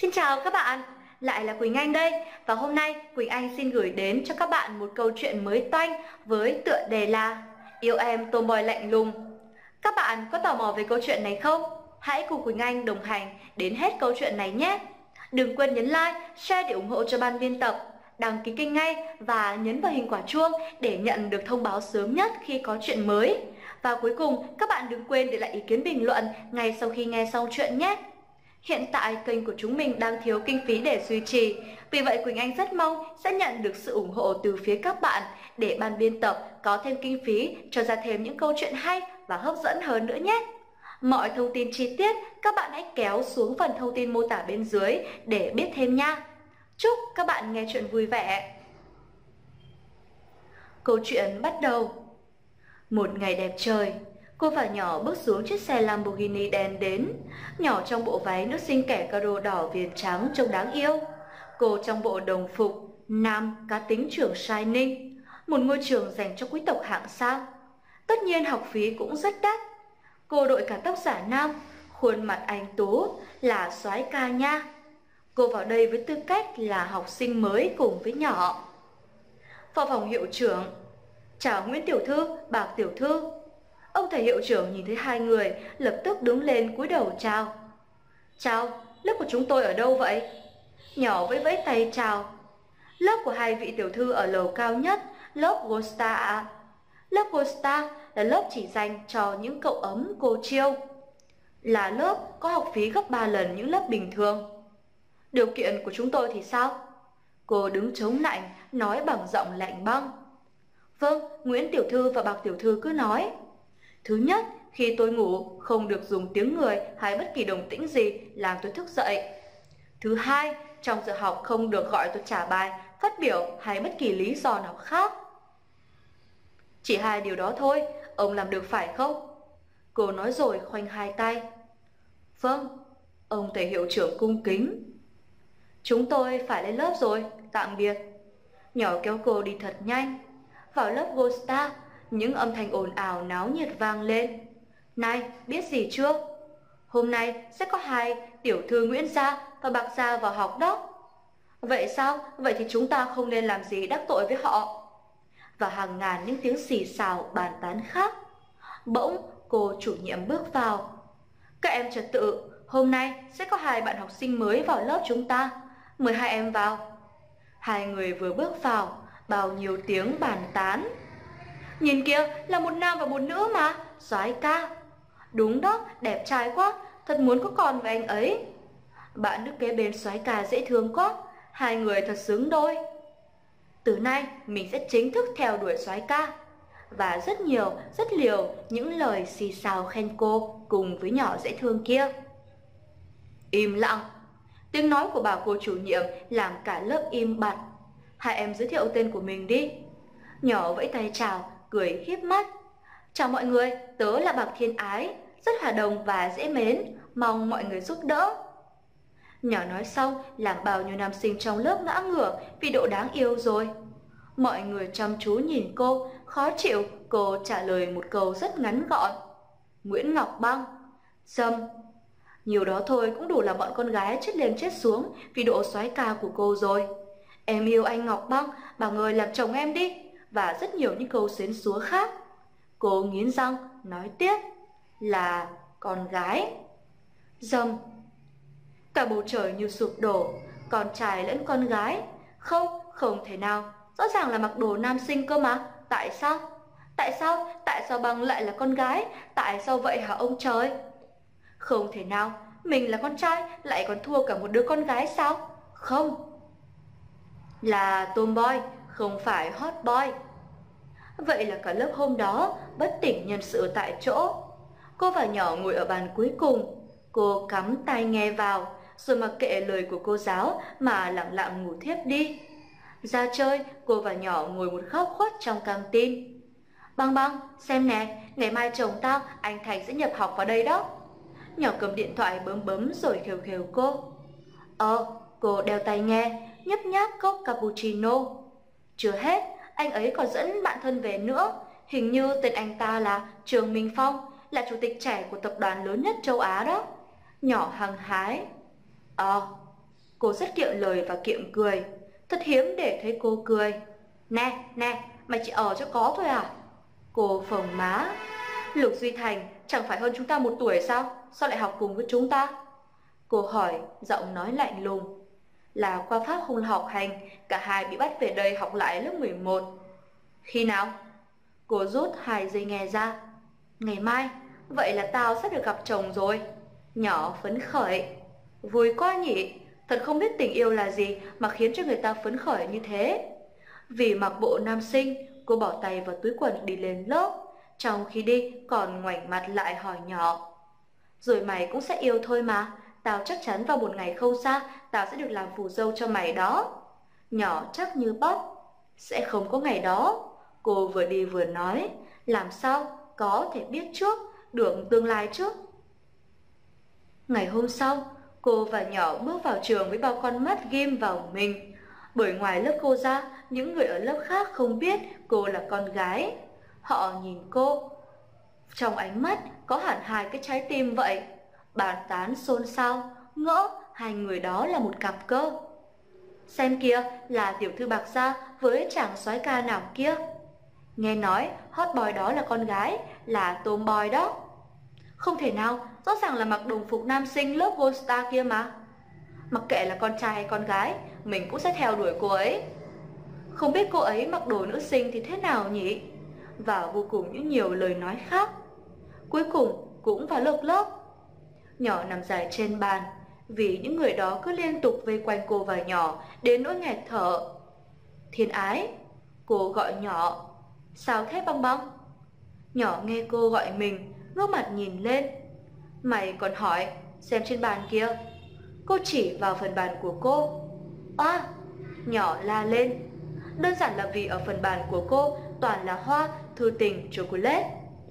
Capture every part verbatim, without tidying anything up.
Xin chào các bạn, lại là Quỳnh Anh đây. Và hôm nay Quỳnh Anh xin gửi đến cho các bạn một câu chuyện mới toanh với tựa đề là Yêu em tomboy lạnh lùng. Các bạn có tò mò về câu chuyện này không? Hãy cùng Quỳnh Anh đồng hành đến hết câu chuyện này nhé. Đừng quên nhấn like, share để ủng hộ cho ban biên tập, đăng ký kênh ngay và nhấn vào hình quả chuông để nhận được thông báo sớm nhất khi có chuyện mới. Và cuối cùng, các bạn đừng quên để lại ý kiến bình luận ngay sau khi nghe xong chuyện nhé. Hiện tại kênh của chúng mình đang thiếu kinh phí để duy trì, vì vậy Quỳnh Anh rất mong sẽ nhận được sự ủng hộ từ phía các bạn để ban biên tập có thêm kinh phí cho ra thêm những câu chuyện hay và hấp dẫn hơn nữa nhé. Mọi thông tin chi tiết các bạn hãy kéo xuống phần thông tin mô tả bên dưới để biết thêm nha. Chúc các bạn nghe chuyện vui vẻ. Câu chuyện bắt đầu. Một ngày đẹp trời, cô và nhỏ bước xuống chiếc xe Lamborghini đen đến. Nhỏ trong bộ váy nữ sinh kẻ caro đỏ viền trắng trông đáng yêu. Cô trong bộ đồng phục nam cá tính trường Shining, một ngôi trường dành cho quý tộc hạng sang. Tất nhiên học phí cũng rất đắt. Cô đội cả tóc giả nam, khuôn mặt anh tú là soái ca nha. Cô vào đây với tư cách là học sinh mới cùng với nhỏ. Vào phòng hiệu trưởng. Chào Nguyễn tiểu thư, Bạc tiểu thư. Ông thầy hiệu trưởng nhìn thấy hai người, lập tức đứng lên cúi đầu chào. Chào, lớp của chúng tôi ở đâu vậy? Nhỏ vẫy vẫy tay chào. Lớp của hai vị tiểu thư ở lầu cao nhất, lớp Gosta ạ. Lớp Gosta là lớp chỉ dành cho những cậu ấm cô chiêu. Là lớp có học phí gấp ba lần những lớp bình thường. Điều kiện của chúng tôi thì sao? Cô đứng chống lạnh, nói bằng giọng lạnh băng. Vâng, Nguyễn tiểu thư và Bạc tiểu thư cứ nói. Thứ nhất, khi tôi ngủ, không được dùng tiếng người hay bất kỳ đồng tĩnh gì làm tôi thức dậy. Thứ hai, trong giờ học không được gọi tôi trả bài, phát biểu hay bất kỳ lý do nào khác. Chỉ hai điều đó thôi, ông làm được phải không? Cô nói rồi khoanh hai tay. Vâng, ông thầy hiệu trưởng cung kính. Chúng tôi phải lên lớp rồi, tạm biệt. Nhỏ kéo cô đi thật nhanh. Vào lớp Gosta, những âm thanh ồn ào náo nhiệt vang lên. Này, biết gì chưa? Hôm nay sẽ có hai tiểu thư Nguyễn Gia và Bạc Gia vào học đó. Vậy sao? Vậy thì chúng ta không nên làm gì đắc tội với họ. Và hàng ngàn những tiếng xì xào bàn tán khác. Bỗng cô chủ nhiệm bước vào. Các em trật tự, hôm nay sẽ có hai bạn học sinh mới vào lớp chúng ta. Mời hai em vào. Hai người vừa bước vào, bao nhiêu tiếng bàn tán. Nhìn kìa, là một nam và một nữ mà, soái ca. Đúng đó, đẹp trai quá, thật muốn có con với anh ấy. Bạn nữ kế bên soái ca dễ thương quá, hai người thật xứng đôi. Từ nay mình sẽ chính thức theo đuổi soái ca. Và rất nhiều, rất liều những lời xì xào khen cô cùng với nhỏ dễ thương kia. Im lặng. Tiếng nói của bà cô chủ nhiệm làm cả lớp im bặt. Hai em giới thiệu tên của mình đi. Nhỏ vẫy tay chào, cười híp mắt. Chào mọi người, tớ là Bạc Thiên Ái, rất hòa đồng và dễ mến, mong mọi người giúp đỡ. Nhỏ nói xong làm bao nhiêu nam sinh trong lớp ngã ngửa vì độ đáng yêu rồi. Mọi người chăm chú nhìn cô, khó chịu, cô trả lời một câu rất ngắn gọn. Nguyễn Ngọc Băng. Dâm. Nhiều đó thôi cũng đủ làm bọn con gái chết lên chết xuống vì độ soái ca của cô rồi. Em yêu anh Ngọc Băng, bảo ơi làm chồng em đi. Và rất nhiều những câu xến xúa khác. Cô nghiến răng nói tiếp là con gái. Dâm. Cả bầu trời như sụp đổ, con trai lẫn con gái. Không, không thể nào, rõ ràng là mặc đồ nam sinh cơ mà. Tại sao? Tại sao? Tại sao Băng lại là con gái? Tại sao vậy hả ông trời? Không thể nào, mình là con trai lại còn thua cả một đứa con gái sao? Không. Là tomboy, không phải hot boy. Vậy là cả lớp hôm đó bất tỉnh nhân sự tại chỗ. Cô và nhỏ ngồi ở bàn cuối cùng. Cô cắm tai nghe vào, rồi mặc kệ lời của cô giáo mà lặng lặng ngủ thiếp đi. Ra chơi, cô và nhỏ ngồi một góc khuất trong căng tin. Băng Băng, xem nè, ngày mai chồng tao, anh Thành sẽ nhập học vào đây đó. Nhỏ cầm điện thoại bấm bấm rồi khều khều cô. Ờ, cô đeo tai nghe, nhấp nháp cốc cappuccino. Chưa hết, anh ấy còn dẫn bạn thân về nữa. Hình như tên anh ta là Trường Minh Phong, là chủ tịch trẻ của tập đoàn lớn nhất châu Á đó. Nhỏ hăng hái. Ờ, Cô rất kiệm lời và kiệm cười. Thật hiếm để thấy cô cười. Nè, nè, mày chỉ ở cho có thôi à? Cô phồng má. Lục Duy Thành chẳng phải hơn chúng ta một tuổi sao? Sao lại học cùng với chúng ta? Cô hỏi, giọng nói lạnh lùng. Là qua Pháp không học hành, cả hai bị bắt về đây học lại lớp mười một. Khi nào? Cô rút hai dây nghe ra. Ngày mai. Vậy là tao sắp được gặp chồng rồi. Nhỏ phấn khởi. Vui quá nhỉ. Thật không biết tình yêu là gì mà khiến cho người ta phấn khởi như thế. Vì mặc bộ nam sinh, cô bỏ tay vào túi quần đi lên lớp. Trong khi đi còn ngoảnh mặt lại hỏi Nhỏ. Rồi mày cũng sẽ yêu thôi mà. Tao chắc chắn vào một ngày không xa tao sẽ được làm phù dâu cho mày đó. Nhỏ chắc như bắp. Sẽ không có ngày đó. Cô vừa đi vừa nói. Làm sao có thể biết trước được tương lai trước. Ngày hôm sau, cô và Nhỏ bước vào trường với bao con mắt ghim vào mình. Bởi ngoài lớp cô ra, những người ở lớp khác không biết cô là con gái. Họ nhìn cô. Trong ánh mắt có hẳn hai cái trái tim vậy. Bàn tán xôn xao, ngỡ hai người đó là một cặp cơ. Xem kia là tiểu thư Bạc Gia với chàng soái ca nào kia. Nghe nói hot boy đó là con gái, là tomboy đó. Không thể nào, rõ ràng là mặc đồng phục nam sinh lớp Gold Star kia mà. Mặc kệ là con trai hay con gái, mình cũng sẽ theo đuổi cô ấy. Không biết cô ấy mặc đồ nữ sinh thì thế nào nhỉ? Và vô cùng những nhiều lời nói khác. Cuối cùng cũng vào lớp lớp. Nhỏ nằm dài trên bàn, vì những người đó cứ liên tục vây quanh cô và Nhỏ đến nỗi nghẹt thở. Thiên ái, cô gọi Nhỏ. Sao thế Băng Băng? Nhỏ nghe cô gọi mình, ngước mặt nhìn lên. Mày còn hỏi, xem trên bàn kia. Cô chỉ vào phần bàn của cô. À, Nhỏ la lên. Đơn giản là vì ở phần bàn của cô toàn là hoa, thư tình, chocolate.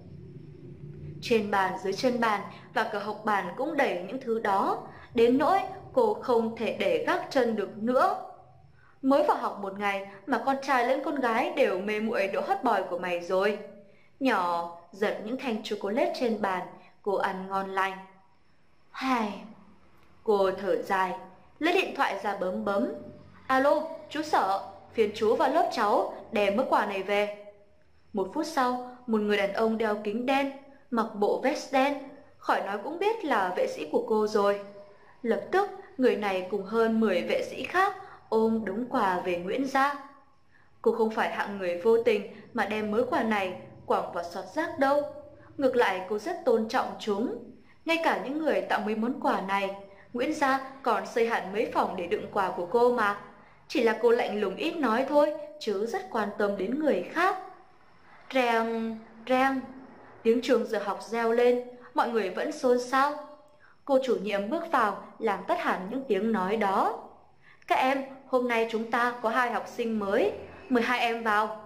Trên bàn, dưới chân bàn và cả hộc bàn cũng đầy những thứ đó, đến nỗi cô không thể để gác chân được nữa. Mới vào học một ngày mà con trai lẫn con gái đều mê muội độ hot boy của mày rồi. Nhỏ giật những thanh chocolate trên bàn, cô ăn ngon lành. Hài. Cô thở dài, lấy điện thoại ra bấm bấm. Alo, chú Sở, phiền chú vào lớp cháu đem mớ quà này về. Một phút sau, một người đàn ông đeo kính đen, mặc bộ vest đen, khỏi nói cũng biết là vệ sĩ của cô rồi. Lập tức, người này cùng hơn mười vệ sĩ khác ôm đống quà về Nguyễn gia. Cô không phải hạng người vô tình mà đem mớ quà này quẳng vào xọt rác đâu. Ngược lại cô rất tôn trọng chúng. Ngay cả những người tặng mấy món quà này, Nguyễn gia còn xây hẳn mấy phòng để đựng quà của cô mà. Chỉ là cô lạnh lùng ít nói thôi, chứ rất quan tâm đến người khác. Reng, reng, tiếng chuông giờ học reo lên, mọi người vẫn xôn xao. Cô chủ nhiệm bước vào làm tắt hẳn những tiếng nói đó. Các em, hôm nay chúng ta có hai học sinh mới, mời hai em vào.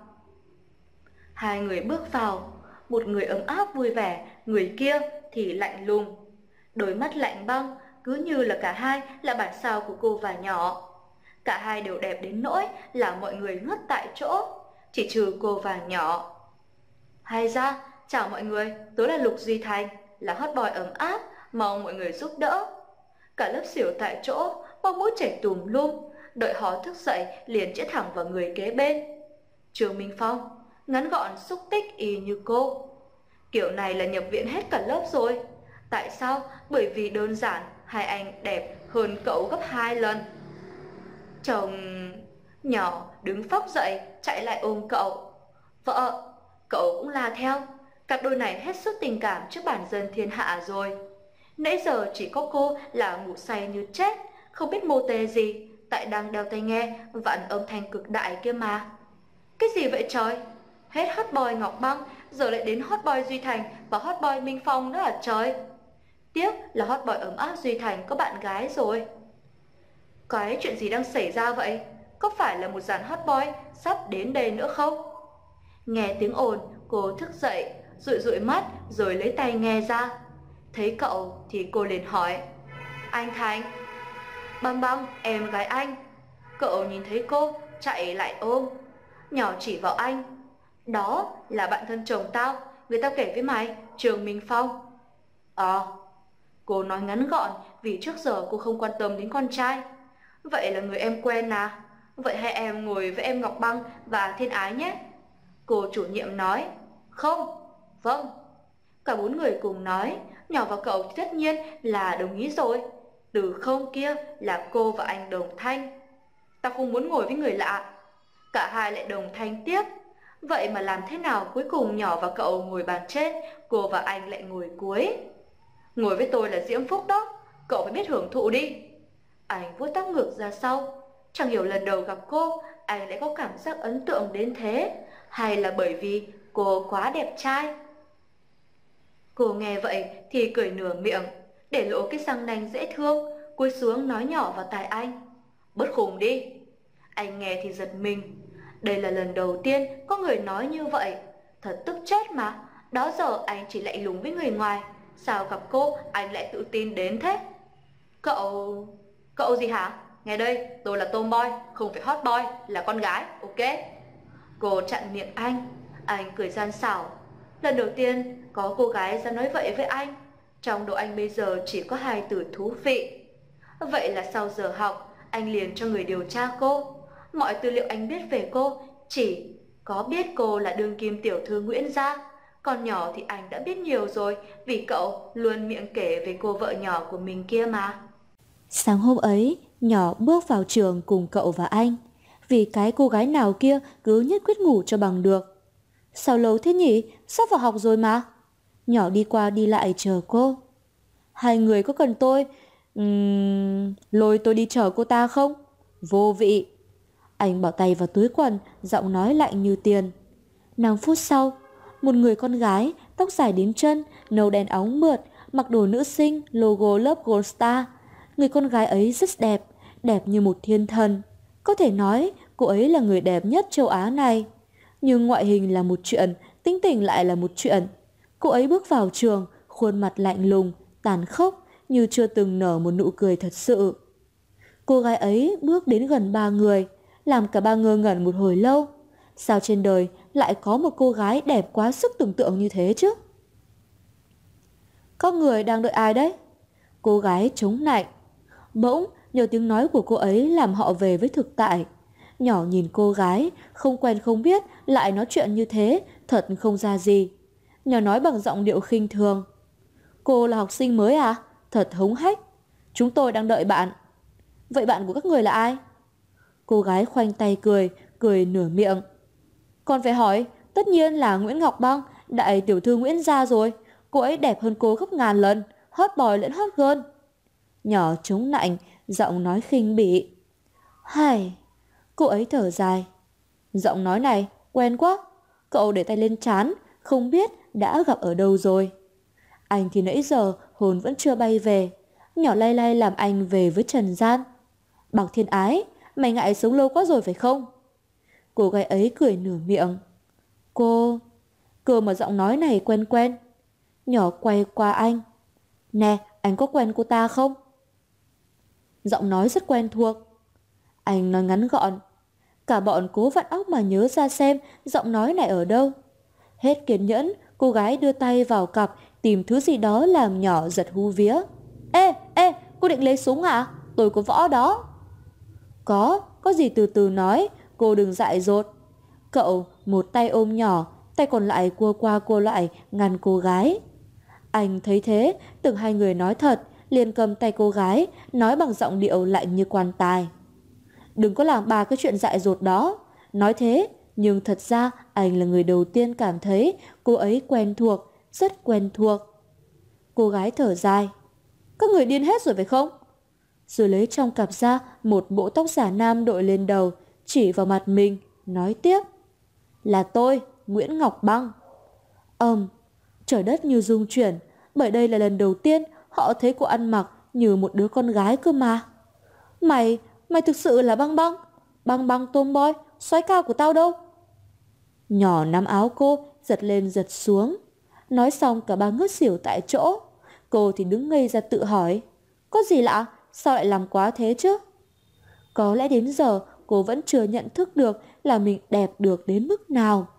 Hai người bước vào, một người ấm áp vui vẻ, người kia thì lạnh lùng. Đôi mắt lạnh băng, cứ như là cả hai là bản sao của cô và Nhỏ. Cả hai đều đẹp đến nỗi là mọi người ngất tại chỗ, chỉ trừ cô và Nhỏ. Hay ra, chào mọi người, tớ là Lục Duy Thành, là hot boy ấm áp, mong mọi người giúp đỡ. Cả lớp xỉu tại chỗ, bông mũi chảy tùm lum, đợi họ thức dậy liền chĩa thẳng vào người kế bên. Trương Minh Phong, ngắn gọn xúc tích y như cô. Kiểu này là nhập viện hết cả lớp rồi. Tại sao? Bởi vì đơn giản hai anh đẹp hơn cậu gấp hai lần. Chồng... Nhỏ đứng phóc dậy, chạy lại ôm cậu. Vợ, cậu cũng la theo. Cặp đôi này hết sức tình cảm trước bản dân thiên hạ rồi. Nãy giờ chỉ có cô là ngủ say như chết, không biết mô tê gì, tại đang đeo tai nghe vặn âm thanh cực đại kia mà. Cái gì vậy trời? Hết hot boy Ngọc Băng, giờ lại đến hot boy Duy Thành và hot boy Minh Phong nữa à trời? Tiếc là hot boy ấm áp Duy Thành có bạn gái rồi. Cái chuyện gì đang xảy ra vậy? Có phải là một dàn hot boy sắp đến đây nữa không? Nghe tiếng ồn, cô thức dậy, dụi dụi mắt rồi lấy tay nghe ra. Thấy cậu thì cô liền hỏi. Anh Thành? Băng Băng, em gái anh. Cậu nhìn thấy cô, chạy lại ôm. Nhỏ chỉ vào anh. Đó là bạn thân chồng tao, người tao kể với mày, Trường Minh Phong. Ờ. Cô nói ngắn gọn vì trước giờ cô không quan tâm đến con trai. Vậy là người em quen à? Vậy hai em ngồi với em Ngọc Băng và Thiên Ái nhé. Cô chủ nhiệm nói. Không. Vâng. Cả bốn người cùng nói. Nhỏ và cậu thì tất nhiên là đồng ý rồi. Từ không kia là cô và anh đồng thanh. Ta không muốn ngồi với người lạ. Cả hai lại đồng thanh tiếp. Vậy mà làm thế nào cuối cùng Nhỏ và cậu ngồi bàn trên, cô và anh lại ngồi cuối? Ngồi với tôi là diễm phúc đó, cậu phải biết hưởng thụ đi. Anh vuốt tóc ngược ra sau. Chẳng hiểu lần đầu gặp cô, anh lại có cảm giác ấn tượng đến thế. Hay là bởi vì cô quá đẹp trai? Cô nghe vậy thì cười nửa miệng, để lộ cái răng nanh dễ thương, cúi xuống nói nhỏ vào tai anh. Bớt khùng đi. Anh nghe thì giật mình. Đây là lần đầu tiên có người nói như vậy. Thật tức chết mà. Đó giờ anh chỉ lạnh lùng với người ngoài. Sao gặp cô anh lại tự tin đến thế? Cậu... Cậu gì hả? Nghe đây, tôi là tomboy, không phải hot boy, là con gái, ok? Cô chặn miệng anh. Anh cười gian xảo. Lần đầu tiên có cô gái ra nói vậy với anh. Trong đầu anh bây giờ chỉ có hai từ thú vị. Vậy là sau giờ học, anh liền cho người điều tra cô. Mọi tư liệu anh biết về cô chỉ có biết cô là đương kim tiểu thư Nguyễn gia. Còn Nhỏ thì anh đã biết nhiều rồi, vì cậu luôn miệng kể về cô vợ nhỏ của mình kia mà. Sáng hôm ấy, Nhỏ bước vào trường cùng cậu và anh, vì cái cô gái nào kia cứ nhất quyết ngủ cho bằng được. Sao lâu thế nhỉ? Sắp vào học rồi mà. Nhỏ đi qua đi lại chờ cô. Hai người có cần tôi uhm, lôi tôi đi chở cô ta không? Vô vị. Anh bỏ tay vào túi quần, giọng nói lạnh như tiền. Năm phút sau, một người con gái, tóc dài đến chân, nâu đen óng mượt, mặc đồ nữ sinh, logo lớp Gold Star. Người con gái ấy rất đẹp, đẹp như một thiên thần. Có thể nói cô ấy là người đẹp nhất châu Á này. Nhưng ngoại hình là một chuyện, tính tình lại là một chuyện. Cô ấy bước vào trường, khuôn mặt lạnh lùng, tàn khốc, như chưa từng nở một nụ cười thật sự. Cô gái ấy bước đến gần ba người, làm cả ba ngơ ngẩn một hồi lâu. Sao trên đời lại có một cô gái đẹp quá sức tưởng tượng như thế chứ? Các người đang đợi ai đấy? Cô gái chống nạnh. Bỗng nhờ tiếng nói của cô ấy làm họ về với thực tại. Nhỏ nhìn cô gái, không quen không biết, lại nói chuyện như thế, thật không ra gì. Nhỏ nói bằng giọng điệu khinh thường. Cô là học sinh mới à? Thật hống hách. Chúng tôi đang đợi bạn. Vậy bạn của các người là ai? Cô gái khoanh tay cười, cười nửa miệng. Còn phải hỏi, tất nhiên là Nguyễn Ngọc Băng, đại tiểu thư Nguyễn gia rồi. Cô ấy đẹp hơn cô gấp ngàn lần, hot boy lẫn hot girl. Nhỏ chống nạnh, giọng nói khinh bỉ. Hài, cô ấy thở dài. Giọng nói này, quen quá. Cậu để tay lên trán, không biết đã gặp ở đâu rồi. Anh thì nãy giờ hồn vẫn chưa bay về. Nhỏ lay lay làm anh về với trần gian. Bạc Thiên Ái, mày ngại sống lâu quá rồi phải không? Cô gái ấy cười nửa miệng. Cô... Cơ mà giọng nói này quen quen. Nhỏ quay qua anh. Nè, anh có quen cô ta không? Giọng nói rất quen thuộc. Anh nói ngắn gọn. Cả bọn cố vặn óc mà nhớ ra xem giọng nói này ở đâu. Hết kiên nhẫn, cô gái đưa tay vào cặp tìm thứ gì đó làm Nhỏ giật hú vía. Ê, ê, cô định lấy súng à? Tôi có võ đó. Có, có gì từ từ nói, cô đừng dại dột. Cậu một tay ôm Nhỏ, tay còn lại cua qua cua lại ngăn cô gái. Anh thấy thế, tưởng hai người nói thật, liền cầm tay cô gái, nói bằng giọng điệu lạnh như quan tài. Đừng có làm ba cái chuyện dại dột đó. Nói thế, nhưng thật ra anh là người đầu tiên cảm thấy cô ấy quen thuộc, rất quen thuộc. Cô gái thở dài. Các người điên hết rồi phải không? Rồi lấy trong cặp ra một bộ tóc giả nam đội lên đầu, chỉ vào mặt mình, nói tiếp. Là tôi, Nguyễn Ngọc Băng. Ầm, trời đất như rung chuyển, bởi đây là lần đầu tiên họ thấy cô ăn mặc như một đứa con gái cơ mà. Mày, mày thực sự là Băng Băng? Băng Băng tomboy, soái cao của tao đâu? Nhỏ nắm áo cô, giật lên giật xuống. Nói xong cả ba ngất xỉu tại chỗ. Cô thì đứng ngây ra tự hỏi. Có gì lạ, sao lại làm quá thế chứ? Có lẽ đến giờ cô vẫn chưa nhận thức được là mình đẹp được đến mức nào.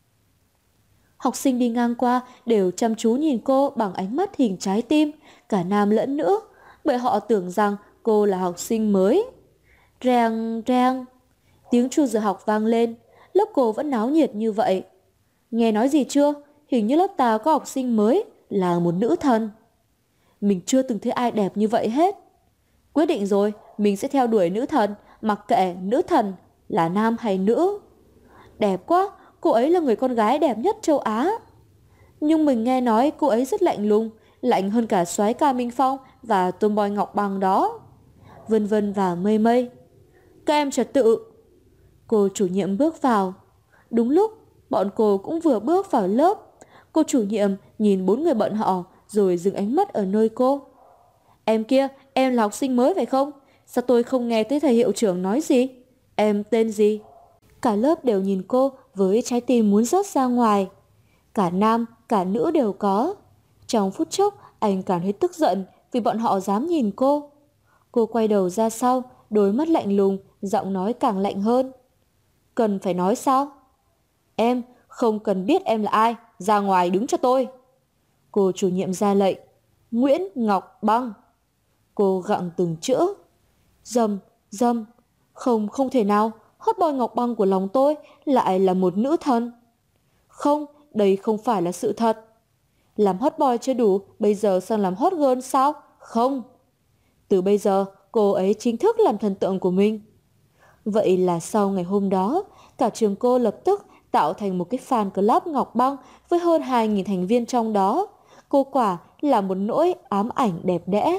Học sinh đi ngang qua đều chăm chú nhìn cô bằng ánh mắt hình trái tim, cả nam lẫn nữ, bởi họ tưởng rằng cô là học sinh mới. Reng reng, tiếng chuông giờ học vang lên. Lớp cô vẫn náo nhiệt như vậy. Nghe nói gì chưa? Hình như lớp ta có học sinh mới là một nữ thần. Mình chưa từng thấy ai đẹp như vậy hết. Quyết định rồi, mình sẽ theo đuổi nữ thần, mặc kệ nữ thần là nam hay nữ. Đẹp quá, cô ấy là người con gái đẹp nhất châu Á. Nhưng mình nghe nói cô ấy rất lạnh lùng, lạnh hơn cả soái ca Minh Phong và tomboy Ngọc Bằng đó. Vân vân và mây mây. Các em trật tự. Cô chủ nhiệm bước vào. Đúng lúc, bọn cô cũng vừa bước vào lớp. Cô chủ nhiệm nhìn bốn người bọn họ rồi dừng ánh mắt ở nơi cô. Em kia, em là học sinh mới phải không? Sao tôi không nghe thấy thầy hiệu trưởng nói gì? Em tên gì? Cả lớp đều nhìn cô với trái tim muốn rớt ra ngoài. Cả nam, cả nữ đều có. Trong phút chốc, anh cảm thấy tức giận vì bọn họ dám nhìn cô. Cô quay đầu ra sau, đôi mắt lạnh lùng, giọng nói càng lạnh hơn. Cần phải nói sao? Em không cần biết em là ai, ra ngoài đứng cho tôi. Cô chủ nhiệm ra lệnh. Nguyễn Ngọc Băng. Cô gặng từng chữ. Dầm, dầm. Không, không thể nào. Hot boy Ngọc Băng của lòng tôi lại là một nữ thần. Không, đây không phải là sự thật. Làm hot boy chưa đủ, bây giờ sang làm hot girl sao? Không. Từ bây giờ, cô ấy chính thức làm thần tượng của mình. Vậy là sau ngày hôm đó, cả trường cô lập tức tạo thành một cái fan club Ngọc Băng với hơn hai nghìn thành viên trong đó. Cô quả là một nỗi ám ảnh đẹp đẽ.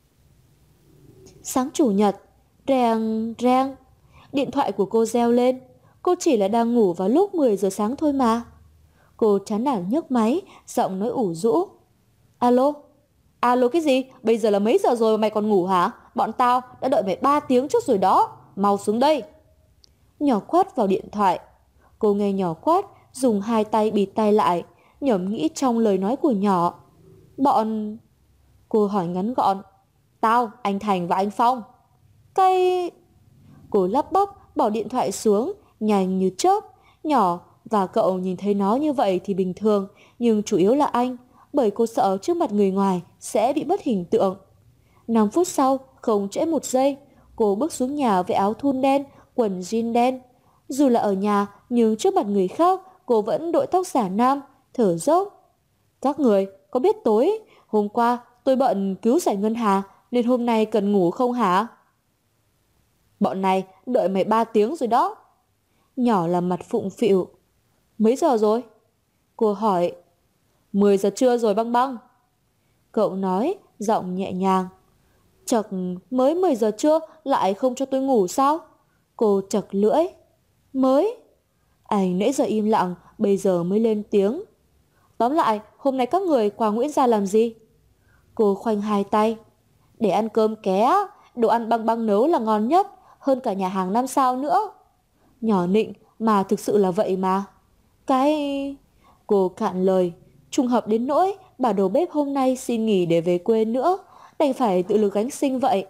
Sáng chủ nhật, reng reng, điện thoại của cô reo lên. Cô chỉ là đang ngủ vào lúc mười giờ sáng thôi mà. Cô chán nản nhấc máy, giọng nói ủ rũ. Alo? Alo cái gì? Bây giờ là mấy giờ rồi mà mày còn ngủ hả? Bọn tao đã đợi mày ba tiếng trước rồi đó. Mau xuống đây. Nhỏ quát vào điện thoại. Cô nghe nhỏ quát, dùng hai tay bịt tai lại, nhẩm nghĩ trong lời nói của nhỏ. Bọn... Cô hỏi ngắn gọn. Tao, anh Thành và anh Phong. Cái... Cô lắp bắp bỏ điện thoại xuống, nhanh như chớp. Nhỏ và cậu nhìn thấy nó như vậy thì bình thường, nhưng chủ yếu là anh, bởi cô sợ trước mặt người ngoài sẽ bị mất hình tượng. Năm phút sau, không trễ một giây, cô bước xuống nhà với áo thun đen, quần jean đen. Dù là ở nhà, nhưng trước mặt người khác, cô vẫn đội tóc giả nam, thở dốc. Các người có biết tối hôm qua tôi bận cứu giải ngân hà nên hôm nay cần ngủ không hả? Bọn này đợi mày ba tiếng rồi đó. Nhỏ là mặt phụng phịu. Mấy giờ rồi? Cô hỏi. Mười giờ trưa rồi Băng Băng. Cậu nói, giọng nhẹ nhàng. Chật mới mười giờ trưa lại không cho tôi ngủ sao? Cô chật lưỡi. Mới? Anh nãy giờ im lặng, bây giờ mới lên tiếng. Tóm lại, hôm nay các người qua Nguyễn Gia làm gì? Cô khoanh hai tay. Để ăn cơm ké, đồ ăn Băng Băng nấu là ngon nhất, hơn cả nhà hàng năm sao nữa. Nhỏ nịnh, mà thực sự là vậy mà. Cái... Cô cạn lời. Trùng hợp đến nỗi bà đầu bếp hôm nay xin nghỉ để về quê nữa, đành phải tự lực gánh sinh vậy.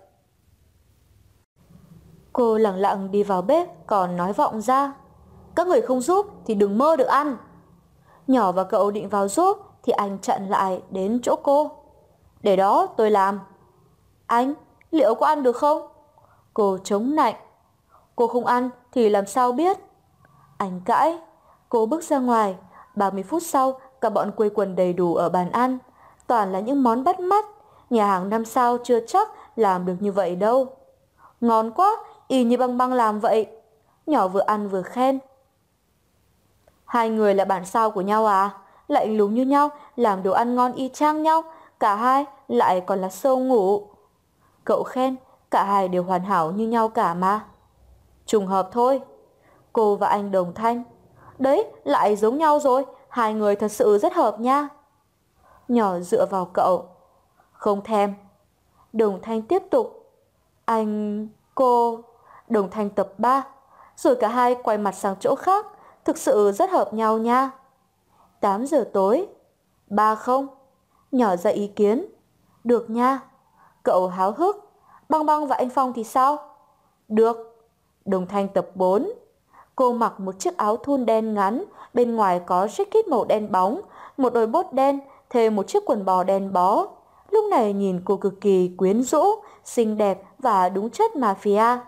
Cô lặng lặng đi vào bếp, còn nói vọng ra. Các người không giúp thì đừng mơ được ăn. Nhỏ và cậu định vào giúp thì anh chặn lại đến chỗ cô. Để đó tôi làm. Anh, liệu có ăn được không? Cô chống nạnh. Cô không ăn thì làm sao biết? Anh cãi. Cô bước ra ngoài. ba mươi phút sau, cả bọn quây quần đầy đủ ở bàn ăn. Toàn là những món bắt mắt. Nhà hàng năm sao chưa chắc làm được như vậy đâu. Ngon quá, y như Băng Băng làm vậy. Nhỏ vừa ăn vừa khen. Hai người là bản sao của nhau à? Lạnh lùng như nhau, làm đồ ăn ngon y chang nhau. Cả hai lại còn là sâu ngủ. Cậu khen, cả hai đều hoàn hảo như nhau cả mà. Trùng hợp thôi. Cô và anh đồng thanh. Đấy, lại giống nhau rồi. Hai người thật sự rất hợp nha. Nhỏ dựa vào cậu. Không thèm. Đồng thanh tiếp tục. Anh, cô. Đồng thanh tập ba. Rồi cả hai quay mặt sang chỗ khác. Thực sự rất hợp nhau nha. tám giờ tối. Ba không? Nhỏ ra ý kiến. Được nha. Cậu háo hức. Băng Băng và anh Phong thì sao? Được. Đồng thanh tập bốn. Cô mặc một chiếc áo thun đen ngắn, bên ngoài có jacket màu đen bóng, một đôi bốt đen, thêm một chiếc quần bò đen bó. Lúc này nhìn cô cực kỳ quyến rũ, xinh đẹp và đúng chất mafia.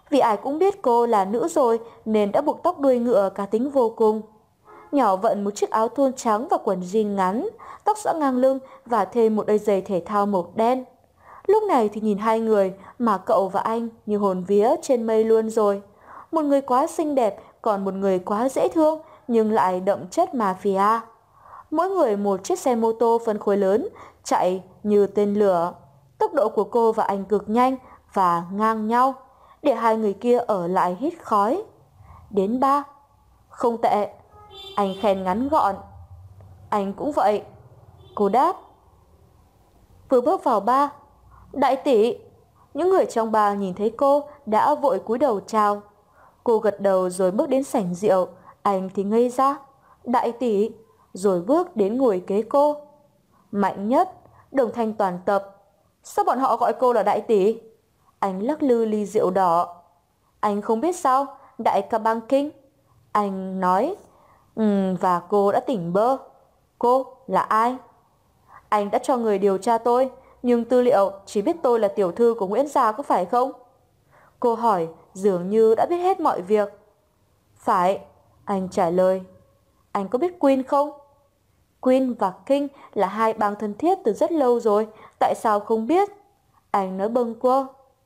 Vì ai cũng biết cô là nữ rồi nên đã buộc tóc đuôi ngựa cá tính vô cùng. Nhỏ vận một chiếc áo thun trắng và quần jean ngắn, tóc xõa ngang lưng và thêm một đôi giày thể thao màu đen. Lúc này thì nhìn hai người mà cậu và anh như hồn vía trên mây luôn rồi. Một người quá xinh đẹp, còn một người quá dễ thương nhưng lại đậm chất mafia. Mỗi người một chiếc xe mô tô phân khối lớn, chạy như tên lửa. Tốc độ của cô và anh cực nhanh và ngang nhau, để hai người kia ở lại hít khói. Đến ba. Không tệ. Anh khen ngắn gọn. Anh cũng vậy. Cô đáp. Vừa bước vào ba. Đại tỷ. Những người trong ba nhìn thấy cô đã vội cúi đầu chào. Cô gật đầu rồi bước đến sảnh rượu. Anh thì ngây ra. Đại tỷ. Rồi bước đến ngồi kế cô. Mạnh nhất, đồng thanh toàn tập. Sao bọn họ gọi cô là đại tỷ? Anh lắc lư ly rượu đỏ. Anh không biết sao, đại ca bang kinh. Anh nói. Ừ, và cô đã tỉnh bơ. Cô là ai? Anh đã cho người điều tra tôi, nhưng tư liệu chỉ biết tôi là tiểu thư của Nguyễn Gia, có phải không? Cô hỏi dường như đã biết hết mọi việc. Phải, anh trả lời. Anh có biết Queen không? Queen và King là hai bang thân thiết từ rất lâu rồi, tại sao không biết? Anh nói bâng quơ.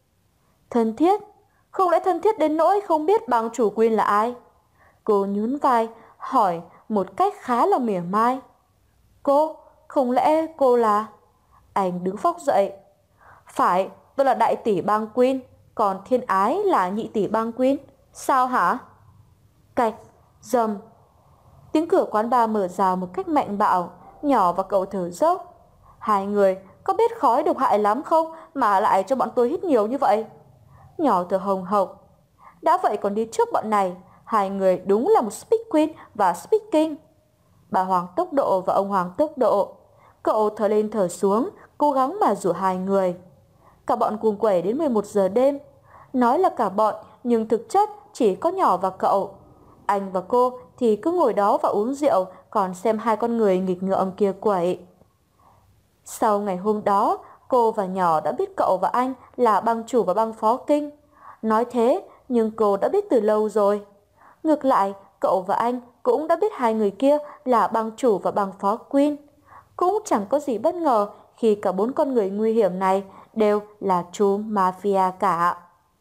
Thân thiết? Không lẽ thân thiết đến nỗi không biết bang chủ Queen là ai? Cô nhún vai, hỏi một cách khá là mỉa mai. Cô, không lẽ cô là... Anh đứng phóc dậy. Phải, tôi là đại tỷ bang Queen, còn thiên ái là nhị tỷ bang Queen. Sao hả? Cạch, dầm. Tiếng cửa quán bar mở ra một cách mạnh bạo. Nhỏ và cậu thở dốc. Hai người có biết khói độc hại lắm không mà lại cho bọn tôi hít nhiều như vậy? Nhỏ thở hồng hộc. Đã vậy còn đi trước bọn này. Hai người đúng là một Speed Queen và Speed King. Bà Hoàng tốc độ và ông Hoàng tốc độ. Cậu thở lên thở xuống, cố gắng mà rủ hai người. Cả bọn cùng quẩy đến mười một giờ đêm. Nói là cả bọn, nhưng thực chất chỉ có nhỏ và cậu. Anh và cô thì cứ ngồi đó và uống rượu, còn xem hai con người nghịch ngợm kia quẩy. Sau ngày hôm đó, cô và nhỏ đã biết cậu và anh là bang chủ và bang phó Kinh. Nói thế, nhưng cô đã biết từ lâu rồi. Ngược lại, cậu và anh cũng đã biết hai người kia là bang chủ và bang phó Queen. Cũng chẳng có gì bất ngờ khi cả bốn con người nguy hiểm này đều là chú mafia cả.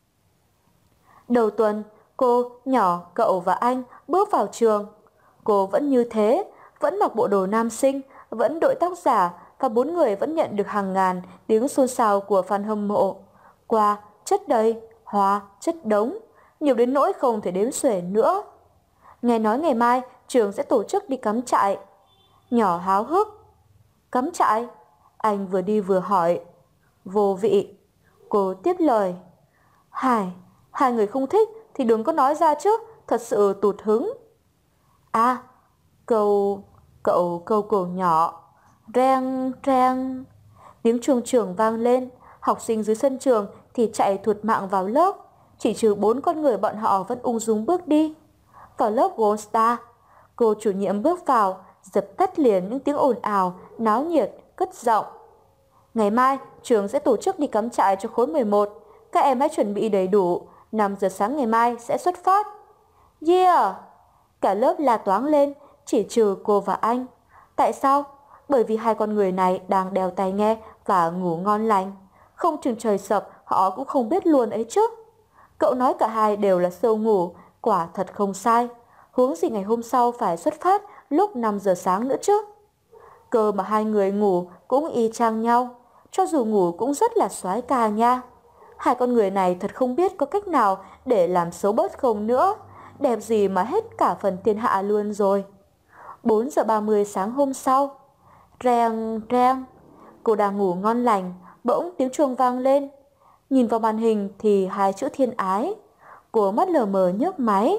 Đầu tuần, cô, nhỏ, cậu và anh bước vào trường. Cô vẫn như thế, vẫn mặc bộ đồ nam sinh, vẫn đội tóc giả, và bốn người vẫn nhận được hàng ngàn tiếng xôn xao của fan hâm mộ. Quà, chất đầy, hoa, chất đống, nhiều đến nỗi không thể đếm xuể nữa. Nghe nói ngày mai trường sẽ tổ chức đi cắm trại. Nhỏ háo hức. Cắm trại? Anh vừa đi vừa hỏi. Vô vị. Cô tiếp lời. Hai, hai người không thích thì đừng có nói ra chứ, thật sự tụt hứng. À, câu, cậu câu cổ nhỏ. Reng, reng. Tiếng chuông trường vang lên. Học sinh dưới sân trường thì chạy thụt mạng vào lớp. Chỉ trừ bốn con người bọn họ vẫn ung dung bước đi. Vào lớp Gold Star, cô chủ nhiệm bước vào, dập tắt liền những tiếng ồn ào, náo nhiệt, cất giọng. Ngày mai, trường sẽ tổ chức đi cắm trại cho khối mười một. Các em hãy chuẩn bị đầy đủ, năm giờ sáng ngày mai sẽ xuất phát. Yeah! Cả lớp la toáng lên, chỉ trừ cô và anh. Tại sao? Bởi vì hai con người này đang đeo tai nghe và ngủ ngon lành. Không chừng trời sập, họ cũng không biết luôn ấy chứ. Cậu nói cả hai đều là sâu ngủ, quả thật không sai. Huống gì ngày hôm sau phải xuất phát lúc năm giờ sáng nữa chứ. Cơ mà hai người ngủ cũng y chang nhau, cho dù ngủ cũng rất là soái ca nha. Hai con người này thật không biết có cách nào để làm xấu bớt không nữa. Đẹp gì mà hết cả phần thiên hạ luôn rồi. bốn giờ ba mươi sáng hôm sau. Reng, reng. Cô đang ngủ ngon lành, bỗng tiếng chuông vang lên. Nhìn vào màn hình thì hai chữ thiên ái. Cô mắt lờ mờ nhấc máy.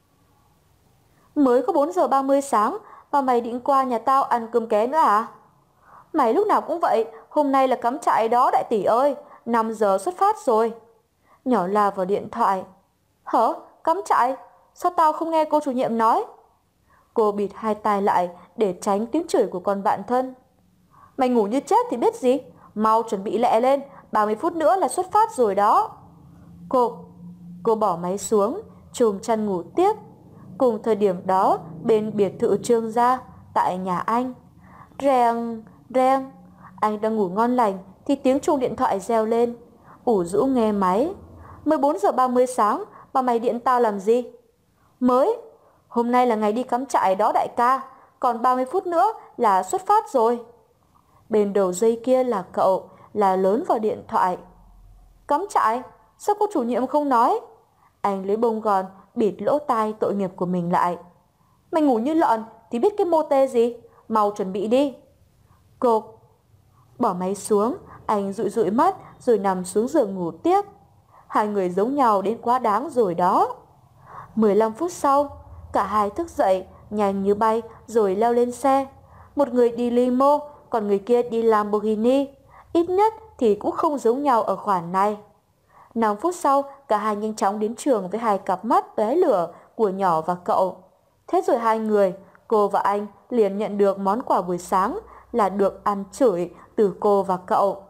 Mới có bốn giờ ba mươi sáng mà mày định qua nhà tao ăn cơm ké nữa à? Mày lúc nào cũng vậy, hôm nay là cắm trại đó đại tỷ ơi, năm giờ xuất phát rồi. Nhỏ la vào điện thoại. Hả? Cắm trại? Sao tao không nghe cô chủ nhiệm nói? Cô bịt hai tai lại để tránh tiếng chửi của con bạn thân. Mày ngủ như chết thì biết gì, mau chuẩn bị lẹ lên, ba mươi phút nữa là xuất phát rồi đó. Cô, Cô bỏ máy xuống, chùm chăn ngủ tiếp. Cùng thời điểm đó, bên biệt thự Trương gia, tại nhà anh. Reng, reng, anh đang ngủ ngon lành thì tiếng chuông điện thoại reo lên. Ủ rũ nghe máy. mười bốn giờ ba mươi sáng, mà mày điện tao làm gì? Mới, hôm nay là ngày đi cắm trại đó đại ca, còn ba mươi phút nữa là xuất phát rồi. Bên đầu dây kia là cậu, là lớn vào điện thoại. Cắm trại? Sao cô chủ nhiệm không nói? Anh lấy bông gòn bịt lỗ tai tội nghiệp của mình lại. Mày ngủ như lợn thì biết cái mô tê gì, mau chuẩn bị đi. Cộp. Bỏ máy xuống, anh dụi dụi mắt rồi nằm xuống giường ngủ tiếp. Hai người giống nhau đến quá đáng rồi đó. mười lăm phút sau, cả hai thức dậy nhanh như bay rồi leo lên xe. Một người đi limo, còn người kia đi Lamborghini. Ít nhất thì cũng không giống nhau ở khoản này. năm phút sau, cả hai nhanh chóng đến trường với hai cặp mắt tóe lửa của nhỏ và cậu. Thế rồi hai người, cô và anh, liền nhận được món quà buổi sáng là được ăn chửi từ cô và cậu.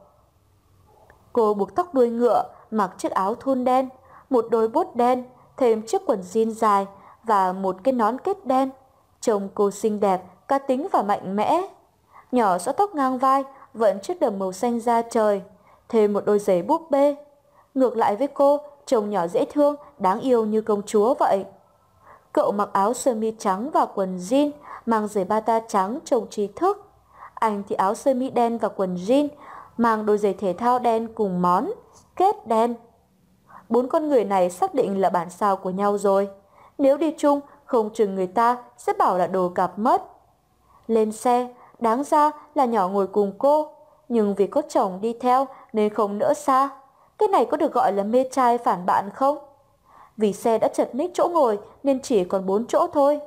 Cô buộc tóc đuôi ngựa, mặc chiếc áo thun đen, một đôi bốt đen, thêm chiếc quần jean dài và một cái nón kết đen. Trông cô xinh đẹp, cá tính và mạnh mẽ. Nhỏ xõa tóc ngang vai, vẫn chiếc đầm màu xanh da trời, thêm một đôi giày búp bê. Ngược lại với cô, trông nhỏ dễ thương, đáng yêu như công chúa vậy. Cậu mặc áo sơ mi trắng và quần jean, mang giày bata trắng trông trí thức. Anh thì áo sơ mi đen và quần jean, mang đôi giày thể thao đen cùng món kết đen. Bốn con người này xác định là bản sao của nhau rồi. Nếu đi chung, không chừng người ta sẽ bảo là đồ cặp mất. Lên xe, đáng ra là nhỏ ngồi cùng cô, nhưng vì có chồng đi theo nên không nỡ xa. Cái này có được gọi là mê trai phản bạn không? Vì xe đã chật ních chỗ ngồi nên chỉ còn bốn chỗ thôi.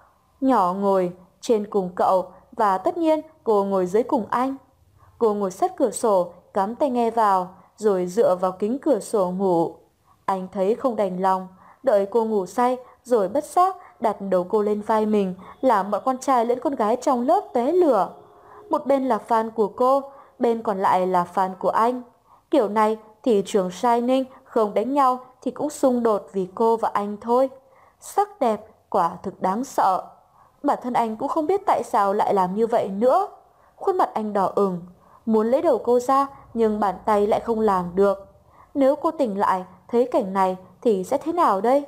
Nhỏ ngồi trên cùng cậu và tất nhiên cô ngồi dưới cùng anh. Cô ngồi sát cửa sổ, cắm tai nghe vào, rồi dựa vào kính cửa sổ ngủ. Anh thấy không đành lòng, đợi cô ngủ say rồi bất giác đặt đầu cô lên vai mình, làm bọn con trai lẫn con gái trong lớp tóe lửa. Một bên là fan của cô, bên còn lại là fan của anh. Kiểu này thì trường Shining không đánh nhau thì cũng xung đột vì cô và anh thôi. Sắc đẹp quả thực đáng sợ. Bản thân anh cũng không biết tại sao lại làm như vậy nữa. Khuôn mặt anh đỏ ửng, muốn lấy đầu cô ra nhưng bàn tay lại không làm được. Nếu cô tỉnh lại thấy cảnh này thì sẽ thế nào đây?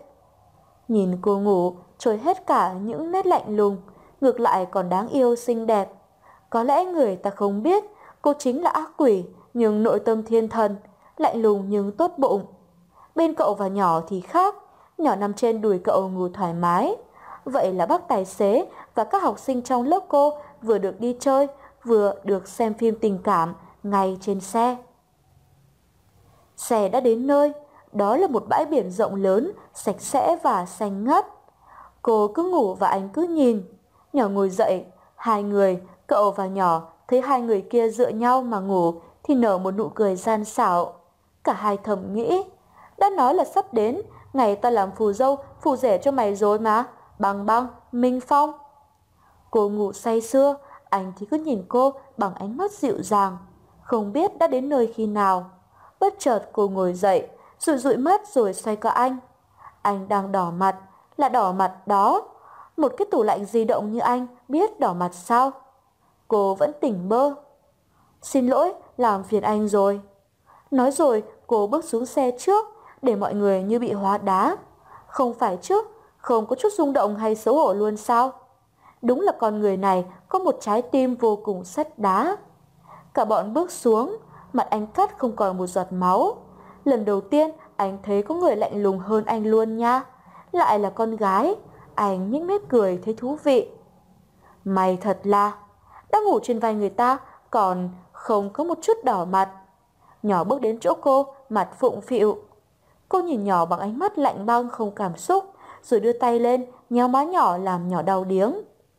Nhìn cô ngủ trôi hết cả những nét lạnh lùng, ngược lại còn đáng yêu xinh đẹp. Có lẽ người ta không biết cô chính là ác quỷ nhưng nội tâm thiên thần, lạnh lùng nhưng tốt bụng. Bên cậu và nhỏ thì khác, nhỏ nằm trên đùi cậu ngủ thoải mái. Vậy là bác tài xế và các học sinh trong lớp cô vừa được đi chơi, vừa được xem phim tình cảm ngay trên xe. Xe đã đến nơi, đó là một bãi biển rộng lớn, sạch sẽ và xanh ngắt. Cô cứ ngủ và anh cứ nhìn. Nhỏ ngồi dậy, hai người, cậu và nhỏ, thấy hai người kia dựa nhau mà ngủ thì nở một nụ cười gian xảo. Cả hai thầm nghĩ, đã nói là sắp đến, ngày ta làm phù dâu, phù rể cho mày rồi mà, Băng Băng, Minh Phong. Cô ngủ say sưa, anh thì cứ nhìn cô bằng ánh mắt dịu dàng, không biết đã đến nơi khi nào. Bất chợt cô ngồi dậy, dụi dụi mắt rồi xoay qua anh. Anh đang đỏ mặt, là đỏ mặt đó. Một cái tủ lạnh di động như anh biết đỏ mặt sao? Cô vẫn tỉnh bơ. Xin lỗi, làm phiền anh rồi. Nói rồi cô bước xuống xe trước, để mọi người như bị hóa đá. Không phải chứ, không có chút rung động hay xấu hổ luôn sao? Đúng là con người này có một trái tim vô cùng sắt đá. Cả bọn bước xuống, mặt anh cắt không còn một giọt máu. Lần đầu tiên anh thấy có người lạnh lùng hơn anh luôn nha. Lại là con gái. Anh nhếch mép cười thấy thú vị. Mày thật là đã ngủ trên vai người ta còn không có một chút đỏ mặt. Nhỏ bước đến chỗ cô, mặt phụng phịu. Cô nhìn nhỏ bằng ánh mắt lạnh băng không cảm xúc, rồi đưa tay lên nhéo má nhỏ làm nhỏ đau điếng.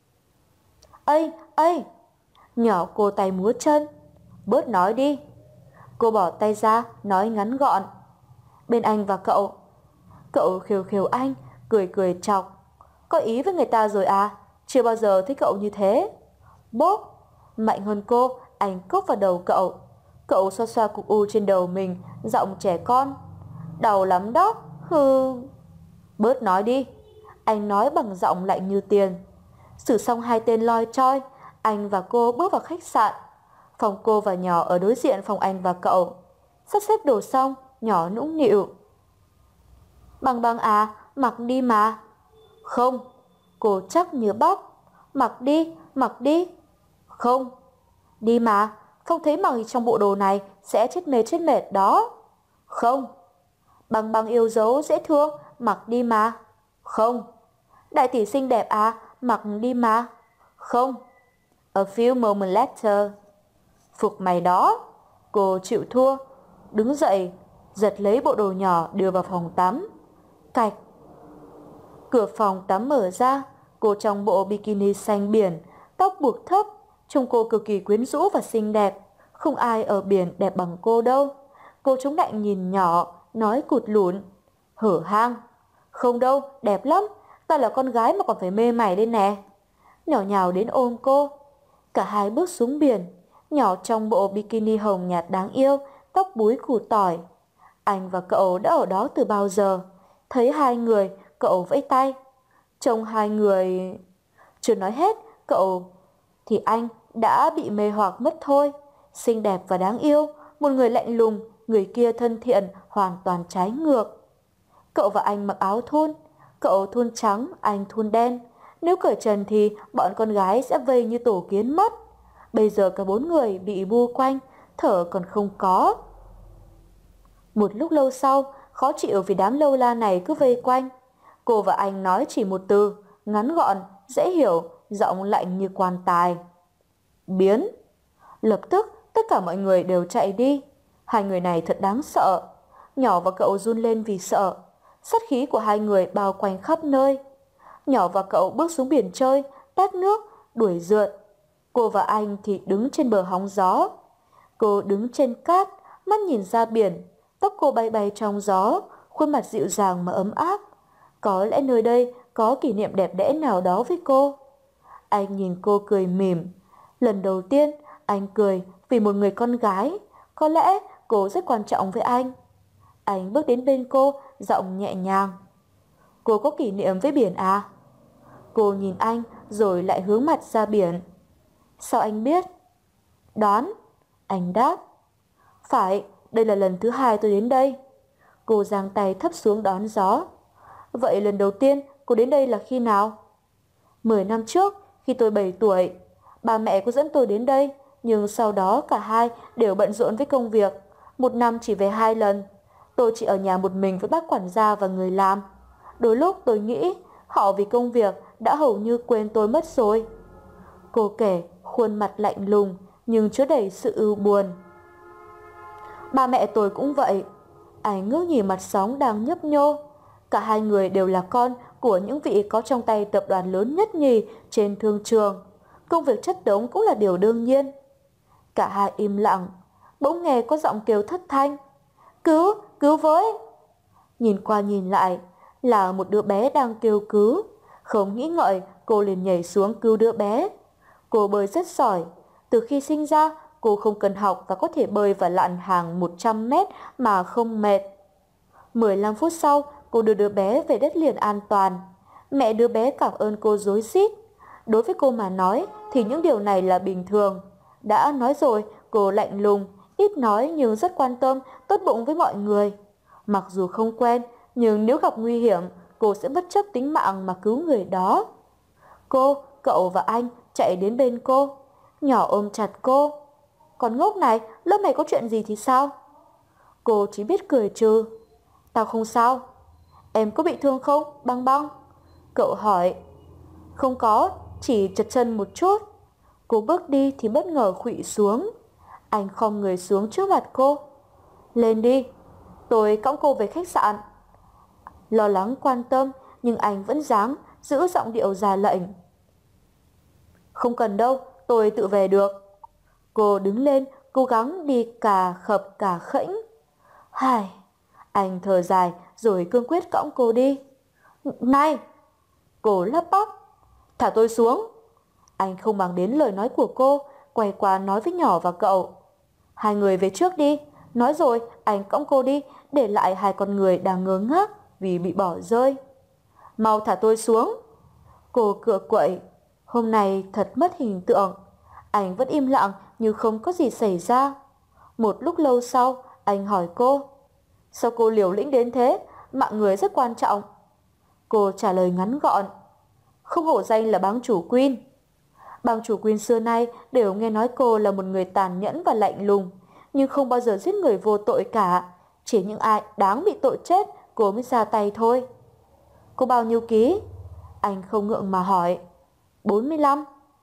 Ây, ây! Nhỏ cô tay múa chân. Bớt nói đi. Cô bỏ tay ra, nói ngắn gọn. Bên anh và cậu. Cậu khều khều anh, cười cười chọc. Có ý với người ta rồi à? Chưa bao giờ thấy cậu như thế. Bốp! Mạnh hơn cô, anh cốc vào đầu cậu. Cậu xoa xoa cục u trên đầu mình, giọng trẻ con. Đau lắm đó. Hừ, bớt nói đi, anh nói bằng giọng lạnh như tiền. Xử xong hai tên loi choi, anh và cô bước vào khách sạn. Phòng cô và nhỏ ở đối diện phòng anh và cậu. Sắp xếp đồ xong, nhỏ nũng nịu. Bằng bằng à, mặc đi mà. Không, cô chắc như bóc. Mặc đi, mặc đi. Không, đi mà, không thấy mặc trong bộ đồ này sẽ chết mệt chết mệt đó. Không, bằng bằng yêu dấu dễ thương, mặc đi mà. Không, đại tỷ xinh đẹp à, mặc đi mà. Không, a few moments later. Phục mày đó. Cô chịu thua, đứng dậy, giật lấy bộ đồ nhỏ đưa vào phòng tắm. Cạch. Cửa phòng tắm mở ra, cô trong bộ bikini xanh biển, tóc buộc thấp, trông cô cực kỳ quyến rũ và xinh đẹp. Không ai ở biển đẹp bằng cô đâu. Cô chống lạnh nhìn nhỏ, nói cụt lủn. Hở hang. Không đâu, đẹp lắm. Ta là con gái mà còn phải mê mày đây nè. Nhỏ nhào đến ôm cô. Cả hai bước xuống biển. Nhỏ trong bộ bikini hồng nhạt đáng yêu, tóc búi củ tỏi. Anh và cậu đã ở đó từ bao giờ. Thấy hai người, cậu vẫy tay. Trông hai người... Chưa nói hết, cậu... Thì anh đã bị mê hoặc mất thôi. Xinh đẹp và đáng yêu, một người lạnh lùng, người kia thân thiện, hoàn toàn trái ngược. Cậu và anh mặc áo thun. Cậu thun trắng, anh thun đen. Nếu cởi trần thì bọn con gái sẽ vây như tổ kiến mất. Bây giờ cả bốn người bị bu quanh, thở còn không có. Một lúc lâu sau, khó chịu vì đám lâu la này cứ vây quanh. Cô và anh nói chỉ một từ, ngắn gọn, dễ hiểu, giọng lạnh như quan tài. Biến. Lập tức, tất cả mọi người đều chạy đi. Hai người này thật đáng sợ. Nhỏ và cậu run lên vì sợ. Sát khí của hai người bao quanh khắp nơi. Nhỏ và cậu bước xuống biển chơi, tát nước, đuổi rượt. Cô và anh thì đứng trên bờ hóng gió. Cô đứng trên cát, mắt nhìn ra biển. Tóc cô bay bay trong gió, khuôn mặt dịu dàng mà ấm áp. Có lẽ nơi đây có kỷ niệm đẹp đẽ nào đó với cô. Anh nhìn cô cười mỉm. Lần đầu tiên anh cười vì một người con gái. Có lẽ cô rất quan trọng với anh. Anh bước đến bên cô, giọng nhẹ nhàng. Cô có kỷ niệm với biển à? Cô nhìn anh rồi lại hướng mặt ra biển. Sao anh biết? Đoán. Anh đáp. Phải, đây là lần thứ hai tôi đến đây. Cô giang tay thấp xuống đón gió. Vậy lần đầu tiên cô đến đây là khi nào? Mười năm trước, khi tôi bảy tuổi. Ba mẹ cô dẫn tôi đến đây, nhưng sau đó cả hai đều bận rộn với công việc. Một năm chỉ về hai lần. Tôi chỉ ở nhà một mình với bác quản gia và người làm. Đôi lúc tôi nghĩ họ vì công việc đã hầu như quên tôi mất rồi. Cô kể, khuôn mặt lạnh lùng nhưng chứa đầy sự ưu buồn. Ba mẹ tôi cũng vậy. Anh ngước nhìn mặt sóng đang nhấp nhô. Cả hai người đều là con của những vị có trong tay tập đoàn lớn nhất nhì trên thương trường. Công việc chất đống cũng là điều đương nhiên. Cả hai im lặng. Bỗng nghe có giọng kêu thất thanh. Cứu, cứu với. Nhìn qua nhìn lại là một đứa bé đang kêu cứu. Không nghĩ ngợi, cô liền nhảy xuống cứu đứa bé. Cô bơi rất giỏi. Từ khi sinh ra, cô không cần học và có thể bơi và lặn hàng một trăm mét mà không mệt. mười lăm phút sau, cô đưa đứa bé về đất liền an toàn. Mẹ đứa bé cảm ơn cô rối rít. Đối với cô mà nói thì những điều này là bình thường. Đã nói rồi, cô lạnh lùng, ít nói nhưng rất quan tâm, tốt bụng với mọi người. Mặc dù không quen, nhưng nếu gặp nguy hiểm, cô sẽ bất chấp tính mạng mà cứu người đó. Cô, cậu và anh chạy đến bên cô. Nhỏ ôm chặt cô. Còn ngốc này, lớp mày có chuyện gì thì sao? Cô chỉ biết cười trừ. Tao không sao. Em có bị thương không, Băng Băng? Cậu hỏi. Không có, chỉ trật chân một chút. Cô bước đi thì bất ngờ khuỵu xuống. Anh khom người xuống trước mặt cô. Lên đi, tôi cõng cô về khách sạn. Lo lắng quan tâm, nhưng anh vẫn dám giữ giọng điệu ra lệnh. Không cần đâu, tôi tự về được. Cô đứng lên, cố gắng đi cà khập cà khễnh. Hài, anh thở dài rồi cương quyết cõng cô đi. Này! Cô lắp bắp. Thả tôi xuống. Anh không bằng đến lời nói của cô, quay qua nói với nhỏ và cậu. Hai người về trước đi. Nói rồi, anh cõng cô đi, để lại hai con người đang ngơ ngác. vì bị bỏ rơi. Mau thả tôi xuống. Cô cựa quậy. Hôm nay thật mất hình tượng. Anh vẫn im lặng như không có gì xảy ra. Một lúc lâu sau, anh hỏi cô. Sao cô liều lĩnh đến thế? Mạng người rất quan trọng. Cô trả lời ngắn gọn. Không hổ danh là bang chủ Queen. Bang chủ Queen xưa nay đều nghe nói cô là một người tàn nhẫn và lạnh lùng, nhưng không bao giờ giết người vô tội cả. Chỉ những ai đáng bị tội chết cô mới ra tay thôi. Cô bao nhiêu ký? Anh không ngượng mà hỏi. bốn mươi lăm.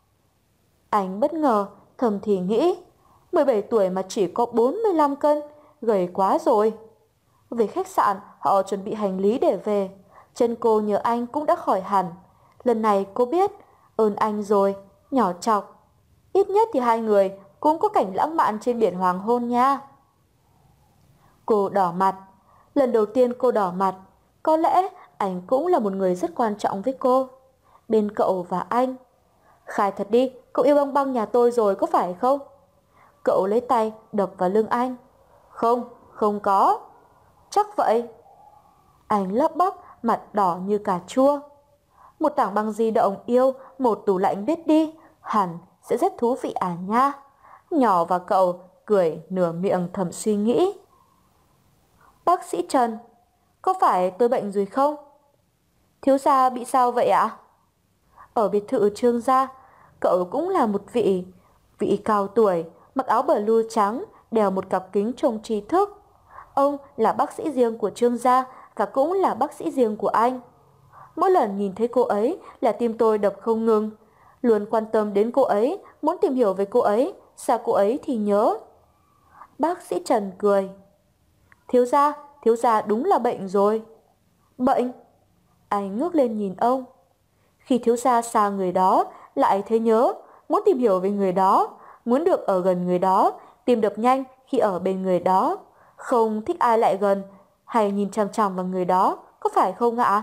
Anh bất ngờ, thầm thì nghĩ. mười bảy tuổi mà chỉ có bốn mươi lăm cân, gầy quá rồi. Về khách sạn, họ chuẩn bị hành lý để về. Chân cô nhờ anh cũng đã khỏi hẳn. Lần này cô biết, ơn anh rồi, nhỏ chọc. Ít nhất thì hai người cũng có cảnh lãng mạn trên biển hoàng hôn nha. Cô đỏ mặt. Lần đầu tiên cô đỏ mặt. Có lẽ anh cũng là một người rất quan trọng với cô. Bên cậu và anh. Khai thật đi, cậu yêu băng băng nhà tôi rồi có phải không? Cậu lấy tay đập vào lưng anh. Không, không có. Chắc vậy. Anh lắp bắp, mặt đỏ như cà chua. Một tảng băng di động yêu, một tủ lạnh biết đi, hẳn sẽ rất thú vị à nha. Nhỏ và cậu cười nửa miệng thầm suy nghĩ. Bác sĩ Trần, có phải tôi bệnh rồi không? Thiếu gia bị sao vậy ạ? Ở biệt thự Trương gia, cậu cũng là một vị, vị cao tuổi, mặc áo blue trắng, đeo một cặp kính trông trí thức. Ông là bác sĩ riêng của Trương gia và cũng là bác sĩ riêng của anh. Mỗi lần nhìn thấy cô ấy là tim tôi đập không ngừng. Luôn quan tâm đến cô ấy, muốn tìm hiểu về cô ấy, xa cô ấy thì nhớ. Bác sĩ Trần cười. Thiếu gia, thiếu gia đúng là bệnh rồi. Bệnh? Anh ngước lên nhìn ông. Khi thiếu gia xa người đó, lại thấy nhớ, muốn tìm hiểu về người đó, muốn được ở gần người đó, tim đập nhanh khi ở bên người đó, không thích ai lại gần hay nhìn chằm chằm vào người đó, có phải không ạ?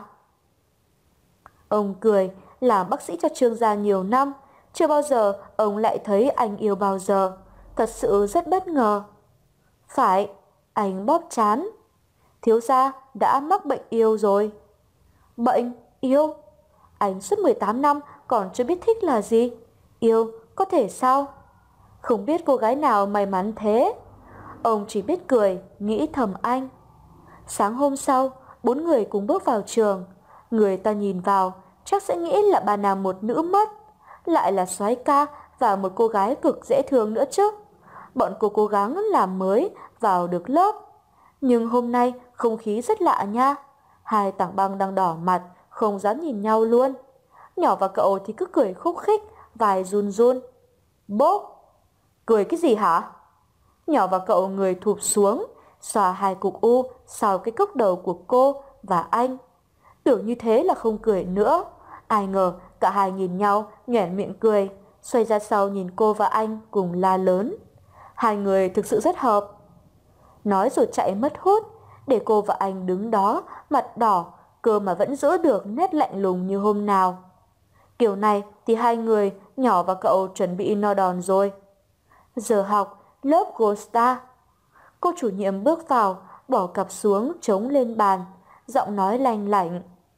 Ông cười, làm bác sĩ cho Trương gia nhiều năm, chưa bao giờ ông lại thấy anh yêu bao giờ, thật sự rất bất ngờ. Phải, anh bóp trán. Thiếu gia đã mắc bệnh yêu rồi. Bệnh yêu? Anh suốt mười tám năm còn chưa biết thích là gì. Yêu có thể sao? Không biết cô gái nào may mắn thế. Ông chỉ biết cười, nghĩ thầm anh. Sáng hôm sau, bốn người cùng bước vào trường. Người ta nhìn vào, chắc sẽ nghĩ là bà nàng một nữ mất. Lại là soái ca và một cô gái cực dễ thương nữa chứ. Bọn cô cố gắng làm mới vào được lớp. Nhưng hôm nay không khí rất lạ nha. Hai tảng băng đang đỏ mặt, không dám nhìn nhau luôn. Nhỏ và cậu thì cứ cười khúc khích, vài run run. Bốp! Cười cái gì hả? Nhỏ và cậu người thụp xuống, xòa hai cục u sau cái cốc đầu của cô và anh. Tưởng như thế là không cười nữa. Ai ngờ cả hai nhìn nhau, nhoẻn miệng cười, xoay ra sau nhìn cô và anh cùng la lớn. Hai người thực sự rất hợp. Nói rồi chạy mất hút, để cô và anh đứng đó, mặt đỏ, cơ mà vẫn giữ được nét lạnh lùng như hôm nào. Kiểu này thì hai người, nhỏ và cậu chuẩn bị no đòn rồi. Giờ học, lớp Gosta. Cô chủ nhiệm bước vào, bỏ cặp xuống chống lên bàn, giọng nói lanh lảnh.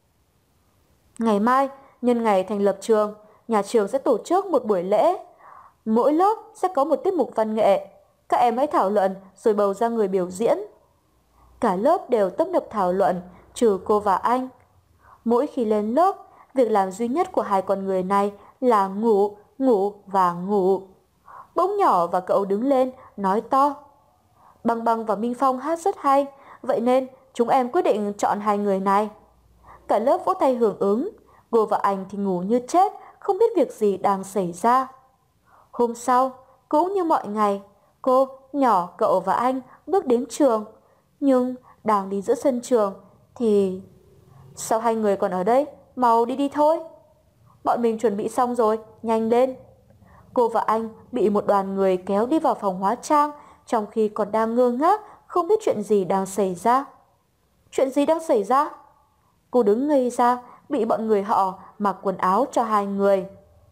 Ngày mai, nhân ngày thành lập trường, nhà trường sẽ tổ chức một buổi lễ. Mỗi lớp sẽ có một tiết mục văn nghệ. Các em hãy thảo luận rồi bầu ra người biểu diễn. Cả lớp đều tấp nập thảo luận, trừ cô và anh. Mỗi khi lên lớp, việc làm duy nhất của hai con người này là ngủ, ngủ và ngủ. Bỗng nhỏ và cậu đứng lên, nói to. Băng Băng và Minh Phong hát rất hay, vậy nên chúng em quyết định chọn hai người này. Cả lớp vỗ tay hưởng ứng, cô và anh thì ngủ như chết, không biết việc gì đang xảy ra. Hôm sau, cũng như mọi ngày, cô, nhỏ, cậu và anh bước đến trường. Nhưng đang đi giữa sân trường thì... Sao hai người còn ở đây? Mau đi đi thôi. Bọn mình chuẩn bị xong rồi, nhanh lên. Cô và anh bị một đoàn người kéo đi vào phòng hóa trang, trong khi còn đang ngơ ngác, không biết chuyện gì đang xảy ra. Chuyện gì đang xảy ra? Cô đứng ngây ra, bị bọn người họ mặc quần áo cho hai người.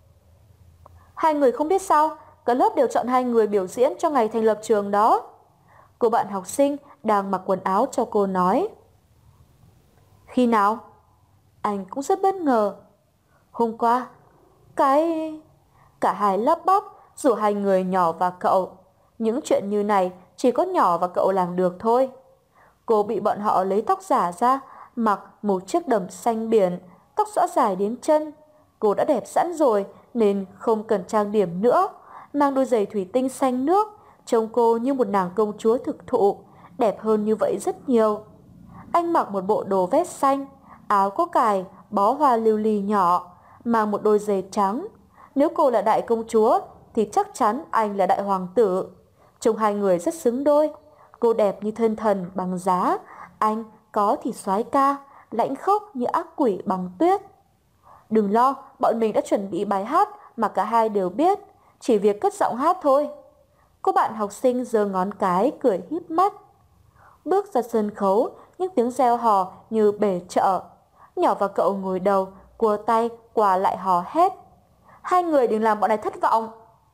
Hai người không biết sao, cả lớp đều chọn hai người biểu diễn cho ngày thành lập trường đó. Cô bạn học sinh đang mặc quần áo cho cô nói. Khi nào? Anh cũng rất bất ngờ. Hôm qua. Cái... Cả hai lắp bắp, dù hai người nhỏ và cậu. Những chuyện như này chỉ có nhỏ và cậu làm được thôi. Cô bị bọn họ lấy tóc giả ra, mặc một chiếc đầm xanh biển, tóc xõa dài đến chân. Cô đã đẹp sẵn rồi nên không cần trang điểm nữa. Mang đôi giày thủy tinh xanh nước, trông cô như một nàng công chúa thực thụ, đẹp hơn như vậy rất nhiều. Anh mặc một bộ đồ vest xanh, áo có cài, bó hoa lưu ly nhỏ, mang một đôi giày trắng. Nếu cô là đại công chúa thì chắc chắn anh là đại hoàng tử. Trông hai người rất xứng đôi. Cô đẹp như thiên thần bằng giá, anh có thì soái ca, lãnh khốc như ác quỷ bằng tuyết. Đừng lo, bọn mình đã chuẩn bị bài hát mà cả hai đều biết, chỉ việc cất giọng hát thôi. Cô bạn học sinh giơ ngón cái cười híp mắt. Bước ra sân khấu, những tiếng reo hò như bể chợ. Nhỏ và cậu ngồi đầu, cua tay qua lại hò hét. Hai người đừng làm bọn này thất vọng.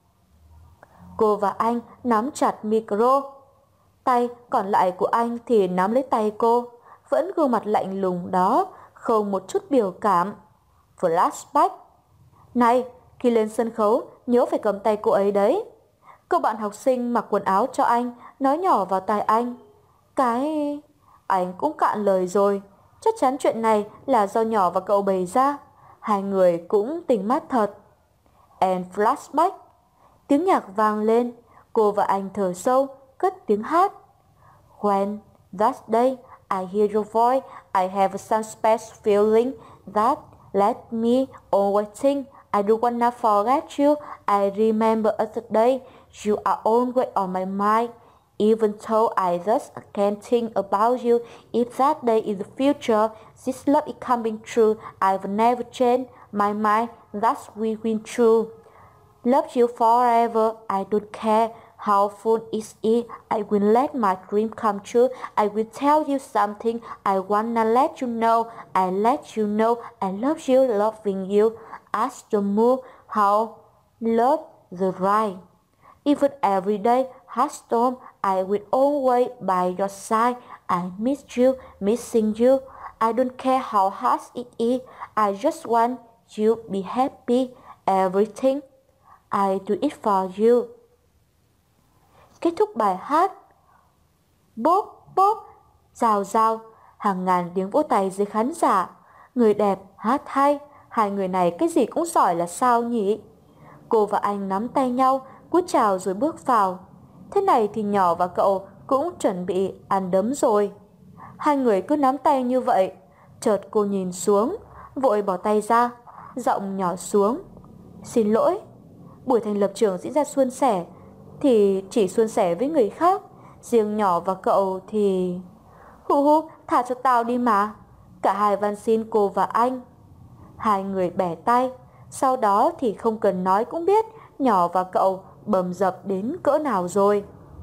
Cô và anh nắm chặt micro. Tay còn lại của anh thì nắm lấy tay cô, vẫn gương mặt lạnh lùng đó, không một chút biểu cảm. Flashback. Này, khi lên sân khấu, nhớ phải cầm tay cô ấy đấy. Cô bạn học sinh mặc quần áo cho anh, nói nhỏ vào tai anh. Cái... Anh cũng cạn lời rồi. Chắc chắn chuyện này là do nhỏ và cậu bày ra. Hai người cũng tình mắt thật. And flashback. Tiếng nhạc vang lên. Cô và anh thở sâu, cất tiếng hát. When that day I hear your voice, I have some special feeling that let me always think I don't wanna forget you. I remember other day you are always on my mind. Even though I just can't think about you, if that day in the future, this love is coming true, I will never change my mind, that's we win true. Love you forever, I don't care how full is it, I will let my dream come true, I will tell you something, I wanna let you know, I let you know, I love you, loving you, as the moon, how love the right. Even every day has storm, I will always by your side. I miss you, missing you. I don't care how hard it is. I just want you be happy. Everything I do it for you. Kết thúc bài hát. Bốp, bốp, rào rào, hàng ngàn tiếng vỗ tay dưới khán giả. Người đẹp, hát hay. Hai người này cái gì cũng giỏi là sao nhỉ? Cô và anh nắm tay nhau, cúi chào rồi bước vào. Thế này thì nhỏ và cậu cũng chuẩn bị ăn đấm rồi. Hai người cứ nắm tay như vậy. Chợt cô nhìn xuống, vội bỏ tay ra, giọng nhỏ xuống. Xin lỗi, buổi thành lập trường diễn ra suôn sẻ thì chỉ suôn sẻ với người khác. Riêng nhỏ và cậu thì... Hù hù, thả cho tao đi mà. Cả hai van xin cô và anh. Hai người bẻ tay. Sau đó thì không cần nói cũng biết nhỏ và cậu bầm dập đến cỡ nào rồi.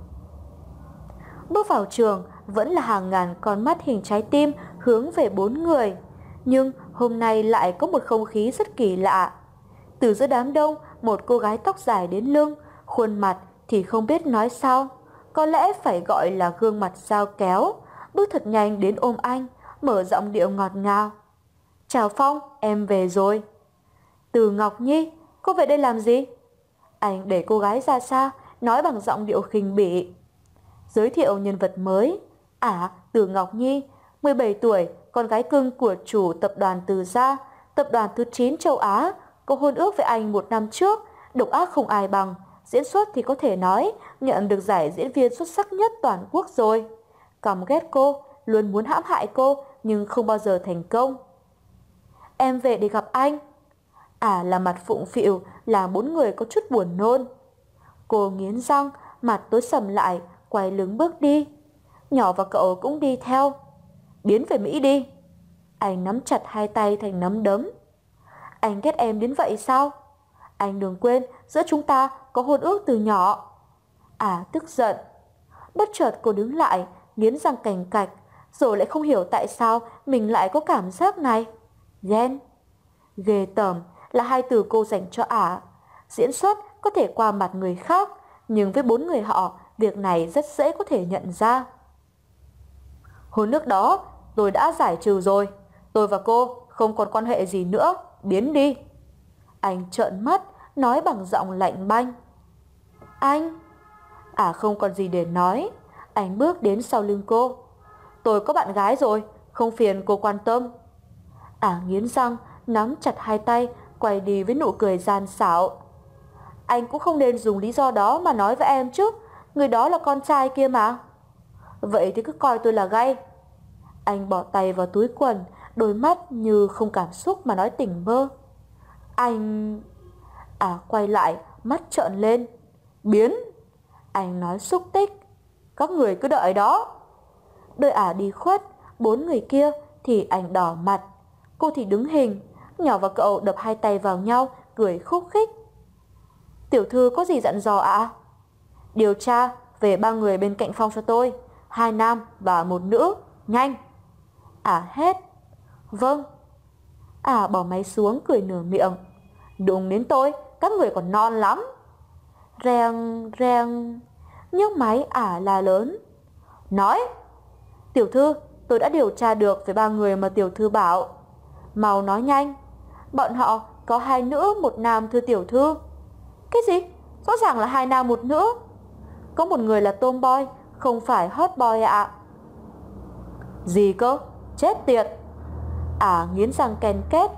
Bước vào trường vẫn là hàng ngàn con mắt hình trái tim hướng về bốn người. Nhưng hôm nay lại có một không khí rất kỳ lạ. Từ giữa đám đông, một cô gái tóc dài đến lưng, khuôn mặt thì không biết nói sao. Có lẽ phải gọi là gương mặt dao kéo. Bước thật nhanh đến ôm anh, mở giọng điệu ngọt ngào. Chào Phong, em về rồi. Từ Ngọc Nhi, cô về đây làm gì? Anh để cô gái ra xa, nói bằng giọng điệu khinh bỉ. Giới thiệu nhân vật mới. À, Từ Ngọc Nhi, mười bảy tuổi, con gái cưng của chủ tập đoàn Từ Gia, tập đoàn thứ chín châu Á. Cô hôn ước với anh một năm trước, độc ác không ai bằng. Diễn xuất thì có thể nói nhận được giải diễn viên xuất sắc nhất toàn quốc rồi. Căm ghét cô, luôn muốn hãm hại cô nhưng không bao giờ thành công. Em về để gặp anh. À, là mặt phụng phịu, là bốn người có chút buồn nôn. Cô nghiến răng, mặt tối sầm lại, quay lưng bước đi. Nhỏ và cậu cũng đi theo. Biến về Mỹ đi. Anh nắm chặt hai tay thành nắm đấm. Anh ghét em đến vậy sao? Anh đừng quên, giữa chúng ta có hôn ước từ nhỏ. À, tức giận. Bất chợt cô đứng lại, nghiến răng cành cạch, rồi lại không hiểu tại sao mình lại có cảm giác này. Ghen. Ghê tởm là hai từ cô dành cho ả. Diễn xuất có thể qua mặt người khác, nhưng với bốn người họ, việc này rất dễ có thể nhận ra. Hôn ước đó tôi đã giải trừ rồi. Tôi và cô không còn quan hệ gì nữa, biến đi. Anh trợn mắt, nói bằng giọng lạnh banh. Anh... À không còn gì để nói. Anh bước đến sau lưng cô. Tôi có bạn gái rồi, không phiền cô quan tâm. À nghiến răng, nắm chặt hai tay, quay đi với nụ cười gian xảo. Anh cũng không nên dùng lý do đó mà nói với em chứ. Người đó là con trai kia mà. Vậy thì cứ coi tôi là gay. Anh bỏ tay vào túi quần, đôi mắt như không cảm xúc mà nói tỉnh mơ. Anh... À quay lại, mắt trợn lên. Biến. Anh nói xúc tích. Các người cứ đợi đó. Đợi ả đi khuất, bốn người kia thì anh đỏ mặt. Cô thì đứng hình. Nhỏ và cậu đập hai tay vào nhau, cười khúc khích. Tiểu thư có gì dặn dò ạ? Điều tra về ba người bên cạnh Phong cho tôi. Hai nam và một nữ. Nhanh. Ả hét. Vâng. Ả bỏ máy xuống cười nửa miệng. Đụng đến tôi, các người còn non lắm. Reng reng. Nhấc máy Ả la lớn. Nói. Tiểu thư, tôi đã điều tra được về ba người mà tiểu thư bảo. Mau nói nhanh. Bọn họ có hai nữ một nam thưa tiểu thư. Cái gì? Rõ ràng là hai nam một nữ. Có một người là tomboy, không phải hot boy ạ. Gì cơ? Chết tiệt. Ả nghiến răng ken két.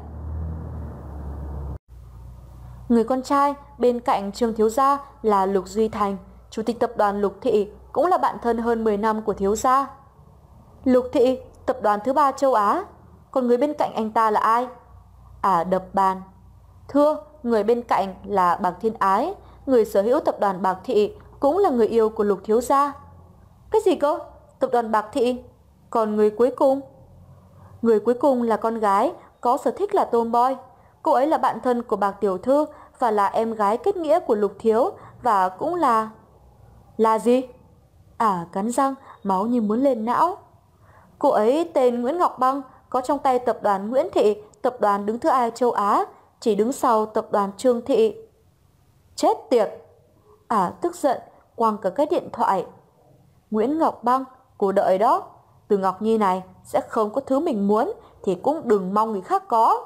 Người con trai bên cạnh Trương thiếu gia là Lục Duy Thành, chủ tịch tập đoàn Lục Thị, cũng là bạn thân hơn mười năm của thiếu gia. Lục Thị, tập đoàn thứ ba châu Á. Còn người bên cạnh anh ta là ai? Ả đập bàn. Thưa, người bên cạnh là Bạc Thiên Ái, người sở hữu tập đoàn Bạc Thị, cũng là người yêu của Lục thiếu gia. Cái gì cơ? Tập đoàn Bạc Thị? Còn người cuối cùng? Người cuối cùng là con gái, có sở thích là tomboy. Cô ấy là bạn thân của Bạc tiểu thư và là em gái kết nghĩa của Lục thiếu, và cũng là... Là gì? Ả cắn răng, máu như muốn lên não. Cô ấy tên Nguyễn Ngọc Băng, có trong tay tập đoàn Nguyễn Thị, tập đoàn đứng thứ hai châu Á, chỉ đứng sau tập đoàn Trương Thị. Chết tiệt. Ả tức giận, quăng cả cái điện thoại. Nguyễn Ngọc Băng, cô đợi đó. Từ Ngọc Nhi này sẽ không có thứ mình muốn, thì cũng đừng mong người khác có.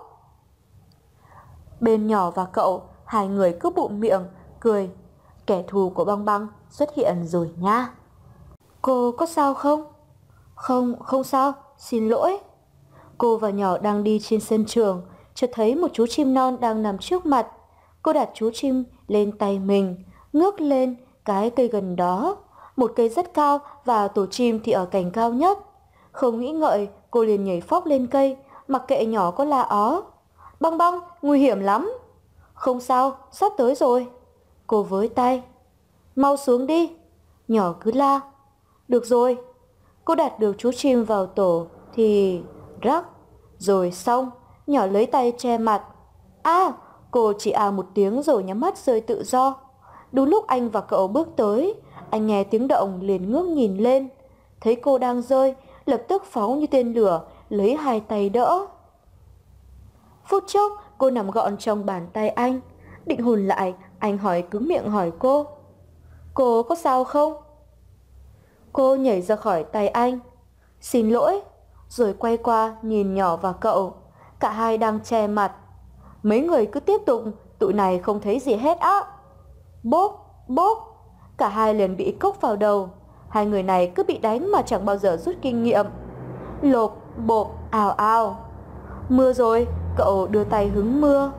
Bên nhỏ và cậu, hai người cứ bụm miệng, cười. Kẻ thù của Băng Băng xuất hiện rồi nha. Cô có sao không? Không, không sao, xin lỗi. Cô và nhỏ đang đi trên sân trường, chợt thấy một chú chim non đang nằm trước mặt. Cô đặt chú chim lên tay mình, ngước lên cái cây gần đó. Một cây rất cao và tổ chim thì ở cành cao nhất. Không nghĩ ngợi, cô liền nhảy phóc lên cây, mặc kệ nhỏ có la ó. Băng Băng, nguy hiểm lắm. Không sao, sắp tới rồi. Cô với tay. Mau xuống đi. Nhỏ cứ la. Được rồi. Cô đặt được chú chim vào tổ thì rắc. Rồi xong, nhỏ lấy tay che mặt. À, cô chỉ à một tiếng rồi nhắm mắt rơi tự do. Đúng lúc anh và cậu bước tới, anh nghe tiếng động liền ngước nhìn lên. Thấy cô đang rơi, lập tức phóng như tên lửa, lấy hai tay đỡ. Phút chốc, cô nằm gọn trong bàn tay anh. Định hồn lại, anh hỏi cứng miệng hỏi cô. Cô có sao không? Cô nhảy ra khỏi tay anh. Xin lỗi. Rồi quay qua nhìn nhỏ và cậu. Cả hai đang che mặt. Mấy người cứ tiếp tục, tụi này không thấy gì hết á. Bốp, bốp. Cả hai liền bị cốc vào đầu. Hai người này cứ bị đánh mà chẳng bao giờ rút kinh nghiệm. Lộp, bộp, ào ào. Mưa rồi, cậu đưa tay hứng mưa.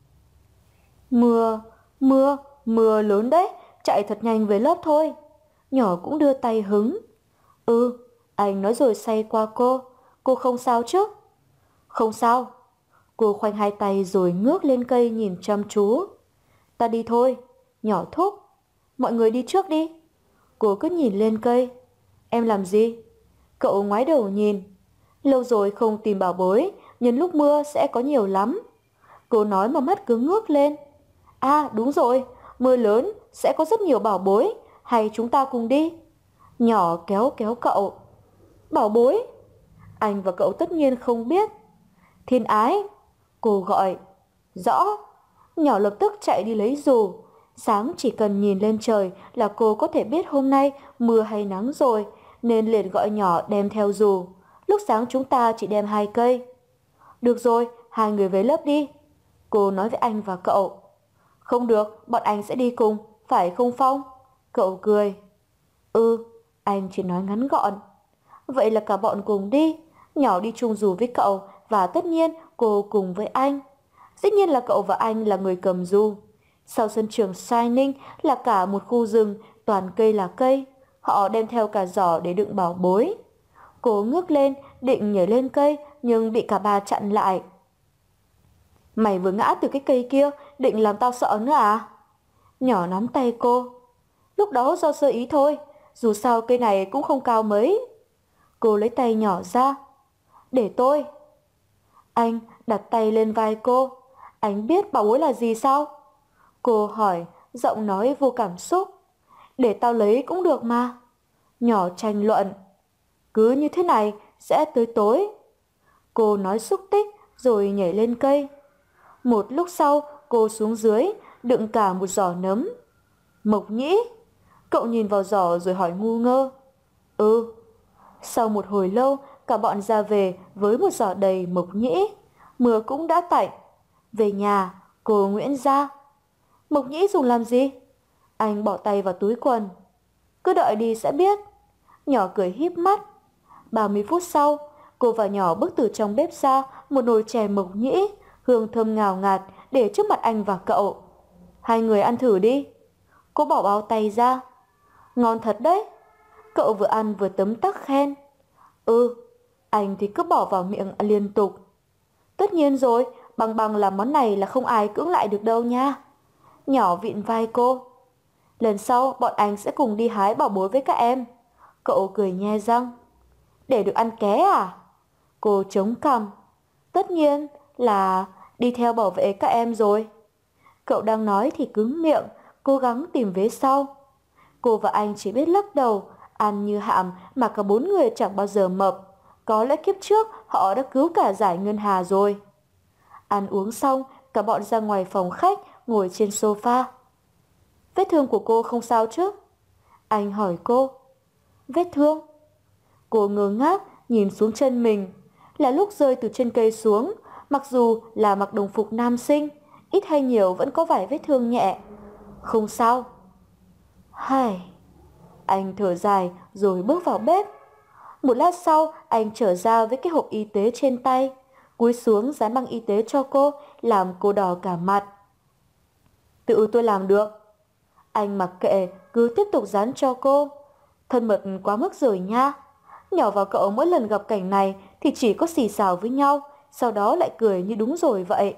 Mưa, mưa, mưa lớn đấy, chạy thật nhanh về lớp thôi. Nhỏ cũng đưa tay hứng. Ừ, anh nói rồi say qua cô. Cô không sao chứ? Không sao. Cô khoanh hai tay rồi ngước lên cây nhìn chăm chú. Ta đi thôi. Nhỏ thúc. Mọi người đi trước đi. Cô cứ nhìn lên cây. Em làm gì? Cậu ngoái đầu nhìn. Lâu rồi không tìm bảo bối, nhân lúc mưa sẽ có nhiều lắm. Cô nói mà mắt cứ ngước lên. À đúng rồi, mưa lớn sẽ có rất nhiều bảo bối. Hay chúng ta cùng đi? Nhỏ kéo kéo cậu. Bảo bối? Anh và cậu tất nhiên không biết. Thiên Ái. Cô gọi. Rõ. Nhỏ lập tức chạy đi lấy dù. Sáng chỉ cần nhìn lên trời là cô có thể biết hôm nay mưa hay nắng rồi, nên liền gọi nhỏ đem theo dù. Lúc sáng chúng ta chỉ đem hai cây. Được rồi, hai người về lớp đi. Cô nói với anh và cậu. Không được, bọn anh sẽ đi cùng, phải không Phong? Cậu cười. Ừ, anh chỉ nói ngắn gọn. Vậy là cả bọn cùng đi. Nhỏ đi chung dù với cậu và tất nhiên cô cùng với anh. Dĩ nhiên là cậu và anh là người cầm dù. Sau sân trường Shining là cả một khu rừng, toàn cây là cây. Họ đem theo cả giỏ để đựng bảo bối. Cô ngước lên, định nhảy lên cây nhưng bị cả ba chặn lại. Mày vừa ngã từ cái cây kia, định làm tao sợ nữa à? Nhỏ nắm tay cô. Lúc đó do sơ ý thôi, dù sao cây này cũng không cao mấy. Cô lấy tay nhỏ ra. Để tôi. Anh đặt tay lên vai cô. Anh biết bảo bối là gì sao? Cô hỏi, giọng nói vô cảm xúc. Để tao lấy cũng được mà. Nhỏ tranh luận. Cứ như thế này sẽ tới tối. Cô nói xúc tích rồi nhảy lên cây. Một lúc sau cô xuống dưới đựng cả một giỏ nấm. Mộc Nhĩ. Cậu nhìn vào giỏ rồi hỏi ngu ngơ. Ừ. Sau một hồi lâu cả bọn ra về với một giỏ đầy mộc nhĩ. Mưa cũng đã tạnh. Về nhà cô Nguyễn ra. Mộc nhĩ dùng làm gì? Anh bỏ tay vào túi quần. Cứ đợi đi sẽ biết. Nhỏ cười híp mắt. ba mươi phút sau cô và nhỏ bước từ trong bếp ra một nồi chè mộc nhĩ, hương thơm ngào ngạt để trước mặt anh và cậu. Hai người ăn thử đi. Cô bỏ bao tay ra. Ngon thật đấy. Cậu vừa ăn vừa tấm tắc khen. Ừ, anh thì cứ bỏ vào miệng liên tục. Tất nhiên rồi, bằng bằng là món này là không ai cưỡng lại được đâu nha. Nhỏ vịn vai cô. Lần sau bọn anh sẽ cùng đi hái bảo bối với các em. Cậu cười nhe răng. Để được ăn ké à? Cô chống cằm. Tất nhiên là đi theo bảo vệ các em rồi. Cậu đang nói thì cứng miệng, cố gắng tìm vế sau. Cô và anh chỉ biết lắc đầu, ăn như hạm mà cả bốn người chẳng bao giờ mập. Có lẽ kiếp trước họ đã cứu cả giải ngân hà rồi. Ăn uống xong, cả bọn ra ngoài phòng khách, ngồi trên sofa. Vết thương của cô không sao chứ? Anh hỏi cô. Vết thương? Cô ngơ ngác nhìn xuống chân mình. Là lúc rơi từ trên cây xuống, mặc dù là mặc đồng phục nam sinh, ít hay nhiều vẫn có vài vết thương nhẹ. Không sao. Hài. Anh thở dài rồi bước vào bếp. Một lát sau anh trở ra với cái hộp y tế trên tay, cúi xuống dán băng y tế cho cô, làm cô đỏ cả mặt. Tự tôi làm được. Anh mặc kệ, cứ tiếp tục dán cho cô. Thân mật quá mức rồi nha. Nhỏ và cậu mỗi lần gặp cảnh này thì chỉ có xì xào với nhau, sau đó lại cười như đúng rồi vậy.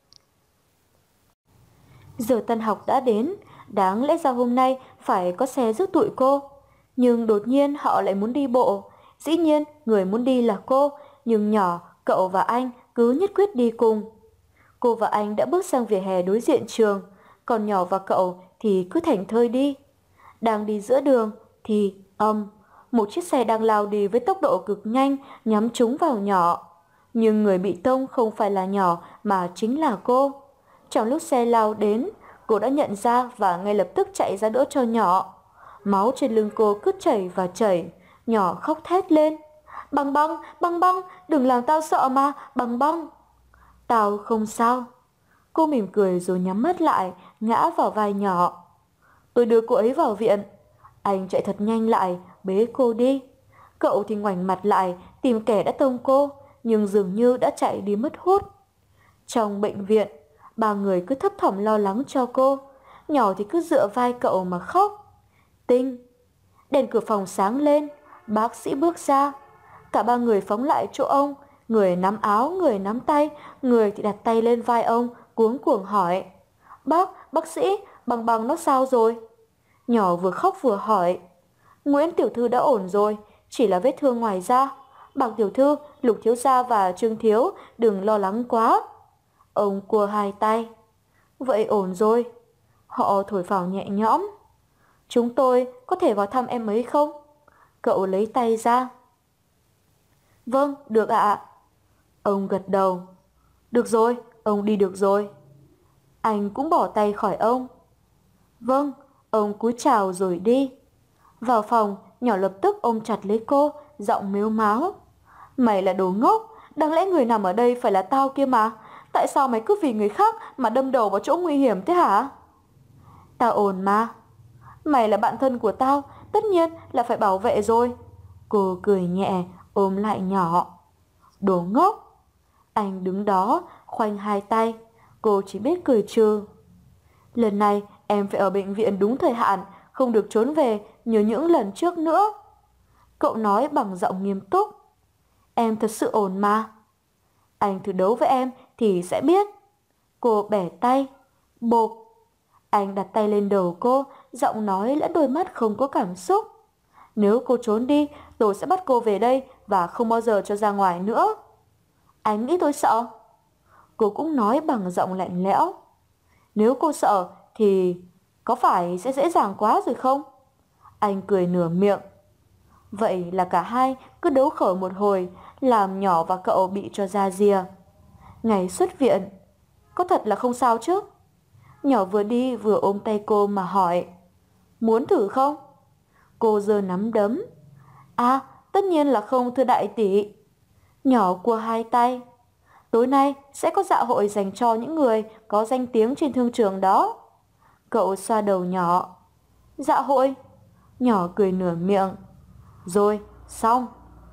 Giờ tan học đã đến, đáng lẽ ra hôm nay phải có xe rước tụi cô. Nhưng đột nhiên họ lại muốn đi bộ. Dĩ nhiên người muốn đi là cô, nhưng nhỏ, cậu và anh cứ nhất quyết đi cùng. Cô và anh đã bước sang vỉa hè đối diện trường, còn nhỏ và cậu thì cứ thảnh thơi đi. Đang đi giữa đường thì âm, một chiếc xe đang lao đi với tốc độ cực nhanh nhắm trúng vào nhỏ. Nhưng người bị tông không phải là nhỏ mà chính là cô. Trong lúc xe lao đến, cô đã nhận ra và ngay lập tức chạy ra đỡ cho nhỏ. Máu trên lưng cô cứ chảy và chảy. Nhỏ khóc thét lên. Băng băng, băng băng, đừng làm tao sợ mà, băng băng. Tao không sao. Cô mỉm cười rồi nhắm mắt lại, ngã vào vai nhỏ. Tôi đưa cô ấy vào viện. Anh chạy thật nhanh lại, bế cô đi. Cậu thì ngoảnh mặt lại, tìm kẻ đã tông cô, nhưng dường như đã chạy đi mất hút. Trong bệnh viện, ba người cứ thấp thỏm lo lắng cho cô. Nhỏ thì cứ dựa vai cậu mà khóc. Tinh. Đèn cửa phòng sáng lên, bác sĩ bước ra. Cả ba người phóng lại chỗ ông, người nắm áo, người nắm tay, người thì đặt tay lên vai ông, cuống cuồng hỏi. Bác, bác sĩ, Bằng Bằng nó sao rồi? Nhỏ vừa khóc vừa hỏi. Nguyễn tiểu thư đã ổn rồi, chỉ là vết thương ngoài da. Bạc tiểu thư, Lục thiếu gia và Trương thiếu, đừng lo lắng quá. Ông cua hai tay. Vậy ổn rồi. Họ thổi phào nhẹ nhõm. Chúng tôi có thể vào thăm em ấy không? Cậu lấy tay ra. Vâng, được ạ. Ông gật đầu. Được rồi, ông đi được rồi. Anh cũng bỏ tay khỏi ông. Vâng, ông cúi chào rồi đi. Vào phòng, nhỏ lập tức ôm chặt lấy cô, giọng mếu máo. Mày là đồ ngốc, Đáng lẽ người nằm ở đây phải là tao kia mà. Tại sao mày cứ vì người khác mà đâm đầu vào chỗ nguy hiểm thế hả? Tao ổn mà. Mày là bạn thân của tao, tất nhiên là phải bảo vệ rồi. Cô cười nhẹ, ôm lại nhỏ. Đồ ngốc. Anh đứng đó, khoanh hai tay. Cô chỉ biết cười trừ. Lần này em phải ở bệnh viện đúng thời hạn, không được trốn về như những lần trước nữa. Cậu nói bằng giọng nghiêm túc. Em thật sự ổn mà. Anh thử đấu với em thì sẽ biết. Cô bẻ tay. Bộp. Anh đặt tay lên đầu cô, giọng nói lẫn đôi mắt không có cảm xúc. Nếu cô trốn đi, tôi sẽ bắt cô về đây và không bao giờ cho ra ngoài nữa. Anh nghĩ tôi sợ? Cô cũng nói bằng giọng lạnh lẽo. Nếu cô sợ thì có phải sẽ dễ dàng quá rồi không? Anh cười nửa miệng. Vậy là cả hai cứ đấu khẩu một hồi, làm nhỏ và cậu bị cho ra rìa. Ngày xuất viện, có thật là không sao chứ? Nhỏ vừa đi vừa ôm tay cô mà hỏi. Muốn thử không? Cô giơ nắm đấm. À, tất nhiên là không thưa đại tỷ. Nhỏ cua hai tay. Tối nay sẽ có dạ hội dành cho những người có danh tiếng trên thương trường đó. Cậu xoa đầu nhỏ. Dạ hội? Nhỏ cười nửa miệng. Rồi, xong.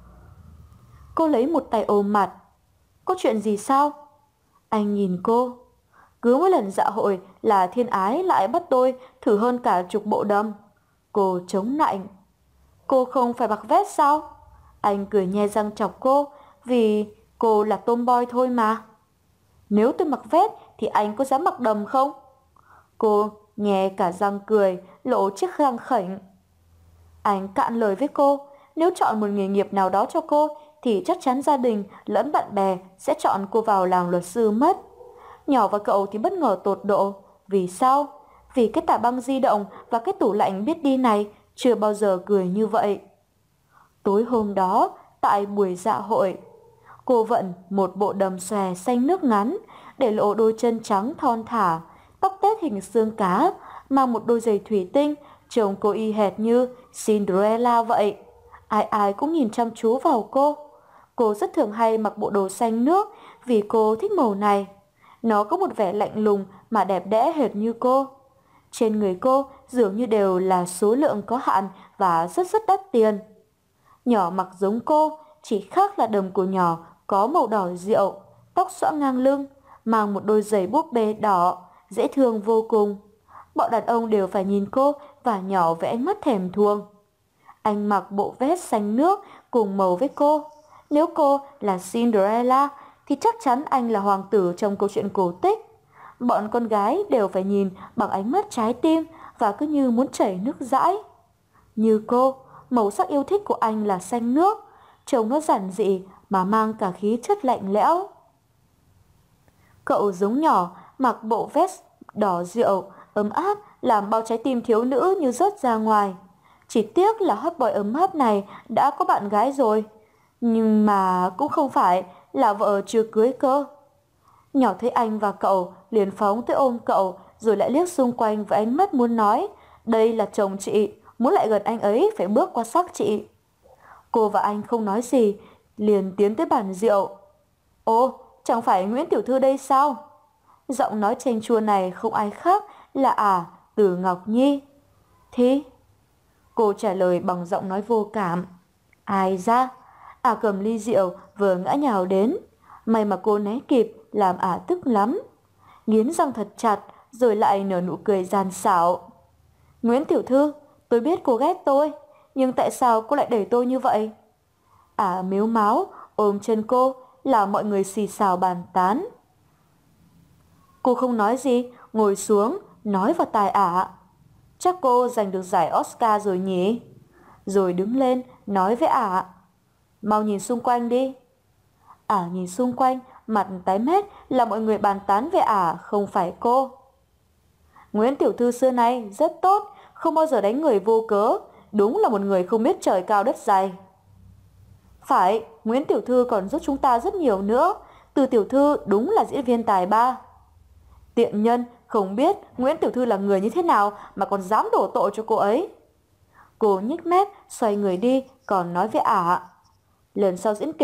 Cô lấy một tay ôm mặt. Có chuyện gì sao? Anh nhìn cô. Cứ mỗi lần dạ hội là thiên ái lại bắt tôi thử hơn cả chục bộ đầm. Cô chống nạnh. Cô không phải mặc vest sao? Anh cười nhe răng chọc cô. Vì cô là tomboy thôi mà. Nếu tôi mặc vest thì anh có dám mặc đầm không? Cô nhè cả răng cười, lộ chiếc răng khểnh. Anh cạn lời với cô. Nếu chọn một nghề nghiệp nào đó cho cô thì chắc chắn gia đình lẫn bạn bè sẽ chọn cô vào làm luật sư mất. Nhỏ và cậu thì bất ngờ tột độ. Vì sao? Vì cái tả băng di động và cái tủ lạnh biết đi này chưa bao giờ cười như vậy. Tối hôm đó, tại buổi dạ hội, cô vận một bộ đầm xòe xanh nước ngắn, để lộ đôi chân trắng thon thả, tóc tết hình xương cá, mang một đôi giày thủy tinh, trông cô y hệt như Cinderella vậy. Ai ai cũng nhìn chăm chú vào cô. Cô rất thường hay mặc bộ đồ xanh nước vì cô thích màu này. Nó có một vẻ lạnh lùng mà đẹp đẽ hệt như cô. Trên người cô dường như đều là số lượng có hạn và rất rất đắt tiền. Nhỏ mặc giống cô, chỉ khác là đầm của nhỏ có màu đỏ rượu, tóc xõa ngang lưng, mang một đôi giày búp bê đỏ, dễ thương vô cùng. Bọn đàn ông đều phải nhìn cô và nhỏ với ánh mắt thèm thuồng. Anh mặc bộ vest xanh nước cùng màu với cô. Nếu cô là Cinderella thì chắc chắn anh là hoàng tử trong câu chuyện cổ tích. Bọn con gái đều phải nhìn bằng ánh mắt trái tim và cứ như muốn chảy nước dãi. Như cô, màu sắc yêu thích của anh là xanh nước, trông nó giản dị mà mang cả khí chất lạnh lẽo. Cậu giống nhỏ, mặc bộ vest đỏ rượu, ấm áp làm bao trái tim thiếu nữ như rớt ra ngoài. Chỉ tiếc là hot boy ấm áp này đã có bạn gái rồi, nhưng mà cũng không phải là vợ chưa cưới cơ. Nhỏ thấy anh và cậu liền phóng tới ôm cậu, rồi lại liếc xung quanh với ánh mắt muốn nói, đây là chồng chị, muốn lại gần anh ấy phải bước qua xác chị. Cô và anh không nói gì, liền tiến tới bàn rượu. Ồ, chẳng phải Nguyễn tiểu thư đây sao? Giọng nói chanh chua này không ai khác là à Từ Ngọc Nhi. Thì? Cô trả lời bằng giọng nói vô cảm. Ai ra? À cầm ly rượu vừa ngã nhào đến. May mà cô né kịp, làm ả tức lắm. Nghiến răng thật chặt, rồi lại nở nụ cười gian xảo. Nguyễn tiểu thư, tôi biết cô ghét tôi, nhưng tại sao cô lại đẩy tôi như vậy? Ả mếu máo, ôm chân cô, làm mọi người xì xào bàn tán. Cô không nói gì, ngồi xuống, nói vào tai ả. Chắc cô giành được giải Oscar rồi nhỉ? Rồi đứng lên, nói với ả. Mau nhìn xung quanh đi. Ả nhìn xung quanh, mặt tái mét là mọi người bàn tán về ả, không phải cô. Nguyễn tiểu thư xưa nay rất tốt, không bao giờ đánh người vô cớ, đúng là một người không biết trời cao đất dày. Phải, Nguyễn tiểu thư còn giúp chúng ta rất nhiều nữa, Từ tiểu thư đúng là diễn viên tài ba. Tiện nhân, không biết Nguyễn tiểu thư là người như thế nào mà còn dám đổ tội cho cô ấy. Cô nhếch mép, xoay người đi, còn nói với ả. Lần sau diễn kịch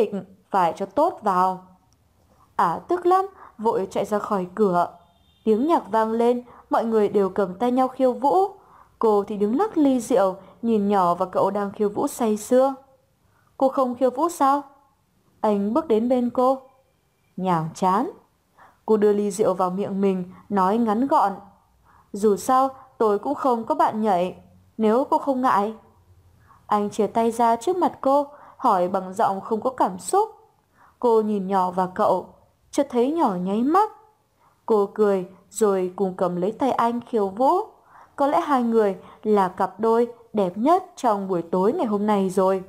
phải cho tốt vào. Ả tức lắm, vội chạy ra khỏi cửa. Tiếng nhạc vang lên, mọi người đều cầm tay nhau khiêu vũ. Cô thì đứng lắc ly rượu, nhìn nhỏ và cậu đang khiêu vũ say sưa. Cô không khiêu vũ sao? Anh bước đến bên cô. Nhàm chán. Cô đưa ly rượu vào miệng mình, nói ngắn gọn. Dù sao, tôi cũng không có bạn nhảy, nếu cô không ngại. Anh chìa tay ra trước mặt cô, hỏi bằng giọng không có cảm xúc. Cô nhìn nhỏ và cậu, chợt thấy nhỏ nháy mắt. Cô cười rồi cùng cầm lấy tay anh khiêu vũ. Có lẽ hai người là cặp đôi đẹp nhất trong buổi tối ngày hôm nay rồi.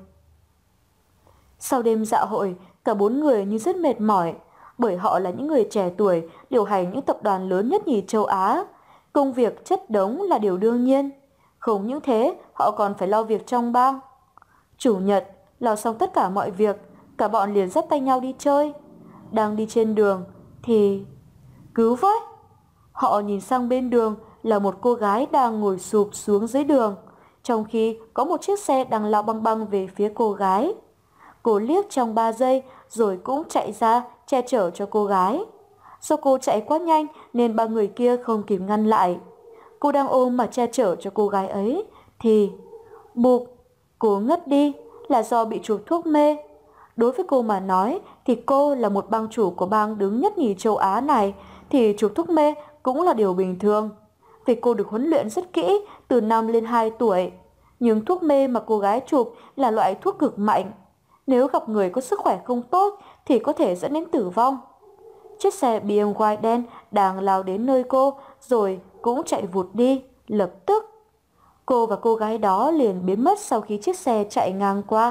Sau đêm dạ hội, cả bốn người như rất mệt mỏi, bởi họ là những người trẻ tuổi điều hành những tập đoàn lớn nhất nhì châu Á. Công việc chất đống là điều đương nhiên. Không những thế, họ còn phải lo việc trong bang. Chủ nhật, lo xong tất cả mọi việc, cả bọn liền dắt tay nhau đi chơi. Đang đi trên đường, thì... Cứu với! Họ nhìn sang bên đường là một cô gái đang ngồi sụp xuống dưới đường, trong khi có một chiếc xe đang lao băng băng về phía cô gái. Cô liếc trong ba giây rồi cũng chạy ra che chở cho cô gái. Do cô chạy quá nhanh nên ba người kia không kịp ngăn lại. Cô đang ôm mà che chở cho cô gái ấy thì bụp, cô ngất đi là do bị chuộc thuốc mê. Đối với cô mà nói thì cô là một bang chủ của bang đứng nhất nhì châu Á này, thì chuộc thuốc mê cũng là điều bình thường. Vì cô được huấn luyện rất kỹ từ năm lên hai tuổi. Nhưng thuốc mê mà cô gái chuộc là loại thuốc cực mạnh. Nếu gặp người có sức khỏe không tốt thì có thể dẫn đến tử vong. Chiếc xe bê em vê đen đang lao đến nơi cô rồi cũng chạy vụt đi. Lập tức cô và cô gái đó liền biến mất sau khi chiếc xe chạy ngang qua.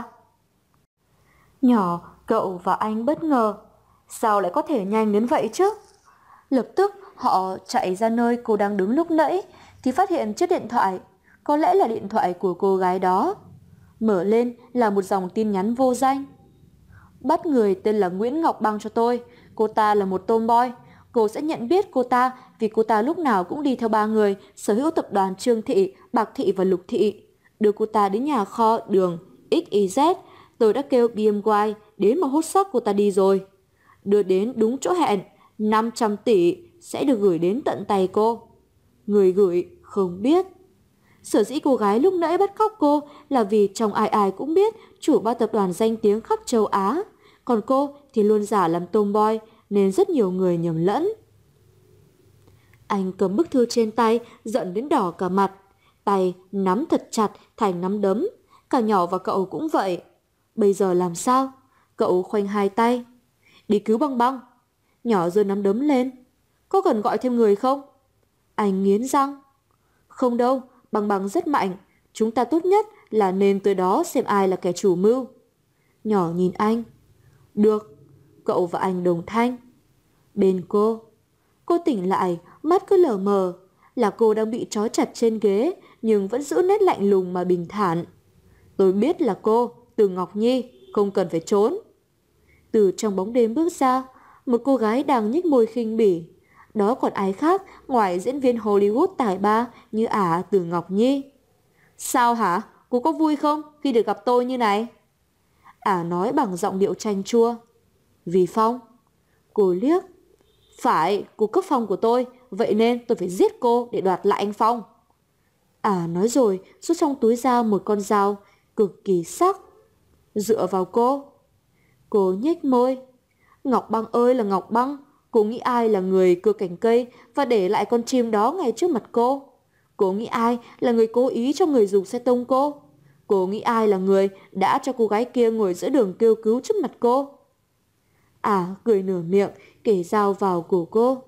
Nhỏ, cậu và anh bất ngờ. Sao lại có thể nhanh đến vậy chứ? Lập tức họ chạy ra nơi cô đang đứng lúc nãy thì phát hiện chiếc điện thoại. Có lẽ là điện thoại của cô gái đó. Mở lên là một dòng tin nhắn vô danh. Bắt người tên là Nguyễn Ngọc Băng cho tôi. Cô ta là một tomboy. Cô sẽ nhận biết cô ta vì cô ta lúc nào cũng đi theo ba người sở hữu tập đoàn Trương Thị, Bạc Thị và Lục Thị. Đưa cô ta đến nhà kho đường ích y dét. Tôi đã kêu bê em vê đến mà hút xác cô ta đi rồi. Đưa đến đúng chỗ hẹn, năm trăm tỷ sẽ được gửi đến tận tay cô. Người gửi không biết. Sở dĩ cô gái lúc nãy bắt cóc cô là vì trong ai ai cũng biết chủ ba tập đoàn danh tiếng khắp châu Á. Còn cô thì luôn giả làm tomboy nên rất nhiều người nhầm lẫn. Anh cầm bức thư trên tay, giận đến đỏ cả mặt. Tay nắm thật chặt thành nắm đấm. Cả nhỏ và cậu cũng vậy. Bây giờ làm sao? Cậu khoanh hai tay. Đi cứu Băng Băng. Nhỏ giơ nắm đấm lên. Có cần gọi thêm người không? Anh nghiến răng. Không đâu, Băng Băng rất mạnh. Chúng ta tốt nhất là nên tới đó xem ai là kẻ chủ mưu. Nhỏ nhìn anh. Được. Cậu và anh đồng thanh. Bên cô. Cô tỉnh lại, mắt cứ lờ mờ. Là cô đang bị trói chặt trên ghế, nhưng vẫn giữ nét lạnh lùng mà bình thản. Tôi biết là cô, Từ Ngọc Nhi, không cần phải trốn. Từ trong bóng đêm bước ra, một cô gái đang nhếch môi khinh bỉ. Đó còn ai khác ngoài diễn viên Hollywood tài ba như ả Từ Ngọc Nhi. Sao hả? Cô có vui không khi được gặp tôi như này? Ả nói bằng giọng điệu chanh chua. Vì Phong. Cô liếc. Phải, cô cướp Phong của tôi, vậy nên tôi phải giết cô để đoạt lại anh Phong. Ả nói rồi rút trong túi ra một con dao cực kỳ sắc. Dựa vào cô. Cô nhếch môi. Ngọc Băng ơi là Ngọc Băng. Cô nghĩ ai là người cưa cành cây và để lại con chim đó ngay trước mặt cô? Cô nghĩ ai là người cố ý cho người dùng xe tông cô? Cô nghĩ ai là người đã cho cô gái kia ngồi giữa đường kêu cứu trước mặt cô? À, cười nửa miệng, kể dao vào cổ cô.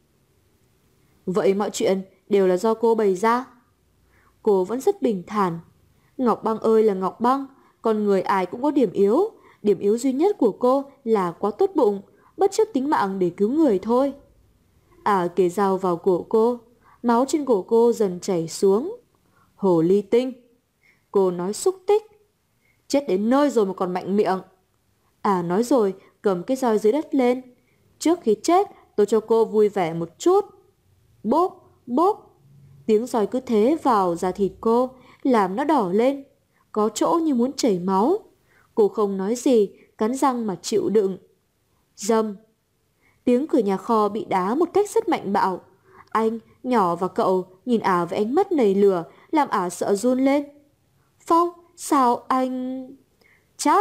Vậy mọi chuyện đều là do cô bày ra. Cô vẫn rất bình thản. Ngọc Băng ơi là Ngọc Băng, con người ai cũng có điểm yếu. Điểm yếu duy nhất của cô là quá tốt bụng, bất chấp tính mạng để cứu người thôi. À, kề dao vào cổ cô. Máu trên cổ cô dần chảy xuống. Hồ ly tinh. Cô nói xúc tích. Chết đến nơi rồi mà còn mạnh miệng. À nói rồi cầm cái roi dưới đất lên. Trước khi chết tôi cho cô vui vẻ một chút. Bốp, bốp. Tiếng roi cứ thế vào da thịt cô, làm nó đỏ lên. Có chỗ như muốn chảy máu. Cô không nói gì, cắn răng mà chịu đựng. Rầm. Tiếng cửa nhà kho bị đá một cách rất mạnh bạo. Anh, nhỏ và cậu nhìn ả với ánh mắt nảy lửa, làm ả sợ run lên. Phong, sao anh... Chát.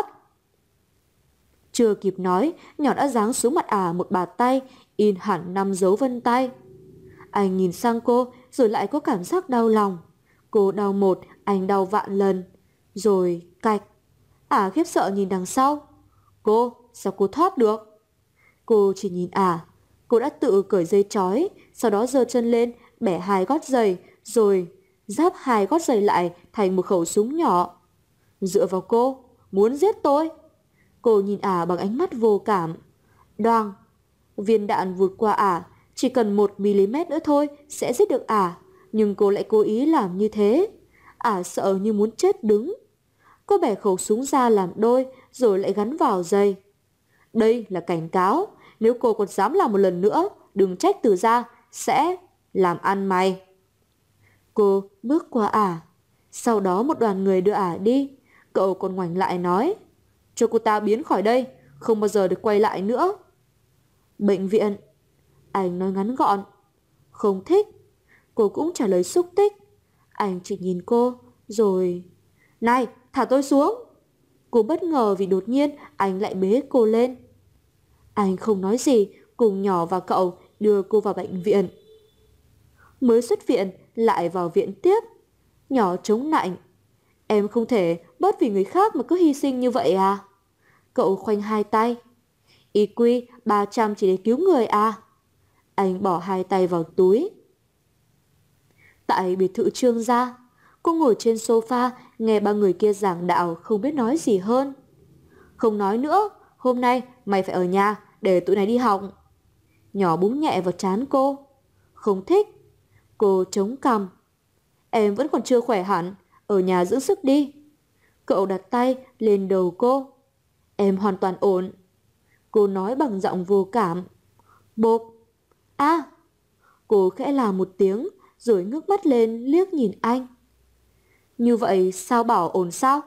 Chưa kịp nói, nhỏ đã giáng xuống mặt ả một bàn tay, in hẳn năm dấu vân tay. Anh nhìn sang cô, rồi lại có cảm giác đau lòng. Cô đau một, anh đau vạn lần. Rồi cạch. Ả khiếp sợ nhìn đằng sau. Cô, sao cô thoát được? Cô chỉ nhìn ả. Cô đã tự cởi dây trói, sau đó giơ chân lên, bẻ hai gót giày, rồi giáp hai gót giày lại thành một khẩu súng nhỏ. Dựa vào cô, muốn giết tôi. Cô nhìn ả bằng ánh mắt vô cảm. Đoàng. Viên đạn vụt qua ả, chỉ cần một mi-li-mét nữa thôi sẽ giết được ả, nhưng cô lại cố ý làm như thế. Ả sợ như muốn chết đứng. Cô bẻ khẩu súng ra làm đôi, rồi lại gắn vào dây. Đây là cảnh cáo, nếu cô còn dám làm một lần nữa, đừng trách từ ra, sẽ làm ăn mày. Cô bước qua ả. Sau đó một đoàn người đưa ả đi. Cậu còn ngoảnh lại nói, cho cô ta biến khỏi đây, không bao giờ được quay lại nữa. Bệnh viện. Anh nói ngắn gọn. Không thích. Cô cũng trả lời xúc tích. Anh chỉ nhìn cô, rồi... Này, thả tôi xuống. Cô bất ngờ vì đột nhiên anh lại bế cô lên. Anh không nói gì, cùng nhỏ và cậu đưa cô vào bệnh viện. Mới xuất viện, lại vào viện tiếp. Nhỏ chống nạnh. Em không thể bớt vì người khác mà cứ hy sinh như vậy à? Cậu khoanh hai tay. i quy ba trăm chỉ để cứu người à? Anh bỏ hai tay vào túi. Tại biệt thự Trương gia, cô ngồi trên sofa nghe ba người kia giảng đạo không biết nói gì hơn. Không nói nữa, hôm nay mày phải ở nhà để tụi này đi học. Nhỏ búng nhẹ vào trán cô. Không thích. Cô chống cằm. Em vẫn còn chưa khỏe hẳn, ở nhà dưỡng sức đi. Cậu đặt tay lên đầu cô. Em hoàn toàn ổn. Cô nói bằng giọng vô cảm. Bộp. À. Cô khẽ làm một tiếng rồi ngước mắt lên liếc nhìn anh. Như vậy sao bảo ổn sao?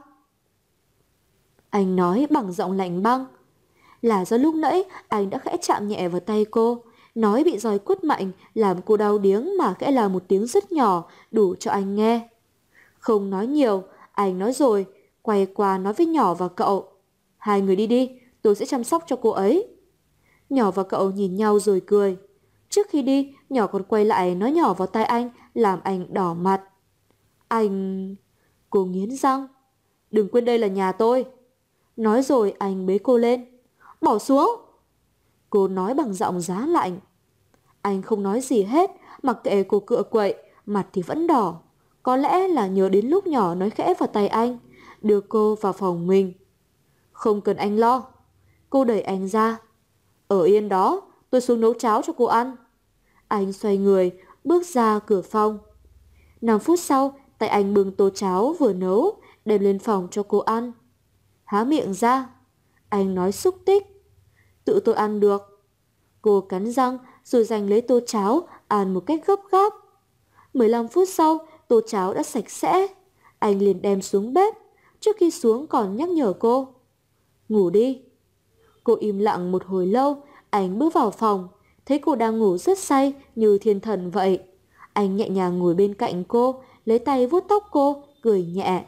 Anh nói bằng giọng lạnh băng. Là do lúc nãy anh đã khẽ chạm nhẹ vào tay cô, nói bị roi quất mạnh làm cô đau điếng mà khẽ là một tiếng rất nhỏ đủ cho anh nghe. Không nói nhiều, anh nói rồi, quay qua nói với nhỏ và cậu. Hai người đi đi, tôi sẽ chăm sóc cho cô ấy. Nhỏ và cậu nhìn nhau rồi cười. Trước khi đi, nhỏ còn quay lại nói nhỏ vào tai anh, làm anh đỏ mặt. Anh... Cô nghiến răng. Đừng quên đây là nhà tôi. Nói rồi anh bế cô lên. Bỏ xuống. Cô nói bằng giọng giá lạnh. Anh không nói gì hết, mặc kệ cô cựa quậy, mặt thì vẫn đỏ. Có lẽ là nhớ đến lúc nhỏ nói khẽ vào tay anh, đưa cô vào phòng mình. Không cần anh lo. Cô đẩy anh ra. Ở yên đó, tôi xuống nấu cháo cho cô ăn. Anh xoay người, bước ra cửa phòng. Năm phút sau, tay anh bưng tô cháo vừa nấu, đem lên phòng cho cô ăn. Há miệng ra. Anh nói xúc tích. Tự tôi ăn được. Cô cắn răng rồi giành lấy tô cháo, ăn một cách gấp gáp. mười lăm phút sau, tô cháo đã sạch sẽ. Anh liền đem xuống bếp. Trước khi xuống còn nhắc nhở cô. Ngủ đi. Cô im lặng một hồi lâu. Anh bước vào phòng, thấy cô đang ngủ rất say như thiên thần vậy. Anh nhẹ nhàng ngồi bên cạnh cô, lấy tay vuốt tóc cô, cười nhẹ.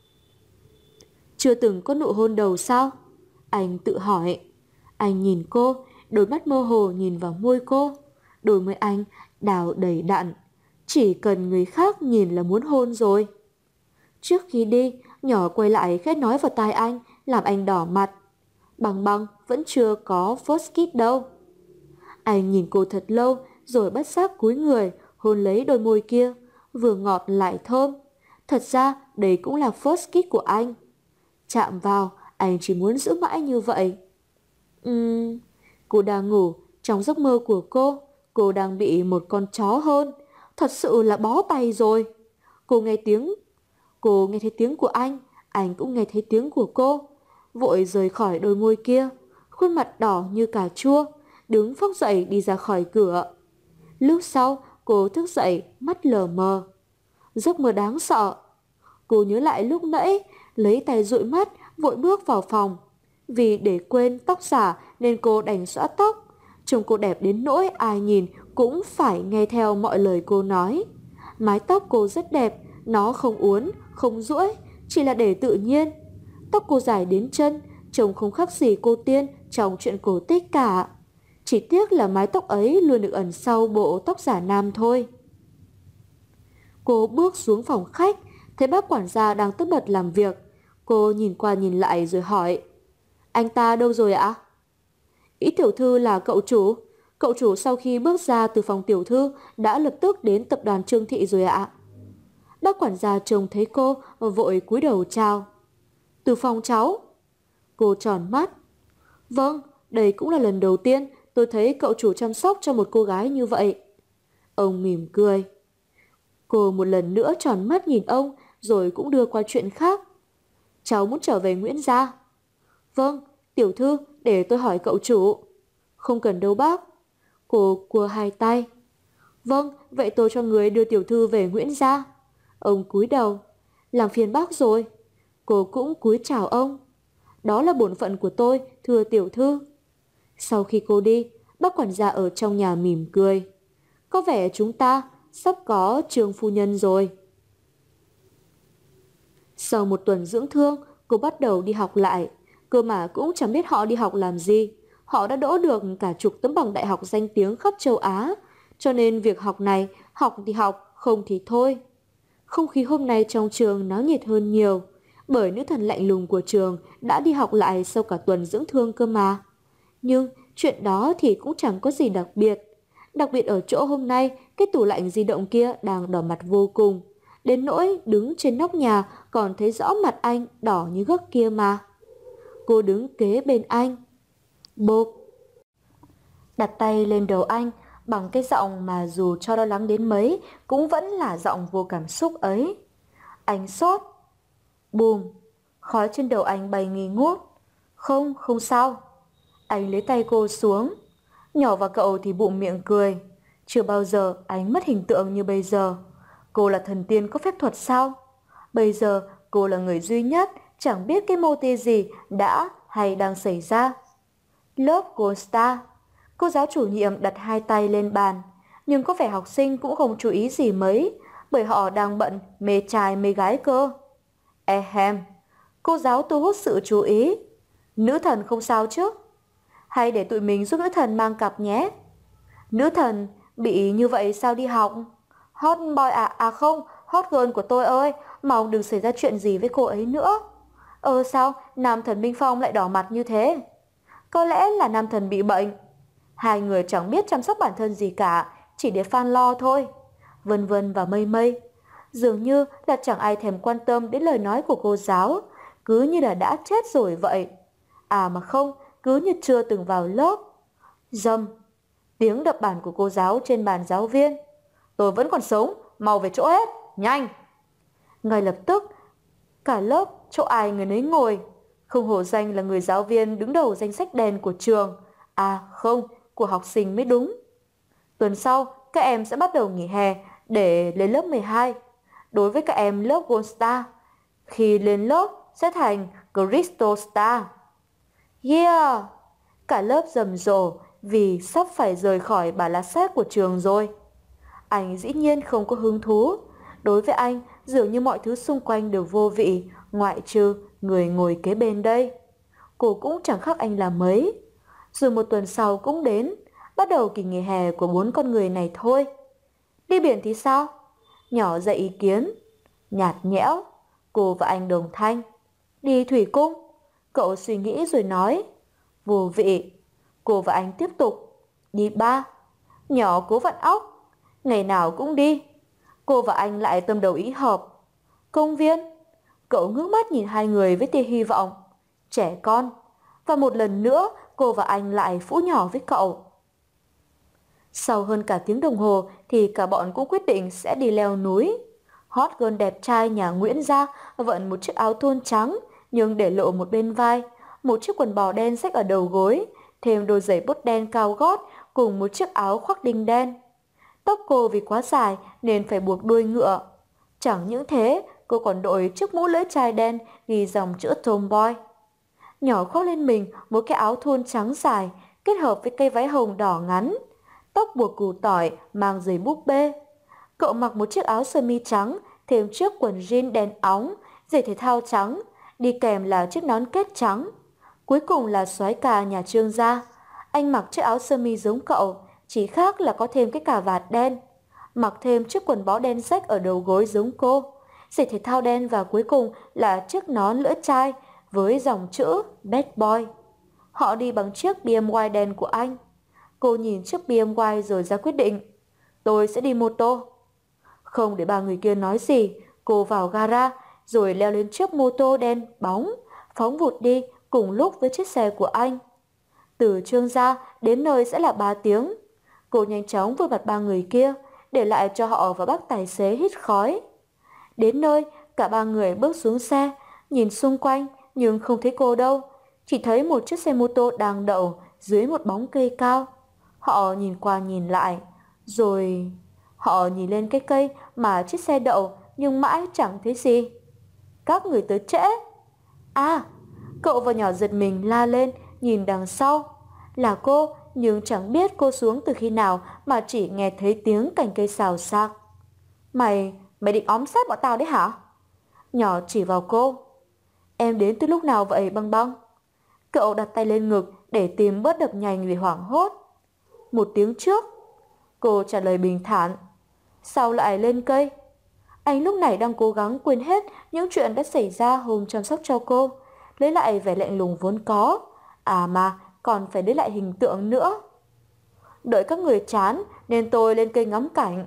Chưa từng có nụ hôn đầu sao? Anh tự hỏi. Anh nhìn cô, đôi mắt mơ hồ nhìn vào môi cô. Đôi môi anh đào đầy đặn. Chỉ cần người khác nhìn là muốn hôn rồi. Trước khi đi, nhỏ quay lại khẽ nói vào tai anh, làm anh đỏ mặt. Bằng bằng vẫn chưa có first kiss đâu. Anh nhìn cô thật lâu, rồi bất giác cúi người, hôn lấy đôi môi kia, vừa ngọt lại thơm. Thật ra đây cũng là first kiss của anh. Chạm vào, anh chỉ muốn giữ mãi như vậy. Uhm, cô đang ngủ, trong giấc mơ của cô, cô đang bị một con chó hôn. Thật sự là bó tay rồi. Cô nghe tiếng, cô nghe thấy tiếng của anh, anh cũng nghe thấy tiếng của cô. Vội rời khỏi đôi môi kia, khuôn mặt đỏ như cà chua, đứng phóc dậy đi ra khỏi cửa. Lúc sau, cô thức dậy, mắt lờ mờ. Giấc mơ đáng sợ. Cô nhớ lại lúc nãy, lấy tay dụi mắt, vội bước vào phòng. Vì để quên tóc giả nên cô đành xõa tóc. Trông cô đẹp đến nỗi ai nhìn cũng phải nghe theo mọi lời cô nói. Mái tóc cô rất đẹp, nó không uốn, không duỗi, chỉ là để tự nhiên. Tóc cô dài đến chân, trông không khác gì cô tiên trong chuyện cổ tích cả. Chỉ tiếc là mái tóc ấy luôn được ẩn sau bộ tóc giả nam thôi. Cô bước xuống phòng khách, thấy bác quản gia đang tất bật làm việc. Cô nhìn qua nhìn lại rồi hỏi: Anh ta đâu rồi ạ? Ý tiểu thư là cậu chủ. Cậu chủ sau khi bước ra từ phòng tiểu thư đã lập tức đến tập đoàn Trương Thị rồi ạ. Bác quản gia trông thấy cô vội cúi đầu chào. Từ phòng cháu. Cô tròn mắt. Vâng, đây cũng là lần đầu tiên tôi thấy cậu chủ chăm sóc cho một cô gái như vậy. Ông mỉm cười. Cô một lần nữa tròn mắt nhìn ông rồi cũng đưa qua chuyện khác. Cháu muốn trở về Nguyễn Gia. Vâng, tiểu thư, để tôi hỏi cậu chủ. Không cần đâu bác. Cô cua hai tay. Vâng, vậy tôi cho người đưa tiểu thư về Nguyễn Gia. Ông cúi đầu. Làm phiền bác rồi. Cô cũng cúi chào ông. Đó là bổn phận của tôi, thưa tiểu thư. Sau khi cô đi, bác quản gia ở trong nhà mỉm cười. Có vẻ chúng ta sắp có Trương phu nhân rồi. Sau một tuần dưỡng thương, cô bắt đầu đi học lại. Cơ mà cũng chẳng biết họ đi học làm gì. Họ đã đỗ được cả chục tấm bằng đại học danh tiếng khắp châu Á. Cho nên việc học này, học thì học, không thì thôi. Không khí hôm nay trong trường náo nhiệt hơn nhiều. Bởi nữ thần lạnh lùng của trường đã đi học lại sau cả tuần dưỡng thương cơ mà. Nhưng chuyện đó thì cũng chẳng có gì đặc biệt. Đặc biệt ở chỗ hôm nay, cái tủ lạnh di động kia đang đỏ mặt vô cùng. Đến nỗi đứng trên nóc nhà còn thấy rõ mặt anh đỏ như gấc kia mà. Cô đứng kế bên anh. Bộp. Đặt tay lên đầu anh bằng cái giọng mà dù cho lo lắng đến mấy cũng vẫn là giọng vô cảm xúc ấy. Anh sốt. Bùm. Khói trên đầu anh bay nghi ngút. Không, không sao. Anh lấy tay cô xuống. Nhỏ và cậu thì bụng miệng cười. Chưa bao giờ anh mất hình tượng như bây giờ. Cô là thần tiên có phép thuật sao? Bây giờ cô là người duy nhất chẳng biết cái mô tê gì đã hay đang xảy ra. Lớp Gold Star. Cô giáo chủ nhiệm đặt hai tay lên bàn. Nhưng có vẻ học sinh cũng không chú ý gì mấy, bởi họ đang bận mê trai mê gái cơ. Ehem. Cô giáo thu hút sự chú ý. Nữ thần không sao chứ? Hay để tụi mình giúp nữ thần mang cặp nhé. Nữ thần bị như vậy sao đi học? Hot boy à, à không, hot girl của tôi ơi, mong đừng xảy ra chuyện gì với cô ấy nữa. Ờ sao, nam thần Minh Phong lại đỏ mặt như thế? Có lẽ là nam thần bị bệnh. Hai người chẳng biết chăm sóc bản thân gì cả, chỉ để fan lo thôi. Vân vân và mây mây. Dường như là chẳng ai thèm quan tâm đến lời nói của cô giáo, cứ như là đã chết rồi vậy. À mà không, cứ như chưa từng vào lớp. Dầm. Tiếng đập bàn của cô giáo trên bàn giáo viên. Tôi vẫn còn sống, mau về chỗ hết, nhanh. Ngay lập tức, cả lớp chỗ ai người nấy ngồi. Không hổ danh là người giáo viên đứng đầu danh sách đen của trường. À không, của học sinh mới đúng. Tuần sau, các em sẽ bắt đầu nghỉ hè để lên lớp mười hai. Đối với các em lớp Gold Star, khi lên lớp sẽ thành Crystal Star. Yeah! Cả lớp rầm rộ vì sắp phải rời khỏi bà lá sát của trường rồi. Anh dĩ nhiên không có hứng thú. Đối với anh, dường như mọi thứ xung quanh đều vô vị, ngoại trừ người ngồi kế bên đây. Cô cũng chẳng khác anh là mấy. Rồi một tuần sau cũng đến, bắt đầu kỳ nghỉ hè của bốn con người này thôi. Đi biển thì sao? Nhỏ ra ý kiến. Nhạt nhẽo. Cô và anh đồng thanh. Đi thủy cung. Cậu suy nghĩ rồi nói. Vô vị. Cô và anh tiếp tục. Đi ba. Nhỏ cố vặn óc. Ngày nào cũng đi. Cô và anh lại tâm đầu ý hợp. Công viên. Cậu ngước mắt nhìn hai người với tia hy vọng. Trẻ con. Và một lần nữa cô và anh lại phũ nhỏ với cậu. Sau hơn cả tiếng đồng hồ thì cả bọn cũng quyết định sẽ đi leo núi. Hot girl đẹp trai nhà Nguyễn Gia vận một chiếc áo thun trắng nhưng để lộ một bên vai, một chiếc quần bò đen xách ở đầu gối, thêm đôi giày bốt đen cao gót cùng một chiếc áo khoác đinh đen. Tóc cô vì quá dài nên phải buộc đuôi ngựa. Chẳng những thế, cô còn đội chiếc mũ lưỡi chai đen ghi dòng chữ Tomboy. Nhỏ khoác lên mình một cái áo thun trắng dài kết hợp với cây váy hồng đỏ ngắn, tóc buộc củ tỏi mang giày búp bê. Cậu mặc một chiếc áo sơ mi trắng, thêm chiếc quần jean đen óng, giày thể thao trắng, đi kèm là chiếc nón kết trắng. Cuối cùng là soái ca nhà Trương gia. Anh mặc chiếc áo sơ mi giống cậu, chỉ khác là có thêm cái cà vạt đen. Mặc thêm chiếc quần bó đen rách ở đầu gối giống cô, giày thể thao đen và cuối cùng là chiếc nón lưỡi chai với dòng chữ Bad Boy. Họ đi bằng chiếc bê em vê đen của anh. Cô nhìn chiếc bê em vê rồi ra quyết định. Tôi sẽ đi mô tô. Không để ba người kia nói gì, cô vào gara rồi leo lên chiếc mô tô đen bóng, phóng vụt đi cùng lúc với chiếc xe của anh. Từ Trương gia đến nơi sẽ là ba tiếng. Cô nhanh chóng vượt mặt ba người kia, để lại cho họ và bác tài xế hít khói. Đến nơi, cả ba người bước xuống xe, nhìn xung quanh nhưng không thấy cô đâu. Chỉ thấy một chiếc xe mô tô đang đậu dưới một bóng cây cao. Họ nhìn qua nhìn lại, rồi họ nhìn lên cái cây mà chiếc xe đậu nhưng mãi chẳng thấy gì. Các người tới trễ. À, cậu và nhỏ giật mình la lên nhìn đằng sau. Là cô, nhưng chẳng biết cô xuống từ khi nào mà chỉ nghe thấy tiếng cành cây xào xạc. Mày, mày định óm sát bọn tao đấy hả? Nhỏ chỉ vào cô. Em đến từ lúc nào vậy Băng Băng? Cậu đặt tay lên ngực để tìm bớt đập nhanh vì hoảng hốt. Một tiếng trước. Cô trả lời bình thản. Sao lại lên cây? Anh lúc này đang cố gắng quên hết những chuyện đã xảy ra hôm chăm sóc cho cô, lấy lại vẻ lạnh lùng vốn có. À mà, còn phải lấy lại hình tượng nữa. Đợi các người chán nên tôi lên cây ngắm cảnh.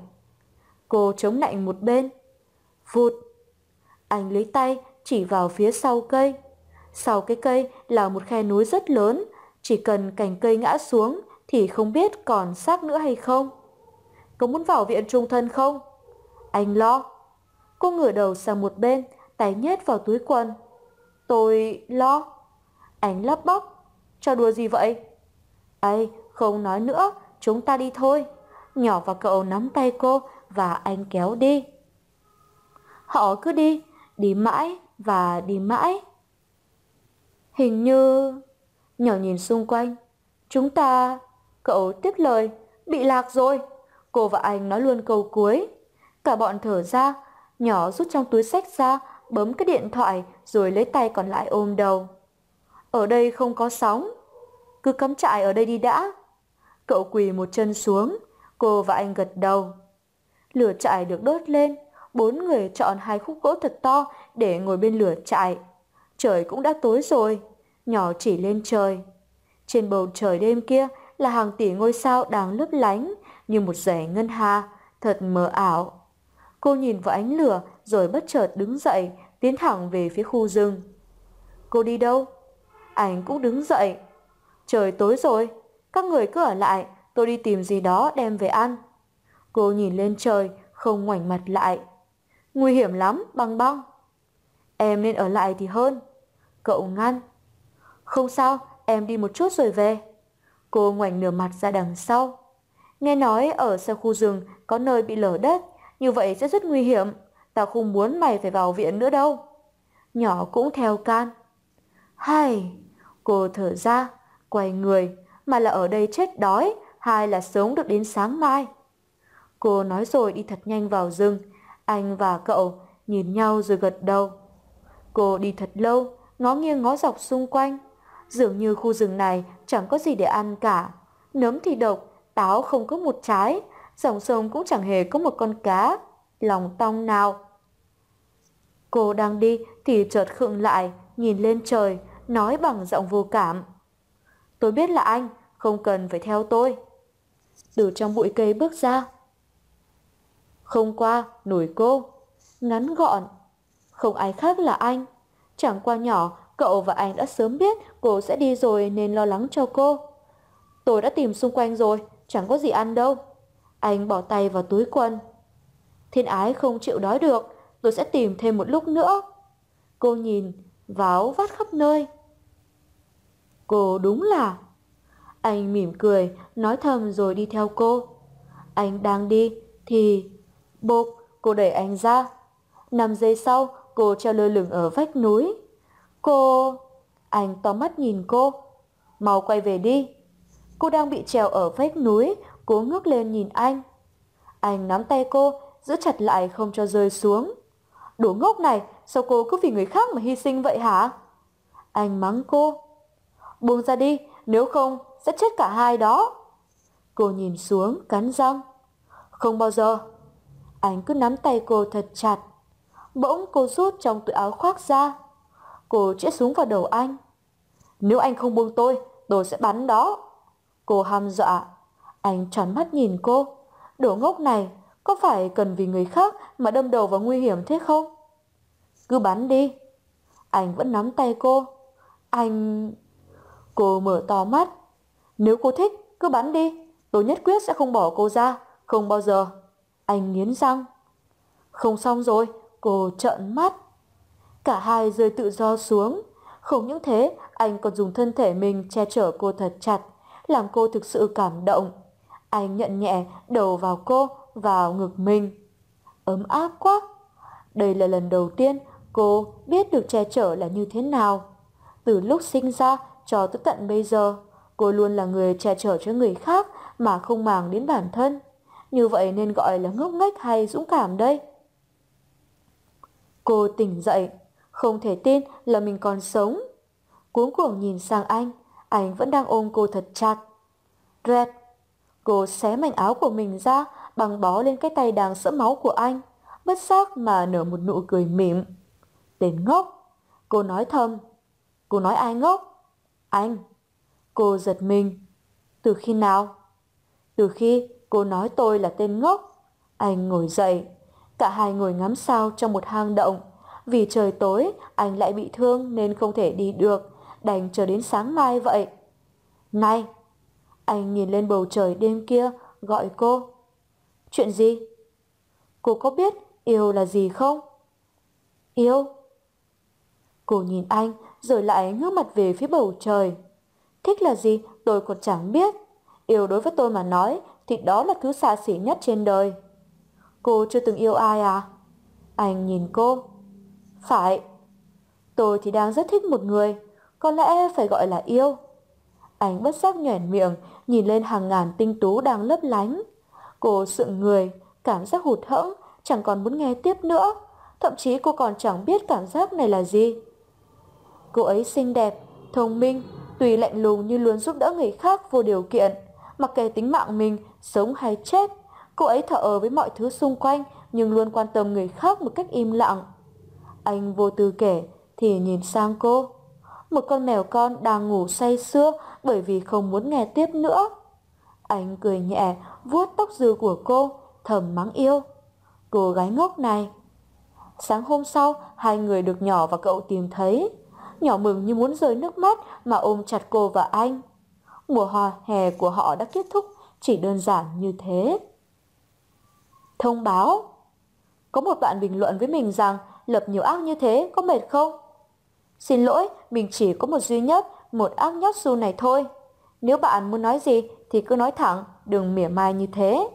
Cô chống lạnh một bên. Vụt. Anh lấy tay chỉ vào phía sau cây. Sau cái cây là một khe núi rất lớn, chỉ cần cành cây ngã xuống thì không biết còn xác nữa hay không. Có muốn vào viện trung thân không? Anh lo. Cô ngửa đầu sang một bên, tay nhét vào túi quần. Tôi lo. Anh lắp bắp. Trò đùa gì vậy? Ây, không nói nữa, chúng ta đi thôi. Nhỏ và cậu nắm tay cô và anh kéo đi. Họ cứ đi, đi mãi và đi mãi. Hình như... Nhỏ nhìn xung quanh. Chúng ta... Cậu tiếp lời. Bị lạc rồi. Cô và anh nói luôn câu cuối. Cả bọn thở ra. Nhỏ rút trong túi xách ra, bấm cái điện thoại rồi lấy tay còn lại ôm đầu. Ở đây không có sóng. Cứ cắm trại ở đây đi đã. Cậu quỳ một chân xuống. Cô và anh gật đầu. Lửa trại được đốt lên. Bốn người chọn hai khúc gỗ thật to để ngồi bên lửa trại. Trời cũng đã tối rồi. Nhỏ chỉ lên trời. Trên bầu trời đêm kia là hàng tỷ ngôi sao đang lấp lánh như một dải ngân hà, thật mờ ảo. Cô nhìn vào ánh lửa rồi bất chợt đứng dậy, tiến thẳng về phía khu rừng. Cô đi đâu? Anh cũng đứng dậy. Trời tối rồi, các người cứ ở lại, tôi đi tìm gì đó đem về ăn. Cô nhìn lên trời, không ngoảnh mặt lại. Nguy hiểm lắm, Băng Băng. Em nên ở lại thì hơn. Cậu ngăn. Không sao, em đi một chút rồi về. Cô ngoảnh nửa mặt ra đằng sau. Nghe nói ở sau khu rừng có nơi bị lở đất, như vậy sẽ rất nguy hiểm. Tao không muốn mày phải vào viện nữa đâu. Nhỏ cũng theo can. Hay, cô thở ra, quay người, mà là ở đây chết đói, hay là sống được đến sáng mai. Cô nói rồi đi thật nhanh vào rừng. Anh và cậu nhìn nhau rồi gật đầu. Cô đi thật lâu, ngó nghiêng ngó dọc xung quanh. Dường như khu rừng này chẳng có gì để ăn cả. Nấm thì độc, táo không có một trái, dòng sông cũng chẳng hề có một con cá, lòng tong nào. Cô đang đi thì chợt khựng lại, nhìn lên trời, nói bằng giọng vô cảm. Tôi biết là anh, không cần phải theo tôi. Từ trong bụi cây bước ra. Không qua nổi cô, ngắn gọn. Không ai khác là anh. Chẳng qua nhỏ, cậu và anh đã sớm biết cô sẽ đi rồi nên lo lắng cho cô. Tôi đã tìm xung quanh rồi, chẳng có gì ăn đâu. Anh bỏ tay vào túi quần. Thiên ái không chịu đói được, tôi sẽ tìm thêm một lúc nữa. Cô nhìn, váo vát khắp nơi. Cô đúng là... Anh mỉm cười, nói thầm rồi đi theo cô. Anh đang đi, thì... Bộp, cô đẩy anh ra. Năm giây sau, cô treo lơ lửng ở vách núi. Cô... Anh to mắt nhìn cô. Mau quay về đi. Cô đang bị trèo ở vách núi, cố ngước lên nhìn anh. Anh nắm tay cô, giữ chặt lại không cho rơi xuống. Đồ ngốc này, sao cô cứ vì người khác mà hy sinh vậy hả? Anh mắng cô. Buông ra đi, nếu không sẽ chết cả hai đó. Cô nhìn xuống, cắn răng. Không bao giờ. Anh cứ nắm tay cô thật chặt. Bỗng cô rút trong túi áo khoác ra. Cô chĩa súng vào đầu anh. Nếu anh không buông tôi, tôi sẽ bắn đó. Cô hăm dọa. Anh tròn mắt nhìn cô. Đồ ngốc này, có phải cần vì người khác mà đâm đầu vào nguy hiểm thế không? Cứ bắn đi. Anh vẫn nắm tay cô. Anh... Cô mở to mắt. Nếu cô thích, cứ bắn đi. Tôi nhất quyết sẽ không bỏ cô ra. Không bao giờ. Anh nghiến răng. Không xong rồi. Cô trợn mắt. Cả hai rơi tự do xuống. Không những thế, anh còn dùng thân thể mình che chở cô thật chặt, làm cô thực sự cảm động. Anh nhận nhẹ đầu vào cô, vào ngực mình. Ấm áp quá. Đây là lần đầu tiên cô biết được che chở là như thế nào. Từ lúc sinh ra cho tới tận bây giờ, cô luôn là người che chở cho người khác mà không màng đến bản thân. Như vậy nên gọi là ngốc nghếch hay dũng cảm đây? Cô tỉnh dậy, không thể tin là mình còn sống. Cuống cuồng nhìn sang anh, anh vẫn đang ôm cô thật chặt. Red. Cô xé mảnh áo của mình ra, băng bó lên cái tay đang sẫm máu của anh, bất giác mà nở một nụ cười mỉm. Tên ngốc. Cô nói thầm. Cô nói ai ngốc? Anh. Cô giật mình. Từ khi nào? Từ khi cô nói tôi là tên ngốc. Anh ngồi dậy. Cả hai ngồi ngắm sao trong một hang động. Vì trời tối, anh lại bị thương nên không thể đi được, đành chờ đến sáng mai vậy. Này! Anh nhìn lên bầu trời đêm kia, gọi cô. Chuyện gì? Cô có biết yêu là gì không? Yêu? Cô nhìn anh, rồi lại ngước mặt về phía bầu trời. Thích là gì tôi còn chẳng biết. Yêu đối với tôi mà nói thì đó là thứ xa xỉ nhất trên đời. Cô chưa từng yêu ai à? Anh nhìn cô. Phải. Tôi thì đang rất thích một người, có lẽ phải gọi là yêu. Anh bất giác nhoẻn miệng, nhìn lên hàng ngàn tinh tú đang lấp lánh. Cô sững người, cảm giác hụt hẫng, chẳng còn muốn nghe tiếp nữa. Thậm chí cô còn chẳng biết cảm giác này là gì. Cô ấy xinh đẹp, thông minh, tuy lạnh lùng nhưng luôn giúp đỡ người khác vô điều kiện. Mặc kệ tính mạng mình, sống hay chết, cô ấy thờ ơ với mọi thứ xung quanh nhưng luôn quan tâm người khác một cách im lặng. Anh vô tư kể thì nhìn sang cô. Một con mèo con đang ngủ say sưa bởi vì không muốn nghe tiếp nữa. Anh cười nhẹ, vuốt tóc dư của cô, thầm mắng yêu. Cô gái ngốc này. Sáng hôm sau, hai người được nhỏ và cậu tìm thấy. Nhỏ mừng như muốn rơi nước mắt mà ôm chặt cô và anh. Mùa hoa hè của họ đã kết thúc, chỉ đơn giản như thế. Thông báo. Có một bạn bình luận với mình rằng lập nhiều ác như thế có mệt không? Xin lỗi, mình chỉ có một duy nhất, một ác nhóc su này thôi. Nếu bạn muốn nói gì thì cứ nói thẳng, đừng mỉa mai như thế.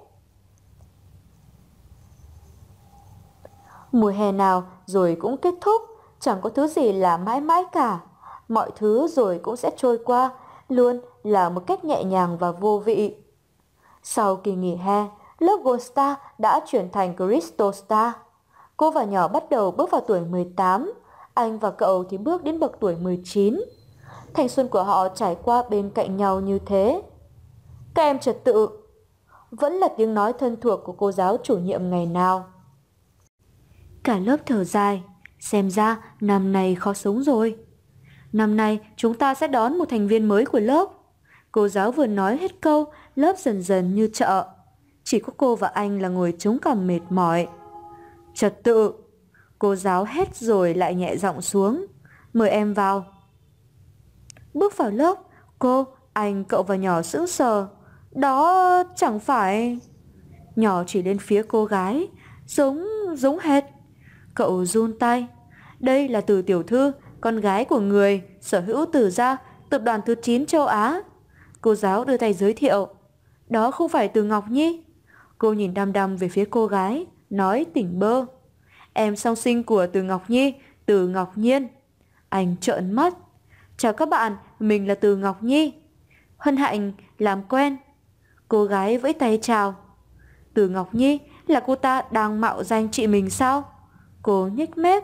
Mùa hè nào rồi cũng kết thúc, chẳng có thứ gì là mãi mãi cả. Mọi thứ rồi cũng sẽ trôi qua, luôn là một cách nhẹ nhàng và vô vị. Sau kỳ nghỉ hè, lớp Gold Star đã chuyển thành Crystal Star. Cô và nhỏ bắt đầu bước vào tuổi mười tám, anh và cậu thì bước đến bậc tuổi mười chín. Thanh xuân của họ trải qua bên cạnh nhau như thế. Các em trật tự. Vẫn là tiếng nói thân thuộc của cô giáo chủ nhiệm ngày nào. Cả lớp thở dài. Xem ra năm nay khó sống rồi. Năm nay chúng ta sẽ đón một thành viên mới của lớp. Cô giáo vừa nói hết câu, lớp dần dần như chợ. Chỉ có cô và anh là ngồi chống cằm mệt mỏi. Trật tự. Cô giáo hét rồi lại nhẹ giọng xuống. Mời em vào. Bước vào lớp, cô, anh, cậu và nhỏ sững sờ. Đó chẳng phải... Nhỏ chỉ lên phía cô gái. Giống, giống hệt. Cậu run tay. Đây là Từ tiểu thư, con gái của người sở hữu Từ gia, tập đoàn thứ chín châu Á. Cô giáo đưa tay giới thiệu. Đó không phải Từ Ngọc Nhi. Cô nhìn đăm đăm về phía cô gái, nói tỉnh bơ. Em song sinh của Từ Ngọc Nhi, Từ Ngọc Nhiên. Anh trợn mắt. Chào các bạn, mình là Từ Ngọc Nhi. Hân hạnh làm quen. Cô gái vẫy tay chào. Từ Ngọc Nhi là cô ta đang mạo danh chị mình sao? Cô nhếch mép.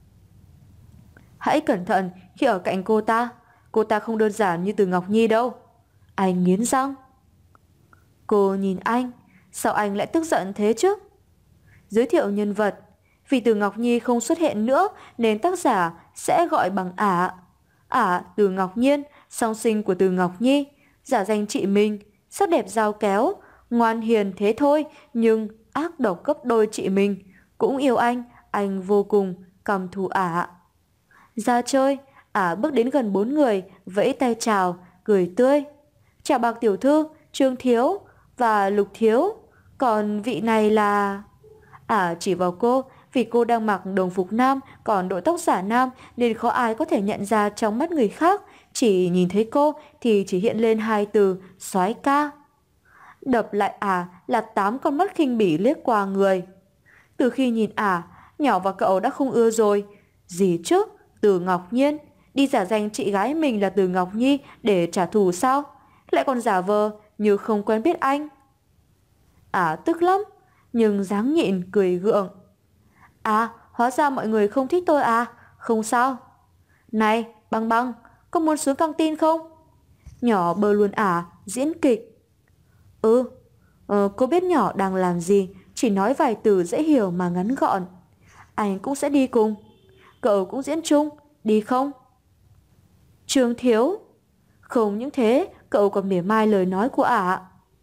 Hãy cẩn thận khi ở cạnh cô ta. Cô ta không đơn giản như Từ Ngọc Nhi đâu. Anh nghiến răng. Cô nhìn anh. Sao anh lại tức giận thế chứ? Giới thiệu nhân vật. Vì Từ Ngọc Nhi không xuất hiện nữa nên tác giả sẽ gọi bằng ả. Ả Từ Ngọc Nhiên, song sinh của Từ Ngọc Nhi, giả danh chị mình, sắc đẹp dao kéo, ngoan hiền thế thôi nhưng ác độc gấp đôi chị mình. Cũng yêu anh, anh vô cùng căm thù ả. Ra chơi, ả bước đến gần bốn người, vẫy tay chào, cười tươi. Chào Bạc tiểu thư, Trương thiếu và Lục thiếu. Còn vị này là... Ả chỉ vào cô, vì cô đang mặc đồng phục nam, còn đội tóc giả nam nên khó ai có thể nhận ra trong mắt người khác. Chỉ nhìn thấy cô thì chỉ hiện lên hai từ soái ca. Đập lại Ả là tám con mắt khinh bỉ liếc qua người. Từ khi nhìn Ả, nhỏ và cậu đã không ưa rồi. Gì chứ? Từ Ngọc Nhiên đi giả danh chị gái mình là Từ Ngọc Nhi để trả thù sao? Lại còn giả vờ như không quen biết anh. Ả tức lắm, nhưng dáng nhịn cười gượng. À, hóa ra mọi người không thích tôi à? Không sao. Này, Băng Băng, có muốn xuống căng tin không? Nhỏ bơ luôn Ả, diễn kịch. Ừ, ờ, cô biết nhỏ đang làm gì, chỉ nói vài từ dễ hiểu mà ngắn gọn. Anh cũng sẽ đi cùng. Cậu cũng diễn chung, đi không? Trương thiếu. Không những thế, cậu còn mỉa mai lời nói của Ả.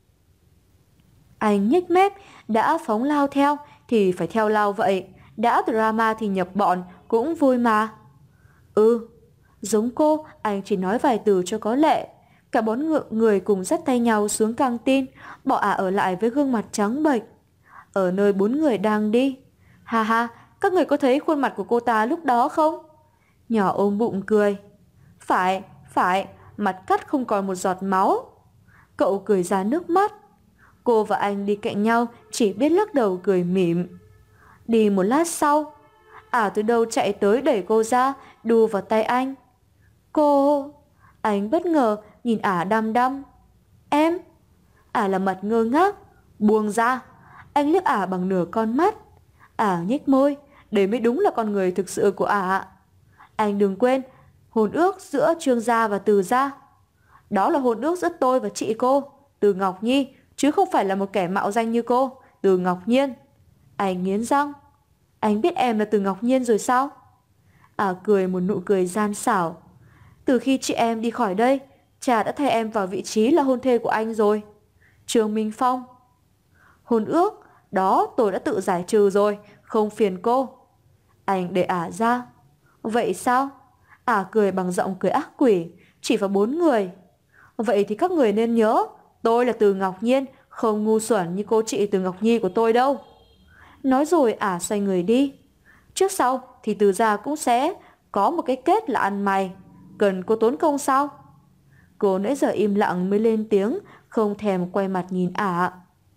Anh nhếch mép, đã phóng lao theo thì phải theo lao vậy. Đã drama thì nhập bọn cũng vui mà. Ừ, giống cô, anh chỉ nói vài từ cho có lệ. Cả bốn ngựa người cùng dắt tay nhau xuống căng tin, bỏ Ả ở lại với gương mặt trắng bệch. Ở nơi bốn người đang đi. Ha ha, các người có thấy khuôn mặt của cô ta lúc đó không? Nhỏ ôm bụng cười. Phải, phải, mặt cắt không còn một giọt máu. Cậu cười ra nước mắt. Cô và anh đi cạnh nhau chỉ biết lắc đầu cười mỉm. Đi một lát sau, Ả từ đâu chạy tới đẩy cô ra, đu vào tay anh. Cô... Anh bất ngờ nhìn Ả đăm đăm. Em? Ả là mặt ngơ ngác. Buông ra. Anh liếc Ả bằng nửa con mắt. Ả nhếch môi. Đây mới đúng là con người thực sự của Ả. Anh đừng quên hôn ước giữa Trương gia và Từ gia. Đó là hôn ước giữa tôi và chị cô, Từ Ngọc Nhi, chứ không phải là một kẻ mạo danh như cô, Từ Ngọc Nhiên. Anh nghiến răng. Anh biết em là Từ Ngọc Nhiên rồi sao? Ả cười một nụ cười gian xảo. Từ khi chị em đi khỏi đây, cha đã thay em vào vị trí là hôn thê của anh rồi. Trương Minh Phong. Hôn ước, đó tôi đã tự giải trừ rồi, không phiền cô. Anh để Ả ra. Vậy sao? Ả cười bằng giọng cười ác quỷ, chỉ vào bốn người. Vậy thì các người nên nhớ, tôi là Từ Ngọc Nhiên, không ngu xuẩn như cô chị Từ Ngọc Nhi của tôi đâu. Nói rồi Ả xoay người đi. Trước sau thì Từ gia cũng sẽ có một cái kết là ăn mày. Cần cô tốn công sao? Cô nãy giờ im lặng mới lên tiếng, không thèm quay mặt nhìn Ả.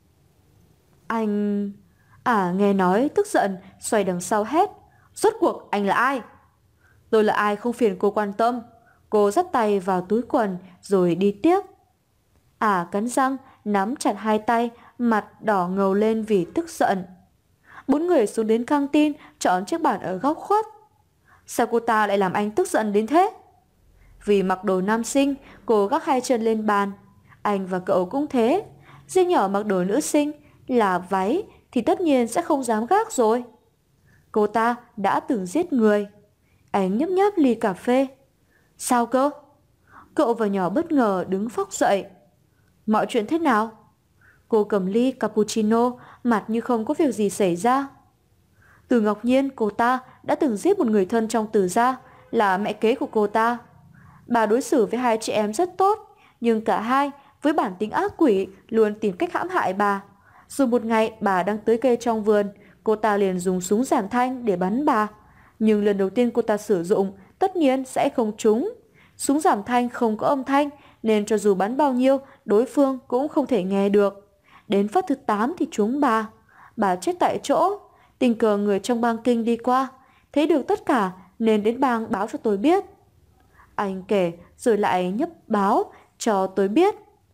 Anh... Ả nghe nói tức giận, xoay đằng sau hét. Rốt cuộc anh là ai? Tôi là ai không phiền cô quan tâm. Cô dắt tay vào túi quần rồi đi tiếp. Ả cắn răng, nắm chặt hai tay, mặt đỏ ngầu lên vì tức giận. Bốn người xuống đến căng tin, chọn chiếc bàn ở góc khuất. Sao cô ta lại làm anh tức giận đến thế? Vì mặc đồ nam sinh, cô gác hai chân lên bàn. Anh và cậu cũng thế. Riêng nhỏ mặc đồ nữ sinh là váy thì tất nhiên sẽ không dám gác rồi. Cô ta đã từng giết người. Anh nhấp nháp ly cà phê. Sao cơ? Cậu và nhỏ bất ngờ đứng phóc dậy. Mọi chuyện thế nào? Cô cầm ly cappuccino, mặt như không có việc gì xảy ra. Từ Ngọc Nhiên, cô ta đã từng giết một người thân trong Từ gia, là mẹ kế của cô ta. Bà đối xử với hai chị em rất tốt, nhưng cả hai với bản tính ác quỷ luôn tìm cách hãm hại bà. Rồi một ngày bà đang tưới cây trong vườn, cô ta liền dùng súng giảm thanh để bắn bà. Nhưng lần đầu tiên cô ta sử dụng, tất nhiên sẽ không trúng. Súng giảm thanh không có âm thanh, nên cho dù bắn bao nhiêu, đối phương cũng không thể nghe được. Đến phát thứ tám thì trúng bà. Bà chết tại chỗ. Tình cờ người trong bang kinh đi qua, thấy được tất cả nên đến bang báo cho tôi biết. Anh kể rồi lại nhấp báo cho tôi biết.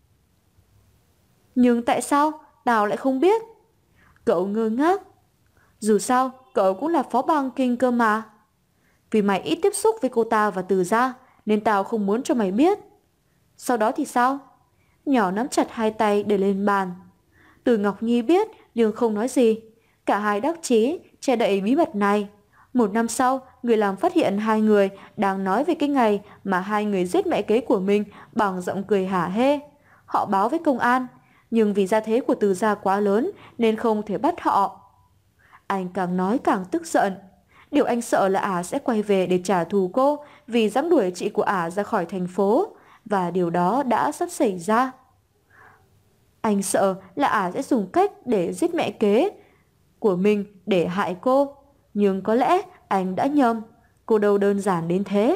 Nhưng tại sao tao lại không biết? Cậu ngơ ngác. Dù sao cậu cũng là phó bang kinh cơ mà. Vì mày ít tiếp xúc với cô ta và Từ Gia nên tao không muốn cho mày biết. Sau đó thì sao? Nhỏ nắm chặt hai tay để lên bàn. Từ Ngọc Nhi biết nhưng không nói gì. Cả hai đắc chí che đậy bí mật này. Một năm sau, người làm phát hiện hai người đang nói về cái ngày mà hai người giết mẹ kế của mình bằng giọng cười hả hê. Họ báo với công an, nhưng vì gia thế của Từ Gia quá lớn nên không thể bắt họ. Anh càng nói càng tức giận. Điều anh sợ là ả sẽ quay về để trả thù cô vì dám đuổi chị của ả ra khỏi thành phố. Và điều đó đã sắp xảy ra. Anh sợ là ả sẽ dùng cách để giết mẹ kế của mình để hại cô. Nhưng có lẽ anh đã nhầm. Cô đâu đơn giản đến thế.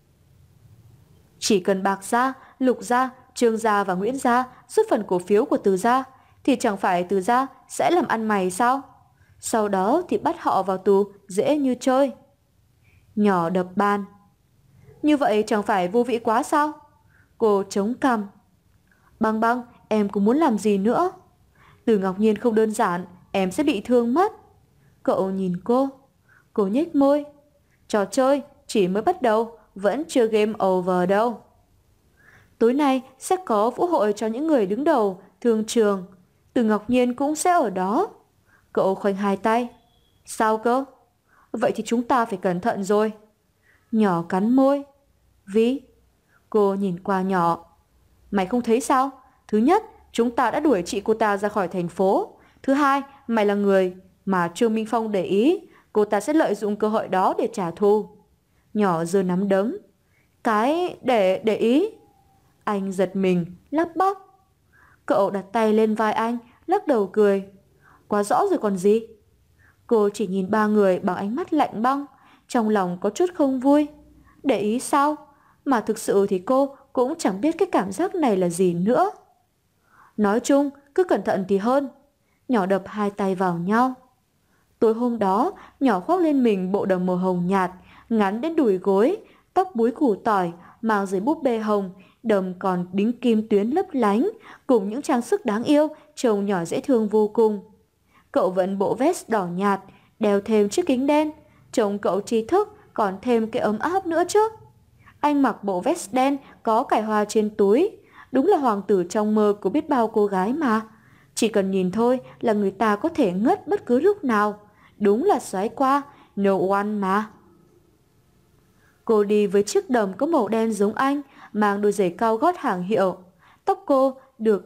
Chỉ cần Bạc Gia, Lục Gia, Trương Gia và Nguyễn Gia rút phần cổ phiếu của Từ Gia thì chẳng phải Từ Gia sẽ làm ăn mày sao? Sau đó thì bắt họ vào tù dễ như chơi. Nhỏ đập bàn. Như vậy chẳng phải vô vị quá sao? Cô chống cằm. Băng Băng, em cũng muốn làm gì nữa? Từ Ngọc Nhiên không đơn giản, em sẽ bị thương mất. Cậu nhìn cô. Cô nhếch môi. Trò chơi chỉ mới bắt đầu, vẫn chưa game over đâu. Tối nay sẽ có vũ hội cho những người đứng đầu thương trường. Từ Ngọc Nhiên cũng sẽ ở đó. Cậu khoanh hai tay. Sao cơ? Vậy thì chúng ta phải cẩn thận rồi. Nhỏ cắn môi. Vì? Cô nhìn qua nhỏ. Mày không thấy sao? Thứ nhất, chúng ta đã đuổi chị cô ta ra khỏi thành phố. Thứ hai, mày là người mà Trương Minh Phong để ý. Cô ta sẽ lợi dụng cơ hội đó để trả thù. Nhỏ giơ nắm đấm. Cái để để ý. Anh giật mình, lắp bắp. Cậu đặt tay lên vai anh, lắc đầu cười. Quá rõ rồi còn gì. Cô chỉ nhìn ba người bằng ánh mắt lạnh băng. Trong lòng có chút không vui. Để ý sao? Mà thực sự thì cô cũng chẳng biết cái cảm giác này là gì nữa. Nói chung, cứ cẩn thận thì hơn. Nhỏ đập hai tay vào nhau. Tối hôm đó, nhỏ khoác lên mình bộ đầm màu hồng nhạt, ngắn đến đùi gối, tóc búi củ tỏi, mang giày búp bê hồng, đầm còn đính kim tuyến lấp lánh, cùng những trang sức đáng yêu, trông nhỏ dễ thương vô cùng. Cậu vẫn bộ vest đỏ nhạt, đeo thêm chiếc kính đen, trông cậu trí thức, còn thêm cái ấm áp nữa chứ. Anh mặc bộ vest đen có cài hoa trên túi, đúng là hoàng tử trong mơ của biết bao cô gái mà. Chỉ cần nhìn thôi là người ta có thể ngất bất cứ lúc nào. Đúng là xoáy qua, no one mà. Cô đi với chiếc đầm có màu đen giống anh, mang đôi giày cao gót hàng hiệu. Tóc cô được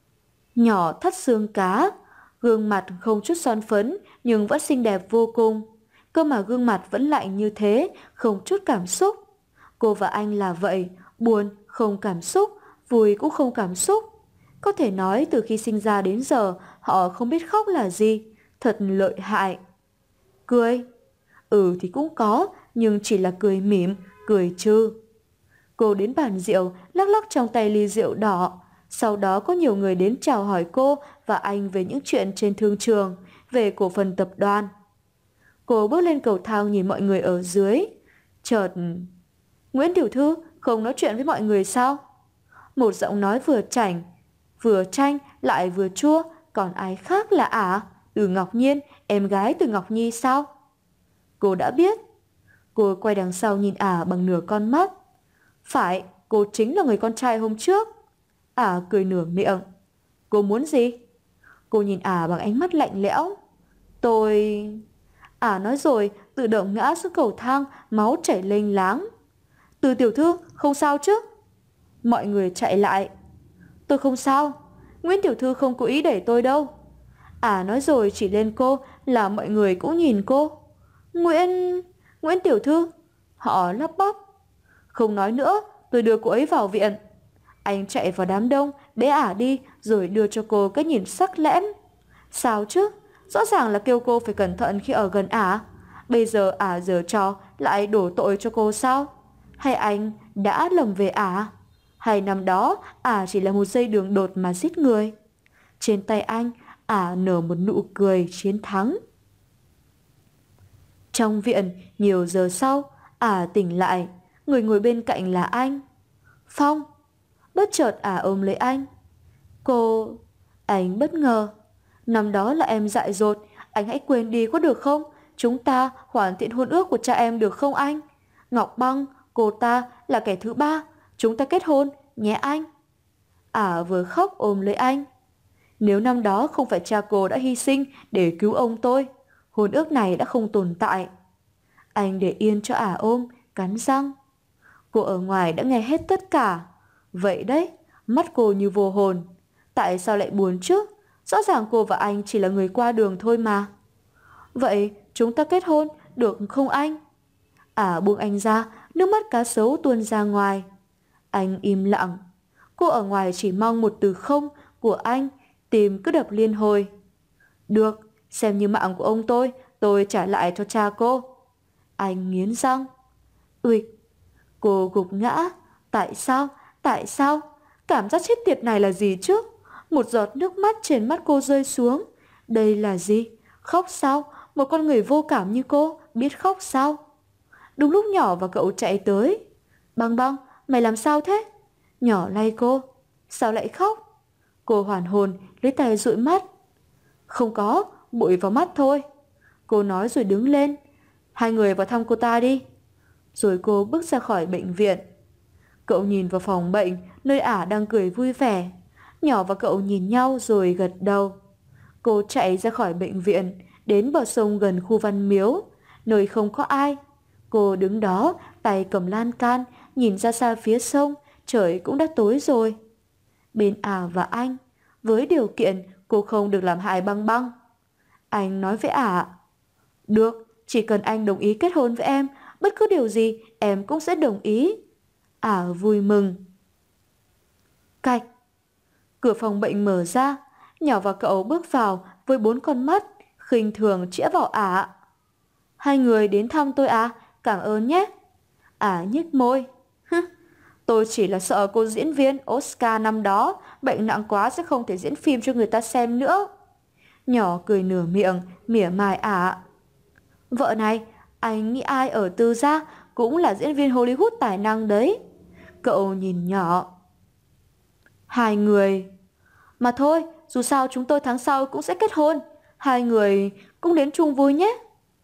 nhỏ thắt xương cá, gương mặt không chút son phấn nhưng vẫn xinh đẹp vô cùng. Cơ mà gương mặt vẫn lạnh như thế, không chút cảm xúc. Cô và anh là vậy, buồn không cảm xúc, vui cũng không cảm xúc. Có thể nói từ khi sinh ra đến giờ họ không biết khóc là gì, thật lợi hại. Cười? Ừ thì cũng có, nhưng chỉ là cười mỉm, cười trừ. Cô đến bàn rượu, lắc lắc trong tay ly rượu đỏ. Sau đó có nhiều người đến chào hỏi cô và anh về những chuyện trên thương trường, về cổ phần tập đoàn. Cô bước lên cầu thang nhìn mọi người ở dưới. Chợt... Nguyễn tiểu thư không nói chuyện với mọi người sao? Một giọng nói vừa chảnh, vừa chanh lại vừa chua, còn ai khác là ả? À? Từ Ngọc Nhiên, em gái Từ Ngọc Nhi sao? Cô đã biết. Cô quay đằng sau nhìn ả bằng nửa con mắt. Phải, cô chính là người con trai hôm trước. Ả cười nửa miệng. Cô muốn gì? Cô nhìn ả bằng ánh mắt lạnh lẽo. Tôi... Ả nói rồi tự động ngã xuống cầu thang, máu chảy lênh láng. Từ tiểu thư, không sao chứ? Mọi người chạy lại. Tôi không sao, Nguyễn tiểu thư không cố ý đẩy tôi đâu. Ả nói rồi chỉ lên cô là mọi người cũng nhìn cô. Nguyễn... Nguyễn tiểu thư. Họ lắp bắp. Không nói nữa, tôi đưa cô ấy vào viện. Anh chạy vào đám đông, bế ả đi rồi đưa cho cô cái nhìn sắc lẽm. Sao chứ? Rõ ràng là kêu cô phải cẩn thận khi ở gần ả. Bây giờ ả giở trò lại đổ tội cho cô sao? Hay anh đã lầm về ả? Hay năm đó ả chỉ là một dây đường đột mà giết người? Trên tay anh, ả nở một nụ cười chiến thắng. Trong viện, nhiều giờ sau, ả tỉnh lại. Người ngồi bên cạnh là anh. Phong. Bất chợt ả ôm lấy anh. Cô... Anh bất ngờ. Năm đó là em dại dột, anh hãy quên đi có được không? Chúng ta hoàn thiện hôn ước của cha em được không anh? Ngọc Băng, cô ta là kẻ thứ ba. Chúng ta kết hôn, nhé anh. Ả vừa khóc ôm lấy anh. Nếu năm đó không phải cha cô đã hy sinh để cứu ông tôi, hôn ước này đã không tồn tại. Anh để yên cho Ả ôm, cắn răng. Cô ở ngoài đã nghe hết tất cả. Vậy đấy, mắt cô như vô hồn. Tại sao lại buồn chứ? Rõ ràng cô và anh chỉ là người qua đường thôi mà. Vậy chúng ta kết hôn được không anh? Ả buông anh ra, nước mắt cá sấu tuôn ra ngoài. Anh im lặng. Cô ở ngoài chỉ mong một từ không của anh, tim cứ đập liên hồi. Được, xem như mạng của ông tôi, tôi trả lại cho cha cô. Anh nghiến răng. Uịch. Cô gục ngã. Tại sao? Tại sao? Cảm giác chết tiệt này là gì chứ? Một giọt nước mắt trên mắt cô rơi xuống. Đây là gì? Khóc sao? Một con người vô cảm như cô biết khóc sao? Đúng lúc Nhỏ và cậu chạy tới. Băng Băng, mày làm sao thế? Nhỏ lay cô. Sao lại khóc? Cô hoàn hồn, lấy tay dụi mắt. Không có, bụi vào mắt thôi. Cô nói rồi đứng lên. Hai người vào thăm cô ta đi. Rồi cô bước ra khỏi bệnh viện. Cậu nhìn vào phòng bệnh, nơi Ả đang cười vui vẻ. Nhỏ và cậu nhìn nhau rồi gật đầu. Cô chạy ra khỏi bệnh viện, đến bờ sông gần khu Văn Miếu, nơi không có ai. Cô đứng đó, tay cầm lan can, nhìn ra xa phía sông, trời cũng đã tối rồi. Bên Ả và anh, với điều kiện cô không được làm hại Băng Băng. Anh nói với Ả, được, chỉ cần anh đồng ý kết hôn với em, bất cứ điều gì em cũng sẽ đồng ý. Ả vui mừng. Cạch. Cửa phòng bệnh mở ra, Nhỏ và cậu bước vào với bốn con mắt, khinh thường chĩa vào Ả. Hai người đến thăm tôi à, cảm ơn nhé. Ả nhếch môi. Tôi chỉ là sợ cô diễn viên Oscar năm đó bệnh nặng quá sẽ không thể diễn phim cho người ta xem nữa. Nhỏ cười nửa miệng, mỉa mai Ả. Vợ này, anh nghĩ ai ở Tư Gia cũng là diễn viên Hollywood tài năng đấy. Cậu nhìn Nhỏ. Hai người. Mà thôi, dù sao chúng tôi tháng sau cũng sẽ kết hôn. Hai người cũng đến chung vui nhé.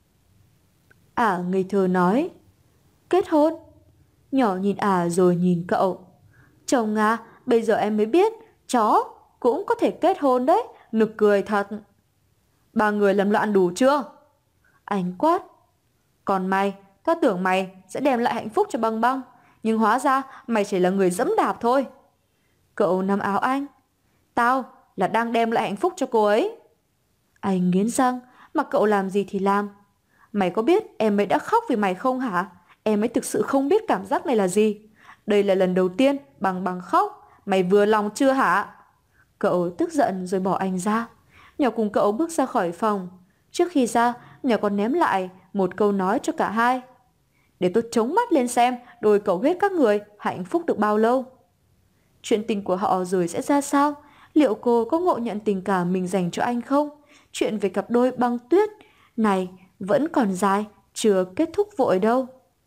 Ả ngây thơ nói. Kết hôn? Nhỏ nhìn Ả rồi nhìn cậu. Chồng à, bây giờ em mới biết, chó cũng có thể kết hôn đấy, nực cười thật. Ba người làm loạn đủ chưa? Anh quát. Còn mày, tao tưởng mày sẽ đem lại hạnh phúc cho Băng Băng, nhưng hóa ra mày chỉ là người dẫm đạp thôi. Cậu nắm áo anh. Tao là đang đem lại hạnh phúc cho cô ấy. Anh nghiến răng, mặc cậu làm gì thì làm. Mày có biết em ấy đã khóc vì mày không hả? Em ấy thực sự không biết cảm giác này là gì. Đây là lần đầu tiên Băng Băng khóc. Mày vừa lòng chưa hả? Cậu tức giận rồi bỏ anh ra. Nhỏ cùng cậu bước ra khỏi phòng. Trước khi ra, Nhỏ còn ném lại một câu nói cho cả hai. Để tôi chống mắt lên xem đôi cầu huyết các người hạnh phúc được bao lâu. Chuyện tình của họ rồi sẽ ra sao? Liệu cô có ngộ nhận tình cảm mình dành cho anh không? Chuyện về cặp đôi Băng Tuyết này vẫn còn dài, chưa kết thúc vội đâu.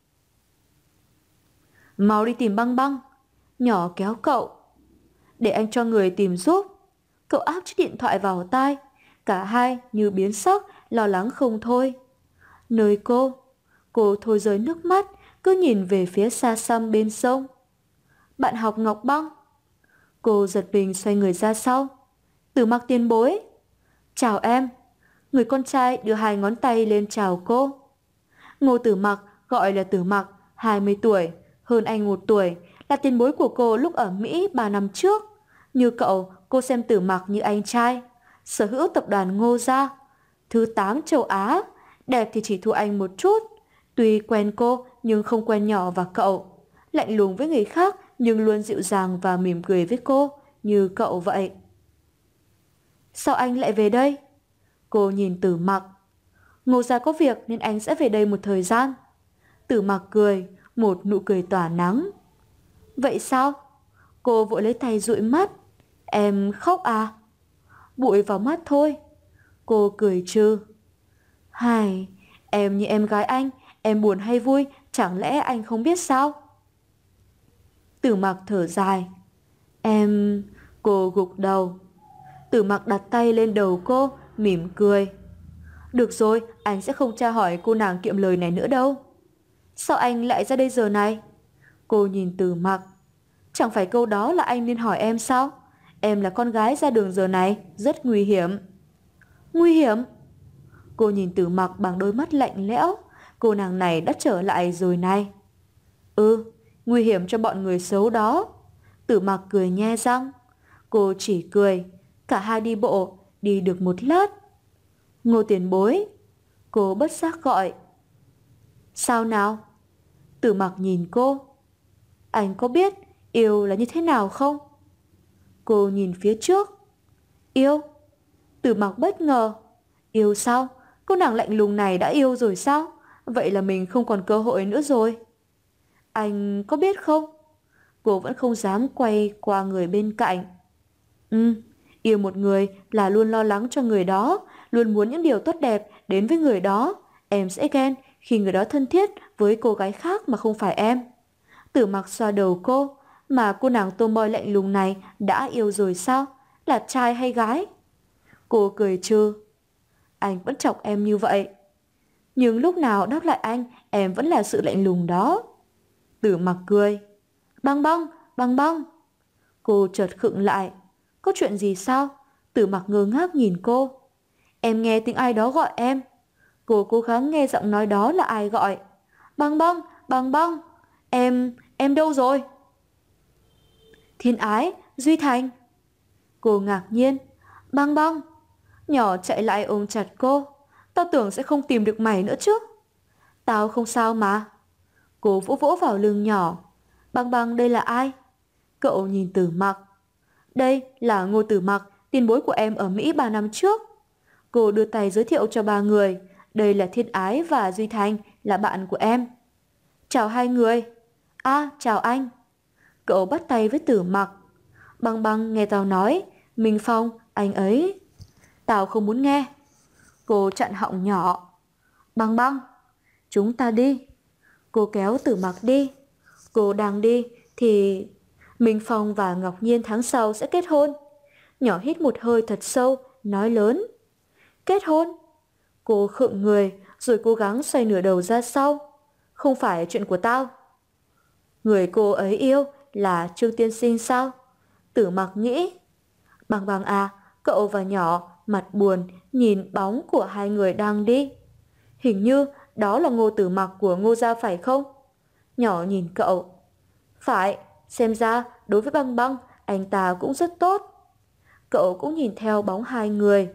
Mau đi tìm Băng Băng. Nhỏ kéo cậu. Để anh cho người tìm giúp. Cậu áp chiếc điện thoại vào tai. Cả hai như biến sắc, lo lắng không thôi. Nơi cô, cô thôi rơi nước mắt, cứ nhìn về phía xa xăm bên sông. Bạn học Ngọc Băng. Cô giật mình xoay người ra sau. Tử Mặc tiền bối. Chào em. Người con trai đưa hai ngón tay lên chào cô. Ngô Tử Mặc, gọi là Tử Mặc, hai mươi tuổi, hơn anh một tuổi, là tiền bối của cô lúc ở Mỹ ba năm trước. Như cậu, cô xem Tử Mặc như anh trai. Sở hữu tập đoàn Ngô Gia, thứ tám châu Á, đẹp thì chỉ thua anh một chút. Tuy quen cô nhưng không quen Nhỏ và cậu. Lạnh lùng với người khác nhưng luôn dịu dàng và mỉm cười với cô, như cậu vậy. Sao anh lại về đây? Cô nhìn Tử Mặc. Ngô Gia có việc nên anh sẽ về đây một thời gian. Tử Mặc cười, một nụ cười tỏa nắng. Vậy sao? Cô vội lấy tay dụi mắt. Em khóc à? Bụi vào mắt thôi. Cô cười trừ. Hài, em như em gái anh, em buồn hay vui, chẳng lẽ anh không biết sao? Tử Mặc thở dài. Em... Cô gục đầu. Tử Mặc đặt tay lên đầu cô, mỉm cười. Được rồi, anh sẽ không tra hỏi cô nàng kiệm lời này nữa đâu. Sao anh lại ra đây giờ này? Cô nhìn Tử Mặc. Chẳng phải câu đó là anh nên hỏi em sao? Em là con gái ra đường giờ này, rất nguy hiểm. Nguy hiểm? Cô nhìn Tử Mặc bằng đôi mắt lạnh lẽo. Cô nàng này đã trở lại rồi này. Ừ, nguy hiểm cho bọn người xấu đó. Tử Mặc cười nhe răng. Cô chỉ cười. Cả hai đi bộ, đi được một lát. Ngô tiền bối. Cô bất giác gọi. Sao nào? Tử Mặc nhìn cô. Anh có biết yêu là như thế nào không? Cô nhìn phía trước. Yêu? Tử Mặc bất ngờ. Yêu sao? Cô nàng lạnh lùng này đã yêu rồi sao? Vậy là mình không còn cơ hội nữa rồi. Anh có biết không? Cô vẫn không dám quay qua người bên cạnh. Ừ, yêu một người là luôn lo lắng cho người đó, luôn muốn những điều tốt đẹp đến với người đó. Em sẽ ghen khi người đó thân thiết với cô gái khác mà không phải em. Tử Mặc xoa đầu cô. Mà cô nàng tomboy lạnh lùng này đã yêu rồi sao? Là trai hay gái? Cô cười trừ. Anh vẫn chọc em như vậy. Nhưng lúc nào đáp lại anh, em vẫn là sự lạnh lùng đó. Tử Mặc cười. Băng băng, băng băng. Cô chợt khựng lại. Có chuyện gì sao? Tử Mặc ngơ ngác nhìn cô. Em nghe tiếng ai đó gọi em. Cô cố gắng nghe giọng nói đó là ai gọi. Băng băng, băng băng. Em, em đâu rồi? Thiên Ái, Duy Thành. Cô ngạc nhiên. Băng băng. Nhỏ chạy lại ôm chặt cô. Tao tưởng sẽ không tìm được mày nữa chứ. Tao không sao mà. Cô vỗ vỗ vào lưng nhỏ. Băng băng, đây là ai? Cậu nhìn Tử Mặc. Đây là Ngô Tử Mặc, tiền bối của em ở Mỹ ba năm trước. Cô đưa tay giới thiệu cho ba người. Đây là Thiên Ái và Duy Thành, là bạn của em. Chào hai người. À, chào anh. Cậu bắt tay với Tử Mặc. Băng băng, nghe tao nói. Minh Phong, anh ấy. Tao không muốn nghe. Cô chặn họng nhỏ. Băng băng, chúng ta đi. Cô kéo Tử Mặc đi. Cô đang đi thì Minh Phong và Ngọc Nhiên tháng sau sẽ kết hôn. Nhỏ hít một hơi thật sâu, nói lớn. Kết hôn? Cô khựng người, rồi cố gắng xoay nửa đầu ra sau. Không phải chuyện của tao. Người cô ấy yêu là Trương tiên sinh sao? Tử Mặc nghĩ. Băng băng à, cậu và nhỏ mặt buồn nhìn bóng của hai người đang đi. Hình như đó là Ngô Tử Mặc của Ngô gia phải không? Nhỏ nhìn cậu. Phải, xem ra đối với băng băng, anh ta cũng rất tốt. Cậu cũng nhìn theo bóng hai người.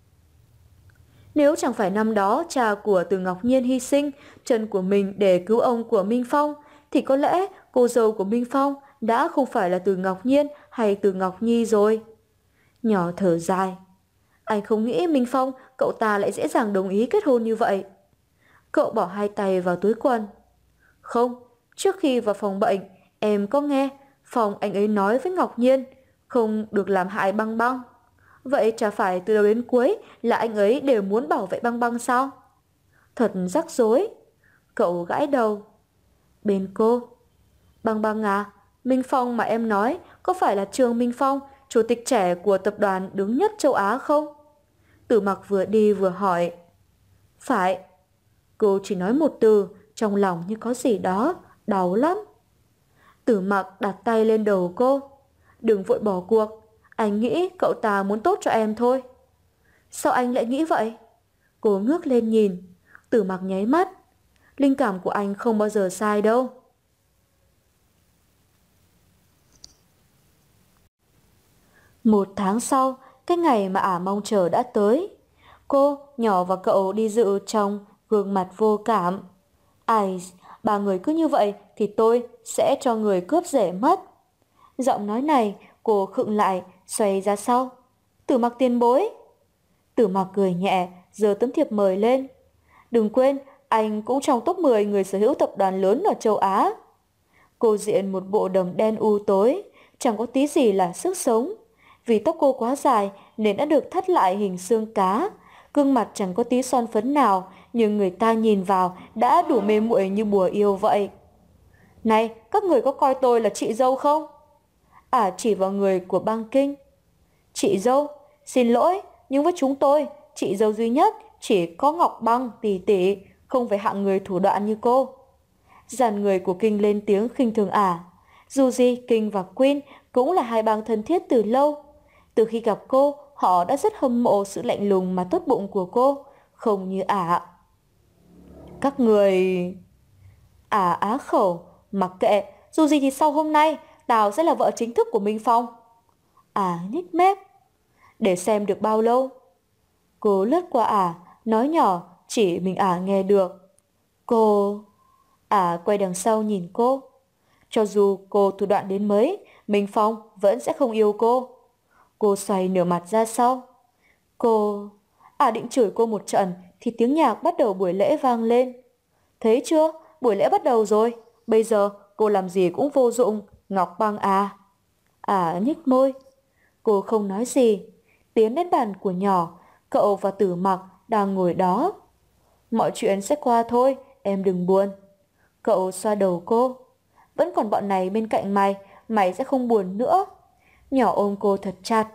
Nếu chẳng phải năm đó cha của Từ Ngọc Nhiên hy sinh chân của mình để cứu ông của Minh Phong, thì có lẽ cô dâu của Minh Phong đã không phải là Từ Ngọc Nhiên hay Từ Ngọc Nhi rồi. Nhỏ thở dài. Anh không nghĩ Minh Phong, cậu ta lại dễ dàng đồng ý kết hôn như vậy. Cậu bỏ hai tay vào túi quần. Không, trước khi vào phòng bệnh, em có nghe phòng anh ấy nói với Ngọc Nhiên không được làm hại băng băng. Vậy chả phải từ đầu đến cuối là anh ấy đều muốn bảo vệ băng băng sao? Thật rắc rối. Cậu gãi đầu. Bên cô. Băng băng à, Minh Phong mà em nói có phải là Trương Minh Phong, chủ tịch trẻ của tập đoàn đứng nhất châu Á không? Tử Mặc vừa đi vừa hỏi. Phải. Cô chỉ nói một từ, trong lòng như có gì đó, đau lắm. Tử Mặc đặt tay lên đầu cô. Đừng vội bỏ cuộc, anh nghĩ cậu ta muốn tốt cho em thôi. Sao anh lại nghĩ vậy? Cô ngước lên nhìn. Tử Mặc nháy mắt. Linh cảm của anh không bao giờ sai đâu. Một tháng sau, cái ngày mà ả mong chờ đã tới. Cô, nhỏ và cậu đi dự trong gương mặt vô cảm. Ai, ba người cứ như vậy thì tôi sẽ cho người cướp rể mất. Giọng nói này, cô khựng lại, xoay ra sau. Tử Mặc tiền bối. Tử Mặc cười nhẹ, giơ tấm thiệp mời lên. Đừng quên, anh cũng trong top mười người sở hữu tập đoàn lớn ở châu Á. Cô diện một bộ đầm đen u tối, chẳng có tí gì là sức sống. Vì tóc cô quá dài nên đã được thắt lại hình xương cá. Gương mặt chẳng có tí son phấn nào, nhưng người ta nhìn vào đã đủ mê muội như bùa yêu vậy. Này, các người có coi tôi là chị dâu không? Ả chỉ vào người của Băng Kinh. Chị dâu, xin lỗi, nhưng với chúng tôi, chị dâu duy nhất chỉ có Ngọc Băng tỷ tỷ, không phải hạng người thủ đoạn như cô. Dàn người của Kinh lên tiếng khinh thường Ả. Dù gì, Kinh và Quyên cũng là hai bang thân thiết từ lâu. Từ khi gặp cô, họ đã rất hâm mộ sự lạnh lùng mà tốt bụng của cô, không như Ả. Các người... Ả á khẩu, mặc kệ, dù gì thì sau hôm nay, tao sẽ là vợ chính thức của Minh Phong. Ả nhếch mép. Để xem được bao lâu? Cô lướt qua Ả, nói nhỏ, chỉ mình Ả nghe được. Cô... Ả quay đằng sau nhìn cô. Cho dù cô thủ đoạn đến mấy, Minh Phong vẫn sẽ không yêu cô. Cô xoay nửa mặt ra sau. Cô... Ả định chửi cô một trận thì tiếng nhạc bắt đầu buổi lễ vang lên. Thấy chưa? Buổi lễ bắt đầu rồi. Bây giờ cô làm gì cũng vô dụng, Ngọc Băng à. Ả nhếch môi. Cô không nói gì. Tiến đến bàn của nhỏ, cậu và Tử Mặc đang ngồi đó. Mọi chuyện sẽ qua thôi, em đừng buồn. Cậu xoa đầu cô. Vẫn còn bọn này bên cạnh mày, mày sẽ không buồn nữa. Nhỏ ôm cô thật chặt.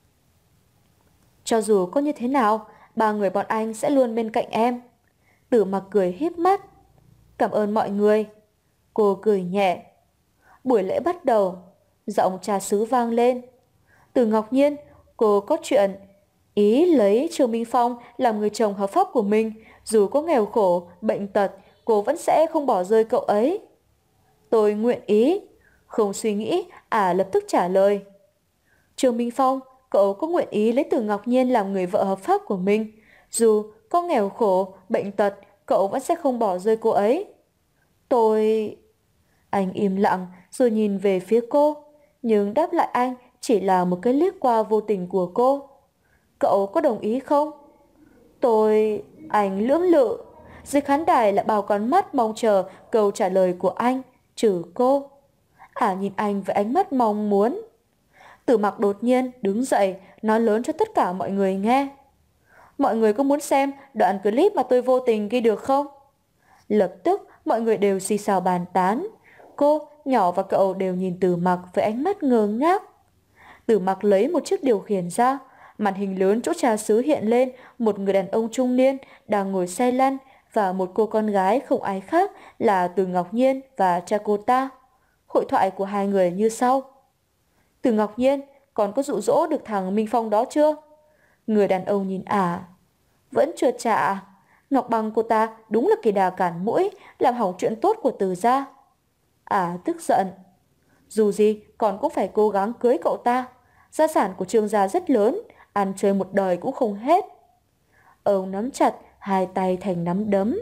Cho dù có như thế nào, ba người bọn anh sẽ luôn bên cạnh em. Tử Mặc cười híp mắt. Cảm ơn mọi người. Cô cười nhẹ. Buổi lễ bắt đầu. Giọng trà sứ vang lên. Từ Ngọc Nhiên, cô có chuyện ý lấy Trương Minh Phong làm người chồng hợp pháp của mình. Dù có nghèo khổ, bệnh tật, cô vẫn sẽ không bỏ rơi cậu ấy. Tôi nguyện ý. Không suy nghĩ, Ả lập tức trả lời. Trương Minh Phong, cậu có nguyện ý lấy Từ Ngọc Nhiên làm người vợ hợp pháp của mình. Dù có nghèo khổ, bệnh tật, cậu vẫn sẽ không bỏ rơi cô ấy. Tôi... Anh im lặng rồi nhìn về phía cô. Nhưng đáp lại anh chỉ là một cái liếc qua vô tình của cô. Cậu có đồng ý không? Tôi... Anh lưỡng lự. Dưới khán đài là bao con mắt mong chờ câu trả lời của anh, trừ cô. Ả nhìn anh với ánh mắt mong muốn. Tử Mặc đột nhiên đứng dậy, nói lớn cho tất cả mọi người nghe. Mọi người có muốn xem đoạn clip mà tôi vô tình ghi được không? Lập tức mọi người đều xì xào bàn tán. Cô, nhỏ và cậu đều nhìn Tử Mặc với ánh mắt ngơ ngác. Tử Mặc lấy một chiếc điều khiển ra. Màn hình lớn chỗ trà sứ hiện lên một người đàn ông trung niên đang ngồi xe lăn và một cô con gái không ai khác là Từ Ngọc Nhiên và cha cô ta. Hội thoại của hai người như sau. Từ Ngọc Nhiên, còn có dụ dỗ được thằng Minh Phong đó chưa? Người đàn ông nhìn Ả. Vẫn chưa trả. Ngọc Băng cô ta đúng là kỳ đà cản mũi, làm hỏng chuyện tốt của Từ gia. Ả tức giận. Dù gì còn cũng phải cố gắng cưới cậu ta. Gia sản của Trương gia rất lớn, ăn chơi một đời cũng không hết. Ông nắm chặt hai tay thành nắm đấm.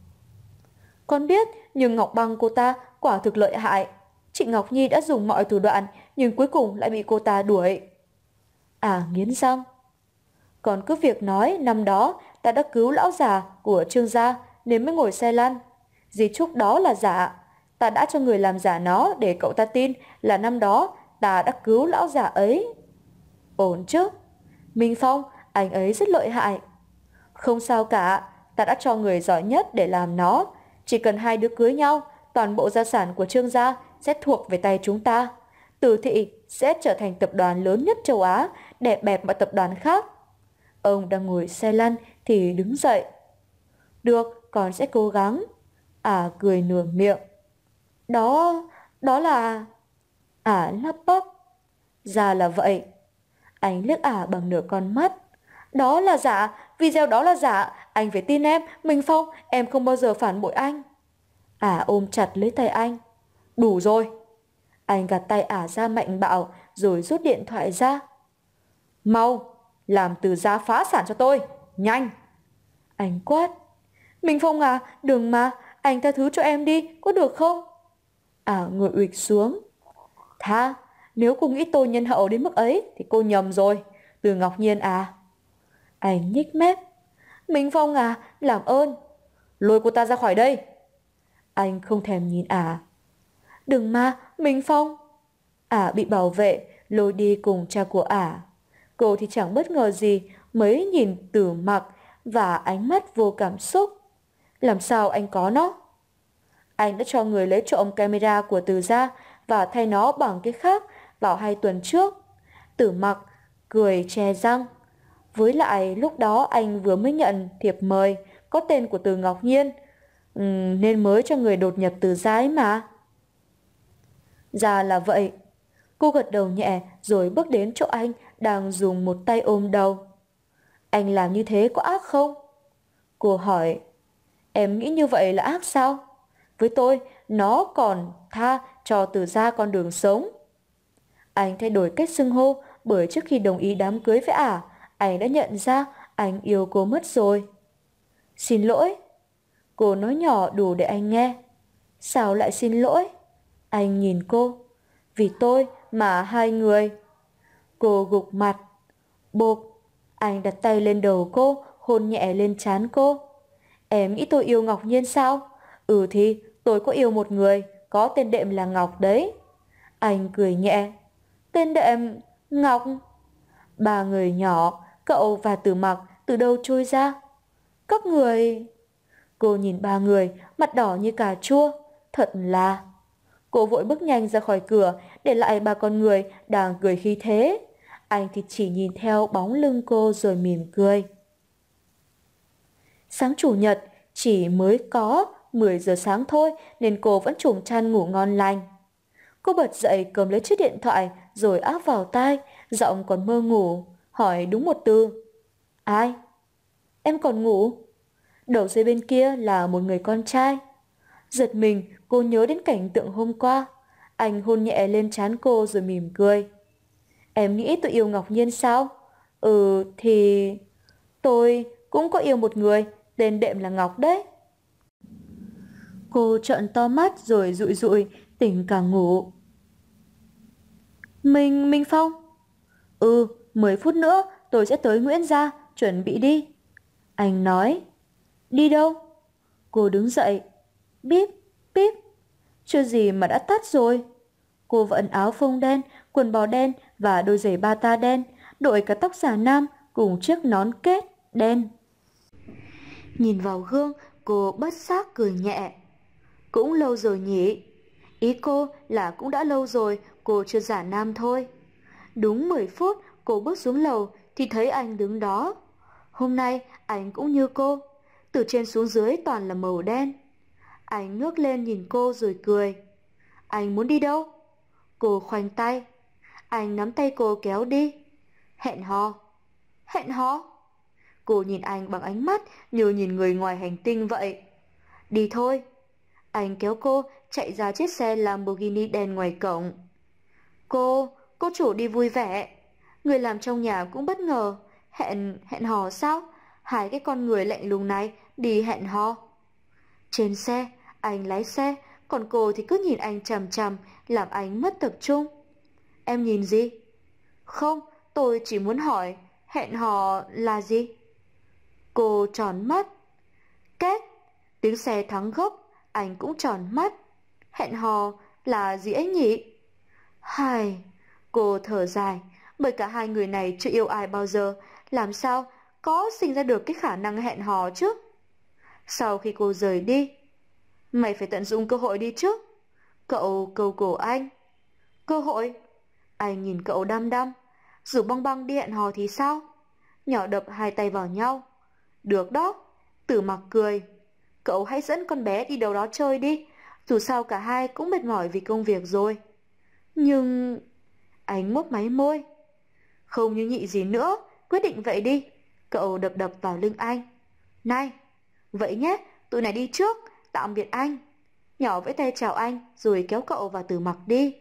Con biết, nhưng Ngọc Băng cô ta quả thực lợi hại. Chị Ngọc Nhi đã dùng mọi thủ đoạn, nhưng cuối cùng lại bị cô ta đuổi. À nghiến răng. Còn cứ việc nói năm đó ta đã cứu lão già của Trương gia nên mới ngồi xe lăn. Di chúc đó là giả. Ta đã cho người làm giả nó để cậu ta tin là năm đó ta đã cứu lão già ấy. Ổn chứ? Minh Phong, anh ấy rất lợi hại. Không sao cả, ta đã cho người giỏi nhất để làm nó. Chỉ cần hai đứa cưới nhau, toàn bộ gia sản của Trương gia sẽ thuộc về tay chúng ta. Từ thị sẽ trở thành tập đoàn lớn nhất châu Á, đè bẹp mọi tập đoàn khác. Ông đang ngồi xe lăn thì đứng dậy. Được, con sẽ cố gắng. Ả cười nửa miệng. Đó, đó là... Ả lắp bắp. Ra là vậy. Anh liếc Ả bằng nửa con mắt. Đó là giả, video đó là giả. Anh phải tin em, Minh Phong, em không bao giờ phản bội anh. Ả ôm chặt lấy tay anh. Đủ rồi. Anh gạt tay Ả ra mạnh bạo rồi rút điện thoại ra. Mau, làm Từ gia phá sản cho tôi, nhanh. Anh quát. Minh Phong à, đừng mà, anh tha thứ cho em đi, có được không? Ả ngồi ụịch xuống. Tha, nếu cô nghĩ tôi nhân hậu đến mức ấy thì cô nhầm rồi. Từ Ngọc Nhiên à. Anh nhếch mép. Minh Phong à, làm ơn. Lôi cô ta ra khỏi đây. Anh không thèm nhìn Ả. Đừng mà, Minh Phong. Ả bị bảo vệ lôi đi cùng cha của Ả. Cô thì chẳng bất ngờ gì mới nhìn Tử Mặc và ánh mắt vô cảm xúc. Làm sao anh có nó? Anh đã cho người lấy trộm camera của Từ gia và thay nó bằng cái khác vào hai tuần trước. Tử Mặc cười che răng. Với lại lúc đó anh vừa mới nhận thiệp mời có tên của Từ Ngọc Nhiên, ừ, nên mới cho người đột nhập Từ gia ấy mà. Ra là vậy. Cô gật đầu nhẹ rồi bước đến chỗ anh đang dùng một tay ôm đầu. Anh làm như thế có ác không? Cô hỏi. Em nghĩ như vậy là ác sao? Với tôi, nó còn tha cho Từ gia con đường sống. Anh thay đổi cách xưng hô bởi trước khi đồng ý đám cưới với ả, anh đã nhận ra anh yêu cô mất rồi. Xin lỗi. Cô nói nhỏ đủ để anh nghe. Sao lại xin lỗi? Anh nhìn cô. Vì tôi mà hai người. Cô gục mặt. Bộp. Anh đặt tay lên đầu cô, hôn nhẹ lên trán cô. Em nghĩ tôi yêu Ngọc Nhiên sao? Ừ thì tôi có yêu một người, có tên đệm là Ngọc đấy. Anh cười nhẹ. Tên đệm Ngọc? Ba người nhỏ, cậu và Tử Mặc từ đâu trôi ra? Các người... Cô nhìn ba người, mặt đỏ như cà chua. Thật là... Cô vội bước nhanh ra khỏi cửa, để lại ba con người đang cười khí thế. Anh thì chỉ nhìn theo bóng lưng cô rồi mỉm cười. Sáng chủ nhật chỉ mới có mười giờ sáng thôi nên cô vẫn trùm chăn ngủ ngon lành. Cô bật dậy cầm lấy chiếc điện thoại rồi áp vào tai, giọng còn mơ ngủ, hỏi đúng một từ. Ai? Em còn ngủ? Đầu dây bên kia là một người con trai. Giật mình, cô nhớ đến cảnh tượng hôm qua. Anh hôn nhẹ lên trán cô rồi mỉm cười. Em nghĩ tôi yêu Ngọc Nhiên sao? Ừ thì... Tôi cũng có yêu một người, tên đệm là Ngọc đấy. Cô trợn to mắt rồi dụi dụi, tỉnh cả ngủ. Mình, Minh Phong? Ừ, mười phút nữa tôi sẽ tới Nguyễn Gia, chuẩn bị đi. Anh nói. Đi đâu? Cô đứng dậy. Bíp, bíp. Chưa gì mà đã tắt rồi. Cô vận áo phông đen, quần bò đen và đôi giày bata đen, đội cả tóc giả nam cùng chiếc nón kết đen. Nhìn vào gương, cô bất giác cười nhẹ. Cũng lâu rồi nhỉ? Ý cô là cũng đã lâu rồi cô chưa giả nam thôi. Đúng mười phút cô bước xuống lầu thì thấy anh đứng đó. Hôm nay anh cũng như cô, từ trên xuống dưới toàn là màu đen. Anh ngước lên nhìn cô rồi cười. Anh muốn đi đâu? Cô khoanh tay. Anh nắm tay cô kéo đi. Hẹn hò. Hẹn hò? Cô nhìn anh bằng ánh mắt như nhìn người ngoài hành tinh vậy. Đi thôi. Anh kéo cô chạy ra chiếc xe Lamborghini đen ngoài cổng. Cô, cô chủ đi vui vẻ. Người làm trong nhà cũng bất ngờ. Hẹn, hẹn hò sao? Hai cái con người lạnh lùng này đi hẹn hò. Trên xe, anh lái xe, còn cô thì cứ nhìn anh chằm chằm, làm anh mất tập trung. Em nhìn gì? Không, tôi chỉ muốn hỏi, hẹn hò là gì? Cô tròn mắt. Két, tiếng xe thắng gấp, anh cũng tròn mắt. Hẹn hò là gì ấy nhỉ? Hài, cô thở dài, bởi cả hai người này chưa yêu ai bao giờ, làm sao có sinh ra được cái khả năng hẹn hò chứ? Sau khi cô rời đi, mày phải tận dụng cơ hội đi chứ. Cậu cầu cổ anh. Cơ hội? Anh nhìn cậu đăm đăm. Rủ Băng Băng đi hẹn hò thì sao? Nhỏ đập hai tay vào nhau. Được đó. Tử Mặc cười. Cậu hãy dẫn con bé đi đâu đó chơi đi. Dù sao cả hai cũng mệt mỏi vì công việc rồi. Nhưng... Anh mấp máy môi. Không như nhị gì nữa. Quyết định vậy đi. Cậu đập đập vào lưng anh. Này, vậy nhé, tụi này đi trước. Tạm biệt anh. Nhỏ vẫy tay chào anh rồi kéo cậu và Tử Mặc đi.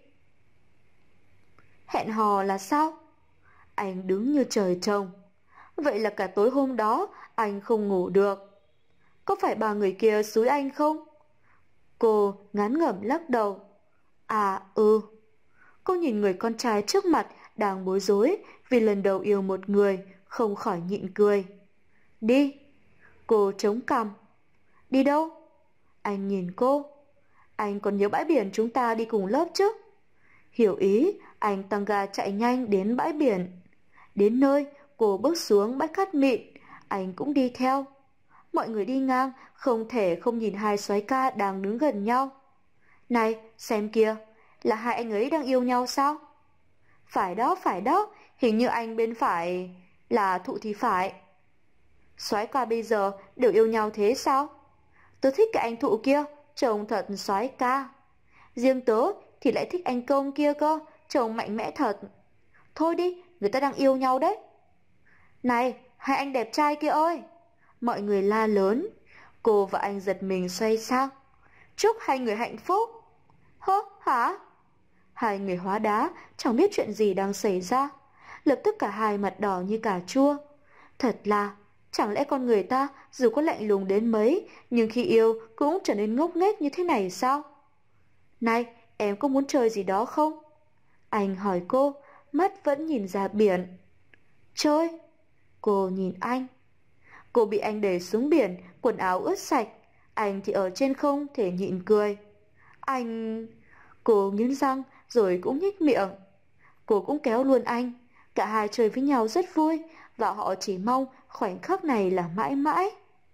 Hẹn hò là sao? Anh đứng như trời trồng. Vậy là cả tối hôm đó anh không ngủ được. Có phải ba người kia xúi anh không? Cô ngán ngẩm lắc đầu. À ừ. Cô nhìn người con trai trước mặt đang bối rối vì lần đầu yêu một người, không khỏi nhịn cười. Đi. Cô chống cằm. Đi đâu? Anh nhìn cô. Anh còn nhớ bãi biển chúng ta đi cùng lớp chứ? Hiểu ý, anh tăng ga chạy nhanh đến bãi biển. Đến nơi, cô bước xuống bãi cát mịn, anh cũng đi theo. Mọi người đi ngang không thể không nhìn hai soái ca đang đứng gần nhau. Này, xem kìa, là hai anh ấy đang yêu nhau sao? Phải đó, phải đó, hình như anh bên phải là Thụ thì phải. Soái ca bây giờ đều yêu nhau thế sao? Tớ thích cái anh Thụ kia, trông thật soái ca. Riêng tớ thì lại thích anh Công kia cơ, trông mạnh mẽ thật. Thôi đi, người ta đang yêu nhau đấy. Này, hai anh đẹp trai kia ơi! Mọi người la lớn. Cô và anh giật mình xoay sang. Chúc hai người hạnh phúc. Hơ, hả? Hai người hóa đá, chẳng biết chuyện gì đang xảy ra. Lập tức cả hai mặt đỏ như cà chua. Thật là, chẳng lẽ con người ta dù có lạnh lùng đến mấy, nhưng khi yêu cũng trở nên ngốc nghếch như thế này sao? Này, em có muốn chơi gì đó không? Anh hỏi cô, mắt vẫn nhìn ra biển. Chơi? Cô nhìn anh. Cô bị anh đẩy xuống biển, quần áo ướt sạch. Anh thì ở trên không thể nhịn cười. Anh... Cô nghiến răng rồi cũng nhếch miệng. Cô cũng kéo luôn anh. Cả hai chơi với nhau rất vui, và họ chỉ mong khoảnh khắc này là mãi mãi.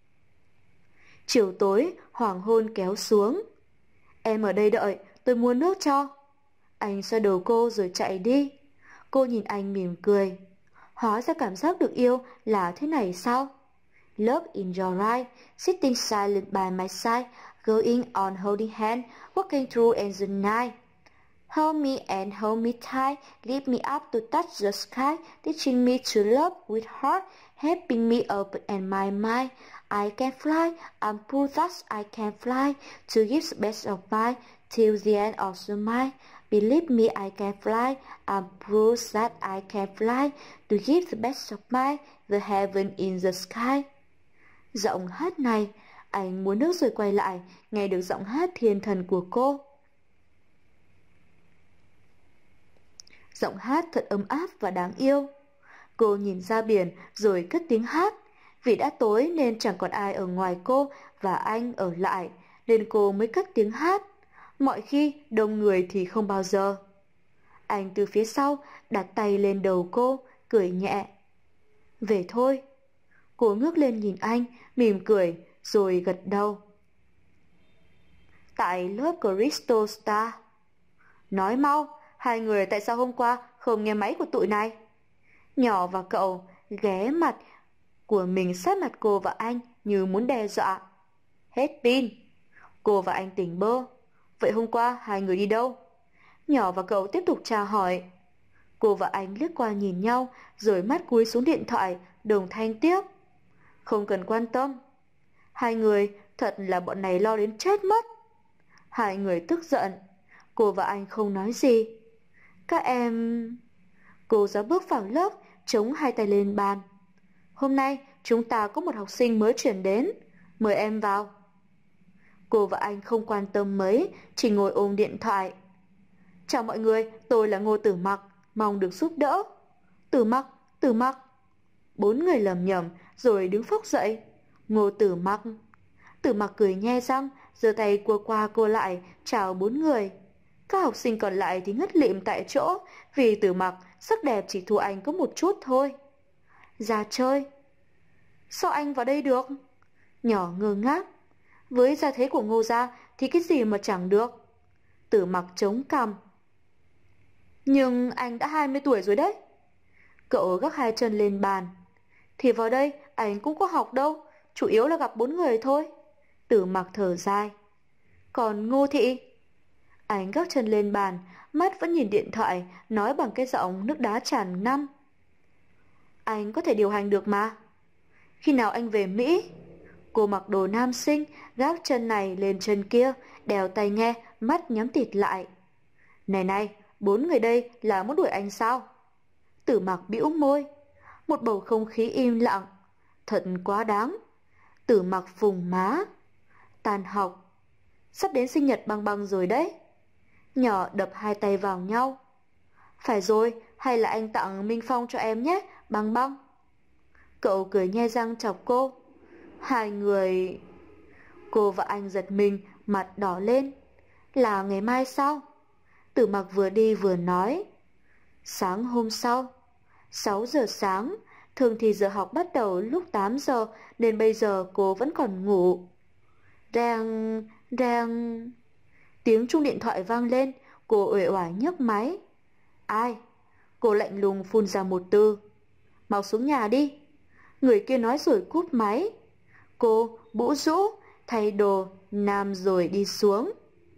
Chiều tối, hoàng hôn kéo xuống. Em ở đây đợi, tôi mua nước cho. Anh xoa đầu cô rồi chạy đi. Cô nhìn anh mỉm cười. Hóa ra cảm giác được yêu là thế này sao? Love in your eyes, sitting silent by my side, going on holding hand, walking through in the night. Hold me and hold me tight, lift me up to touch the sky, teaching me to love with heart, helping me open and my mind. I can fly, I'm proof that I can fly, to give the best of mine, till the end of the night. Believe me, I can fly, I'm proof that I can fly, to give the best of mine, the heaven in the sky. Giọng hát này, anh muốn nước rồi quay lại, nghe được giọng hát thiên thần của cô. Giọng hát thật ấm áp và đáng yêu. Cô nhìn ra biển rồi cất tiếng hát. Vì đã tối nên chẳng còn ai ở ngoài cô và anh ở lại, nên cô mới cất tiếng hát. Mọi khi đông người thì không bao giờ. Anh từ phía sau đặt tay lên đầu cô, cười nhẹ. Về thôi. Cô ngước lên nhìn anh, mỉm cười, rồi gật đầu. Tại lớp Crystal Star. Nói mau, hai người tại sao hôm qua không nghe máy của tụi này? Nhỏ và cậu ghé mặt của mình sát mặt cô và anh như muốn đe dọa. Hết pin. Cô và anh tỉnh bơ. Vậy hôm qua hai người đi đâu? Nhỏ và cậu tiếp tục tra hỏi. Cô và anh liếc qua nhìn nhau, rồi mắt cúi xuống điện thoại, đồng thanh tiếp. Không cần quan tâm. Hai người thật là bọn này lo đến chết mất. Hai người tức giận. Cô và anh không nói gì. Các em... Cô giáo bước vào lớp, chống hai tay lên bàn. Hôm nay chúng ta có một học sinh mới chuyển đến. Mời em vào. Cô và anh không quan tâm mấy, chỉ ngồi ôm điện thoại. Chào mọi người, tôi là Ngô Tử Mặc, mong được giúp đỡ. Tử Mặc, Tử Mặc. Bốn người lầm nhầm rồi đứng phốc dậy. Ngô Tử Mặc. Tử Mặc cười nhe răng, giơ tay cua qua cô lại, chào bốn người. Các học sinh còn lại thì ngất lịm tại chỗ, vì Tử Mặc sắc đẹp chỉ thua anh có một chút thôi. Ra chơi. Sao anh vào đây được? Nhỏ ngơ ngác. Với gia thế của Ngô gia thì cái gì mà chẳng được. Tử Mặc chống cằm. Nhưng anh đã hai mươi tuổi rồi đấy. Cậu gác hai chân lên bàn. Thì vào đây anh cũng có học đâu, chủ yếu là gặp bốn người thôi. Tử Mặc thở dài. Còn Ngô Thị? Anh gác chân lên bàn, mắt vẫn nhìn điện thoại, nói bằng cái giọng nước đá tràn năm. Anh có thể điều hành được mà. Khi nào anh về Mỹ? Cô mặc đồ nam sinh, gác chân này lên chân kia, đeo tai nghe, mắt nhắm tịt lại. Này này, bốn người đây là muốn đuổi anh sao? Tử Mặc bĩu môi. Một bầu không khí im lặng. Thật quá đáng. Tử Mặc phùng má. Tan học. Sắp đến sinh nhật Băng Băng rồi đấy. Nhỏ đập hai tay vào nhau. Phải rồi, hay là anh tặng Minh Phong cho em nhé, Băng Băng. Cậu cười nhe răng chọc cô. Hai người... Cô và anh giật mình, mặt đỏ lên. Là ngày mai sao? Tử Mặc vừa đi vừa nói. Sáng hôm sau, sáu giờ sáng, Thường thì giờ học bắt đầu lúc tám giờ nên bây giờ cô vẫn còn ngủ. Reng, reng. Tiếng chuông điện thoại vang lên, cô uể oải nhấc máy. Ai? Cô lạnh lùng phun ra một từ. Mau xuống nhà đi. Người kia nói rồi cúp máy. Cô bũ rũ, thay đồ, nam rồi đi xuống.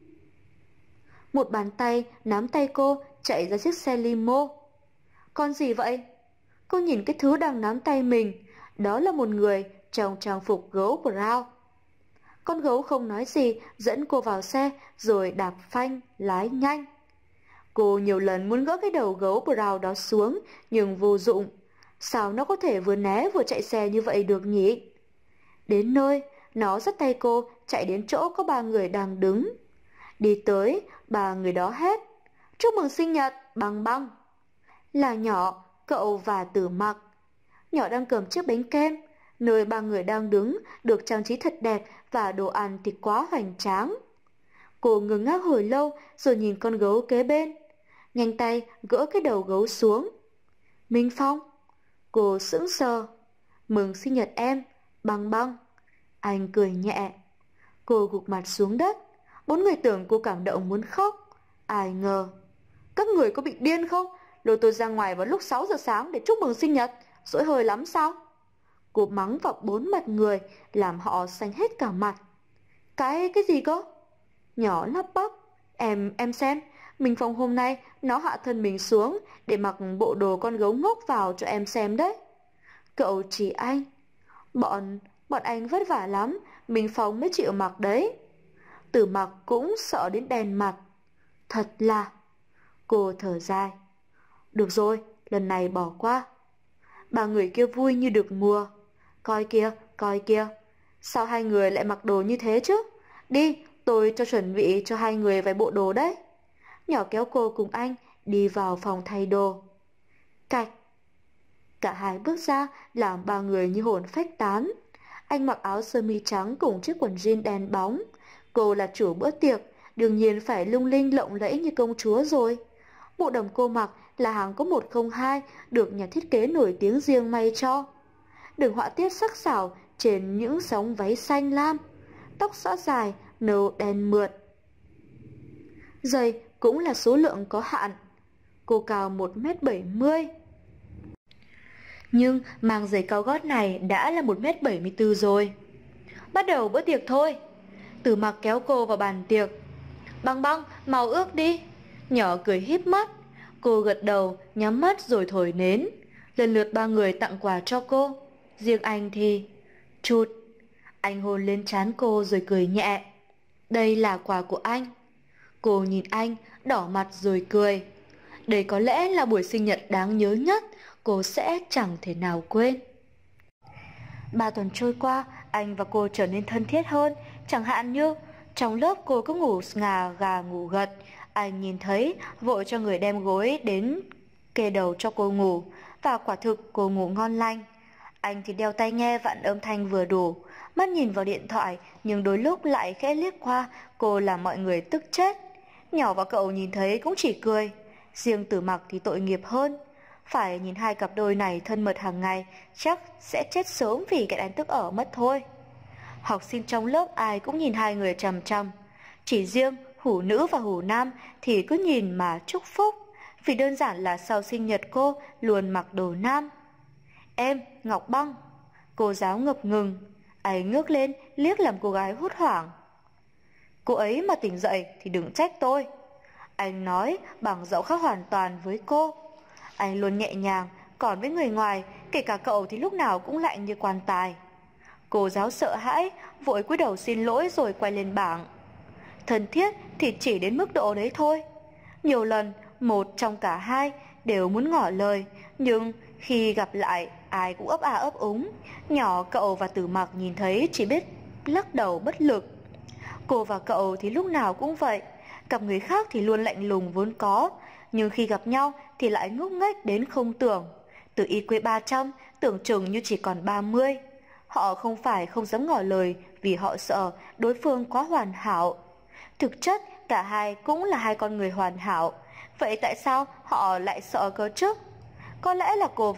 Một bàn tay nắm tay cô chạy ra chiếc xe limo. Con gì vậy? Cô nhìn cái thứ đang nắm tay mình. Đó là một người trong trang phục gấu brown. Con gấu không nói gì, dẫn cô vào xe rồi đạp phanh, lái nhanh. Cô nhiều lần muốn gỡ cái đầu gấu brown đó xuống, nhưng vô dụng. Sao nó có thể vừa né vừa chạy xe như vậy được nhỉ? Đến nơi, nó dắt tay cô chạy đến chỗ có ba người đang đứng. Đi tới, ba người đó hét: Chúc mừng sinh nhật, Băng Băng. Là Nhỏ, Cậu và Tử Mặc. Nhỏ đang cầm chiếc bánh kem. Nơi ba người đang đứng được trang trí thật đẹp và đồ ăn thì quá hoành tráng. Cô ngừng ngác hồi lâu rồi nhìn con gấu kế bên. Nhanh tay gỡ cái đầu gấu xuống. Minh Phong. Cô sững sờ. Mừng sinh nhật em, Băng Băng. Anh cười nhẹ. Cô gục mặt xuống đất. Bốn người tưởng cô cảm động muốn khóc. Ai ngờ. Các người có bị điên không? Lôi tôi ra ngoài vào lúc sáu giờ sáng để chúc mừng sinh nhật, dỗi hơi lắm sao? Cô mắng vào bốn mặt người, làm họ xanh hết cả mặt. Cái, cái gì cơ? Nhỏ lắp bắp. Em, em xem, Minh Phong hôm nay nó hạ thân mình xuống để mặc bộ đồ con gấu ngốc vào cho em xem đấy. Cậu chỉ anh. Bọn, bọn anh vất vả lắm, Minh Phong mới chịu mặc đấy. Tử Mặc cũng sợ đến đen mặt. Thật là... Cô thở dài. Được rồi, lần này bỏ qua. Ba người kia vui như được mùa. Coi kìa, coi kìa. Sao hai người lại mặc đồ như thế chứ? Đi, tôi cho chuẩn bị cho hai người vài bộ đồ đấy. Nhỏ kéo cô cùng anh đi vào phòng thay đồ. Cạch. Cả hai bước ra làm ba người như hồn phách tán. Anh mặc áo sơ mi trắng cùng chiếc quần jean đen bóng. Cô là chủ bữa tiệc, đương nhiên phải lung linh lộng lẫy như công chúa rồi. Bộ đầm cô mặc là hàng có một không hai, được nhà thiết kế nổi tiếng riêng may cho. Đường họa tiết sắc sảo trên những sóng váy xanh lam. Tóc xõa dài, nâu đen mượt. Giày cũng là số lượng có hạn. Cô cao một mét bảy mươi. Nhưng mang giày cao gót này đã là một mét bảy mươi tư rồi. Bắt đầu bữa tiệc thôi. Tử Mặc kéo cô vào bàn tiệc. Băng Băng, mau ước đi. Nhỏ cười híp mắt. Cô gật đầu, nhắm mắt rồi thổi nến. Lần lượt ba người tặng quà cho cô. Riêng anh thì... Chụt. Anh hôn lên trán cô rồi cười nhẹ. Đây là quà của anh. Cô nhìn anh, đỏ mặt rồi cười. Đây có lẽ là buổi sinh nhật đáng nhớ nhất. Cô sẽ chẳng thể nào quên. Ba tuần trôi qua, anh và cô trở nên thân thiết hơn. Chẳng hạn như trong lớp cô cứ ngủ ngà gà ngủ gật. Anh nhìn thấy vội cho người đem gối đến kê đầu cho cô ngủ. Và quả thực cô ngủ ngon lành. Anh thì đeo tai nghe vặn âm thanh vừa đủ. Mắt nhìn vào điện thoại nhưng đôi lúc lại khẽ liếc qua. Cô làm mọi người tức chết. Nhỏ và cậu nhìn thấy cũng chỉ cười. Riêng Tử Mặc thì tội nghiệp hơn. Phải nhìn hai cặp đôi này thân mật hàng ngày, chắc sẽ chết sớm vì cái đánh tức ở mất thôi. Học sinh trong lớp ai cũng nhìn hai người chằm chằm. Chỉ riêng Hủ Nữ và Hủ Nam thì cứ nhìn mà chúc phúc. Vì đơn giản là sau sinh nhật cô luôn mặc đồ nam. Em, Ngọc Băng. Cô giáo ngập ngừng. Anh ngước lên liếc làm cô gái hốt hoảng. Cô ấy mà tỉnh dậy thì đừng trách tôi. Anh nói bằng giọng khác hoàn toàn với cô. Anh luôn nhẹ nhàng, còn với người ngoài, kể cả cậu thì lúc nào cũng lạnh như quan tài. Cô giáo sợ hãi, vội cúi đầu xin lỗi rồi quay lên bảng. Thân thiết thì chỉ đến mức độ đấy thôi. Nhiều lần, một trong cả hai đều muốn ngỏ lời, nhưng khi gặp lại, ai cũng ấp a ấp úng. Nhỏ, cậu và Tử Mặc nhìn thấy chỉ biết lắc đầu bất lực. Cô và cậu thì lúc nào cũng vậy. Cặp người khác thì luôn lạnh lùng vốn có, nhưng khi gặp nhau thì lại ngốc nghếch đến không tưởng. Từ i kiu ba trăm tưởng chừng như chỉ còn ba mươi. Họ không phải không dám ngỏ lời vì họ sợ đối phương quá hoàn hảo. Thực chất cả hai cũng là hai con người hoàn hảo. Vậy tại sao họ lại sợ cơ chứ? Có lẽ là cô và anh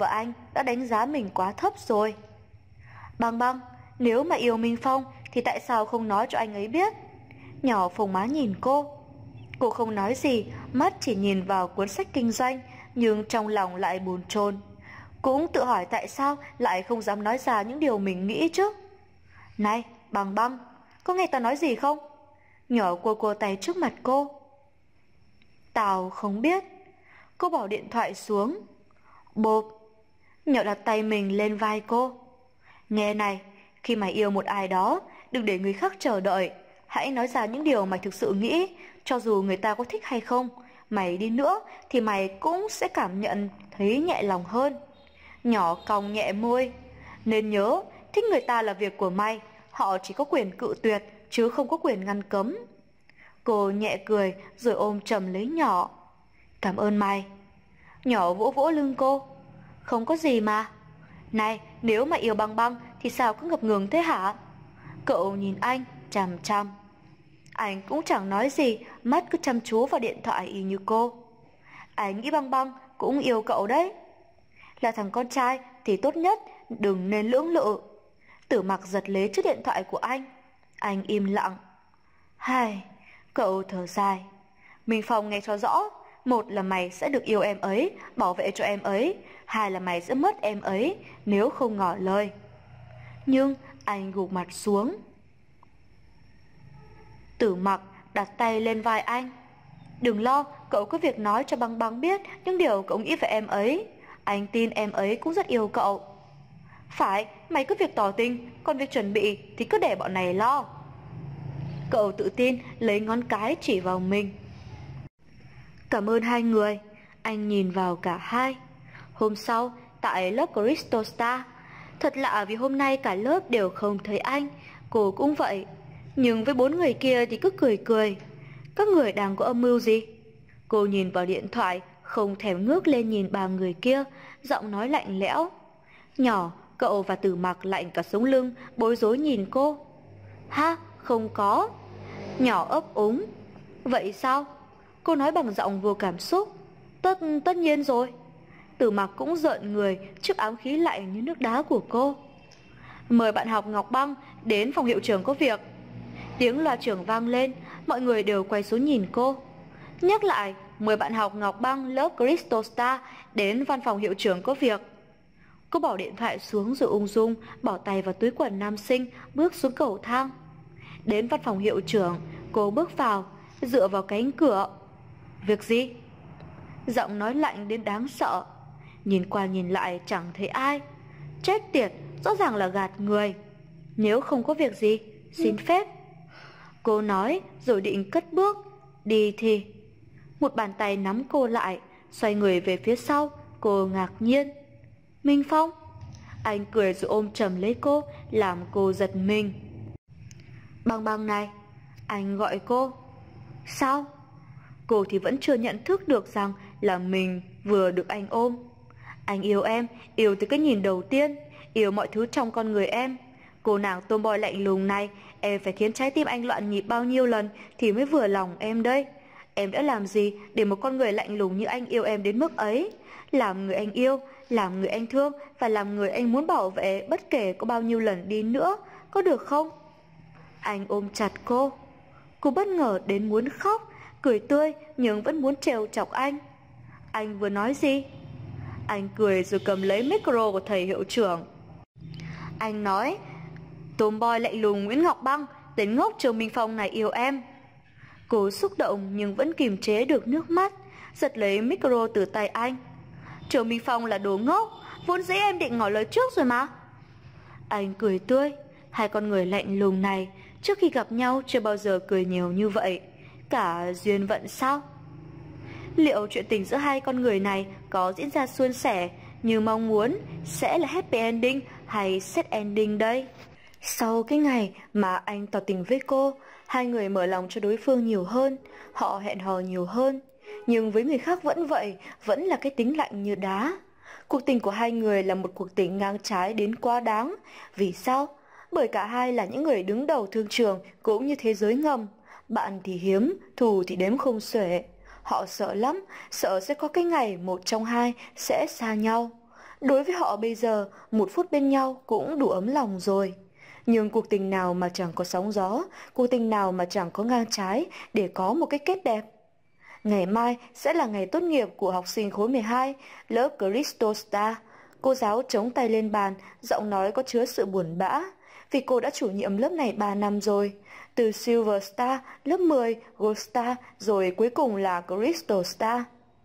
đã đánh giá mình quá thấp rồi. Băng Băng, nếu mà yêu Minh Phong thì tại sao không nói cho anh ấy biết? Nhỏ phồng má nhìn cô. Cô không nói gì, mắt chỉ nhìn vào cuốn sách kinh doanh, nhưng trong lòng lại bồn chồn. Cũng tự hỏi tại sao lại không dám nói ra những điều mình nghĩ chứ. Này, Băng Băng, có nghe ta nói gì không? Nhỏ cua cua tay trước mặt cô. Tao không biết. Cô bỏ điện thoại xuống. Bộp. Nhỏ đặt tay mình lên vai cô. Nghe này, khi mày yêu một ai đó, đừng để người khác chờ đợi. Hãy nói ra những điều mày thực sự nghĩ. Cho dù người ta có thích hay không, mày đi nữa thì mày cũng sẽ cảm nhận thấy nhẹ lòng hơn. Nhỏ cong nhẹ môi. Nên nhớ, thích người ta là việc của mày. Họ chỉ có quyền cự tuyệt, chứ không có quyền ngăn cấm. Cô nhẹ cười rồi ôm chầm lấy nhỏ. Cảm ơn mày. Nhỏ vỗ vỗ lưng cô. Không có gì mà. Này, nếu mà yêu Băng Băng thì sao cứ ngập ngừng thế hả? Cậu nhìn anh chằm chằm. Anh cũng chẳng nói gì, mắt cứ chăm chú vào điện thoại y như cô. Anh nghĩ Băng Băng cũng yêu cậu đấy. Là thằng con trai thì tốt nhất đừng nên lưỡng lự. Tử Mặc giật lấy chiếc điện thoại của anh. Anh im lặng. Hai, cậu thở dài. Minh Phong nghe cho rõ. Một là mày sẽ được yêu em ấy, bảo vệ cho em ấy. Hai là mày sẽ mất em ấy nếu không ngỏ lời. Nhưng anh gục mặt xuống. Tử Mặc đặt tay lên vai anh. Đừng lo, cậu cứ việc nói cho Băng Băng biết những điều cậu nghĩ về em ấy. Anh tin em ấy cũng rất yêu cậu. Phải, mày cứ việc tỏ tình, còn việc chuẩn bị thì cứ để bọn này lo. Cậu tự tin lấy ngón cái chỉ vào mình. Cảm ơn hai người. Anh nhìn vào cả hai. Hôm sau, tại lớp Crystal Star, thật lạ vì hôm nay cả lớp đều không thấy anh. Cô cũng vậy. Nhưng với bốn người kia thì cứ cười cười. Các người đang có âm mưu gì? Cô nhìn vào điện thoại, không thèm ngước lên nhìn ba người kia, giọng nói lạnh lẽo. Nhỏ, cậu và Tử Mặc lạnh cả sống lưng, bối rối nhìn cô. Ha, không có. Nhỏ ấp úng. Vậy sao? Cô nói bằng giọng vô cảm xúc. Tất, tất nhiên rồi. Tử Mặc cũng rợn người trước ám khí lạnh như nước đá của cô. Mời bạn học Ngọc Băng đến phòng hiệu trưởng có việc. Tiếng loa trưởng vang lên, mọi người đều quay xuống nhìn cô. Nhắc lại, mời bạn học Ngọc Băng lớp Crystal Star đến văn phòng hiệu trưởng có việc. Cô bỏ điện thoại xuống rồi ung dung bỏ tay vào túi quần nam sinh, bước xuống cầu thang. Đến văn phòng hiệu trưởng, cô bước vào, dựa vào cánh cửa. Việc gì? Giọng nói lạnh đến đáng sợ. Nhìn qua nhìn lại chẳng thấy ai. Chết tiệt, rõ ràng là gạt người. Nếu không có việc gì, xin phép. Cô nói rồi định cất bước. Đi thì một bàn tay nắm cô lại. Xoay người về phía sau. Cô ngạc nhiên. Minh Phong. Anh cười rồi ôm chầm lấy cô, làm cô giật mình. Băng Băng này. Anh gọi cô. Sao? Cô thì vẫn chưa nhận thức được rằng là mình vừa được anh ôm. Anh yêu em, yêu từ cái nhìn đầu tiên, yêu mọi thứ trong con người em. Cô nàng tomboy lạnh lùng này, em phải khiến trái tim anh loạn nhịp bao nhiêu lần thì mới vừa lòng em đây. Em đã làm gì để một con người lạnh lùng như anh yêu em đến mức ấy? Làm người anh yêu, làm người anh thương và làm người anh muốn bảo vệ bất kể có bao nhiêu lần đi nữa, có được không? Anh ôm chặt cô. Cô bất ngờ đến muốn khóc, cười tươi nhưng vẫn muốn trêu chọc anh. Anh vừa nói gì? Anh cười rồi cầm lấy micro của thầy hiệu trưởng. Anh nói, tomboy lạnh lùng Nguyễn Ngọc Băng, tên ngốc Trường Minh Phong này yêu em. Cô xúc động nhưng vẫn kìm chế được nước mắt, giật lấy micro từ tay anh. Trường Minh Phong là đồ ngốc, vốn dĩ em định ngỏ lời trước rồi mà. Anh cười tươi. Hai con người lạnh lùng này trước khi gặp nhau chưa bao giờ cười nhiều như vậy. Cả duyên vận sao? Liệu chuyện tình giữa hai con người này có diễn ra suôn sẻ như mong muốn, sẽ là happy ending hay sad ending đây? Sau cái ngày mà anh tỏ tình với cô, hai người mở lòng cho đối phương nhiều hơn, họ hẹn hò nhiều hơn. Nhưng với người khác vẫn vậy, vẫn là cái tính lạnh như đá. Cuộc tình của hai người là một cuộc tình ngang trái đến quá đáng. Vì sao? Bởi cả hai là những người đứng đầu thương trường cũng như thế giới ngầm. Bạn thì hiếm, thù thì đếm không xuể. Họ sợ lắm, sợ sẽ có cái ngày một trong hai sẽ xa nhau. Đối với họ bây giờ, một phút bên nhau cũng đủ ấm lòng rồi. Nhưng cuộc tình nào mà chẳng có sóng gió, cuộc tình nào mà chẳng có ngang trái để có một cái kết đẹp. Ngày mai sẽ là ngày tốt nghiệp của học sinh khối mười hai, lớp Crystal Star. Cô giáo chống tay lên bàn, giọng nói có chứa sự buồn bã, vì cô đã chủ nhiệm lớp này ba năm rồi. Từ Silver Star, lớp mười, Gold Star, rồi cuối cùng là Crystal Star.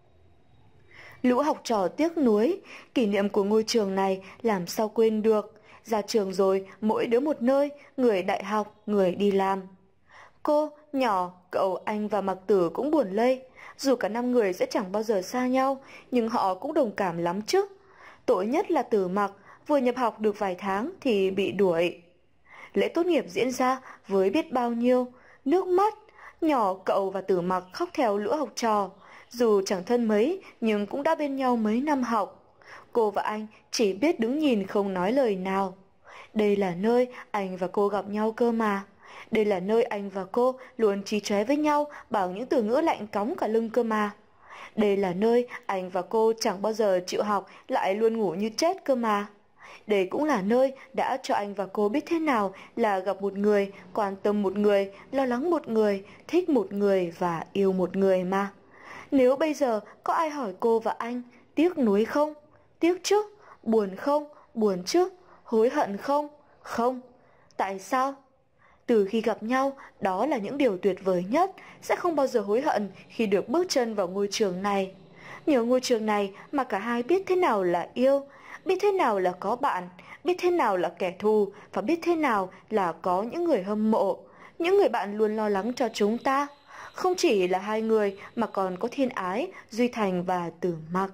Lũ học trò tiếc nuối, kỷ niệm của ngôi trường này làm sao quên được. Ra trường rồi, mỗi đứa một nơi, người đại học, người đi làm. Cô, nhỏ, cậu, anh và Mặc Tử cũng buồn lây. Dù cả năm người sẽ chẳng bao giờ xa nhau, nhưng họ cũng đồng cảm lắm chứ. Tội nhất là Tử Mặc, vừa nhập học được vài tháng thì bị đuổi. Lễ tốt nghiệp diễn ra với biết bao nhiêu nước mắt. Nhỏ, cậu và Tử Mặc khóc theo lũ học trò. Dù chẳng thân mấy, nhưng cũng đã bên nhau mấy năm học. Cô và anh chỉ biết đứng nhìn không nói lời nào. Đây là nơi anh và cô gặp nhau cơ mà. Đây là nơi anh và cô luôn chí chóe với nhau bằng những từ ngữ lạnh cóng cả lưng cơ mà. Đây là nơi anh và cô chẳng bao giờ chịu học lại luôn ngủ như chết cơ mà. Đây cũng là nơi đã cho anh và cô biết thế nào là gặp một người, quan tâm một người, lo lắng một người, thích một người và yêu một người mà. Nếu bây giờ có ai hỏi cô và anh, tiếc nuối không? Tiếc chứ? Buồn không? Buồn chứ? Hối hận không? Không. Tại sao? Từ khi gặp nhau, đó là những điều tuyệt vời nhất, sẽ không bao giờ hối hận khi được bước chân vào ngôi trường này. Nhờ ngôi trường này mà cả hai biết thế nào là yêu, biết thế nào là có bạn, biết thế nào là kẻ thù, và biết thế nào là có những người hâm mộ, những người bạn luôn lo lắng cho chúng ta. Không chỉ là hai người mà còn có Thiên Ái, Duy Thành và Tử Mặc.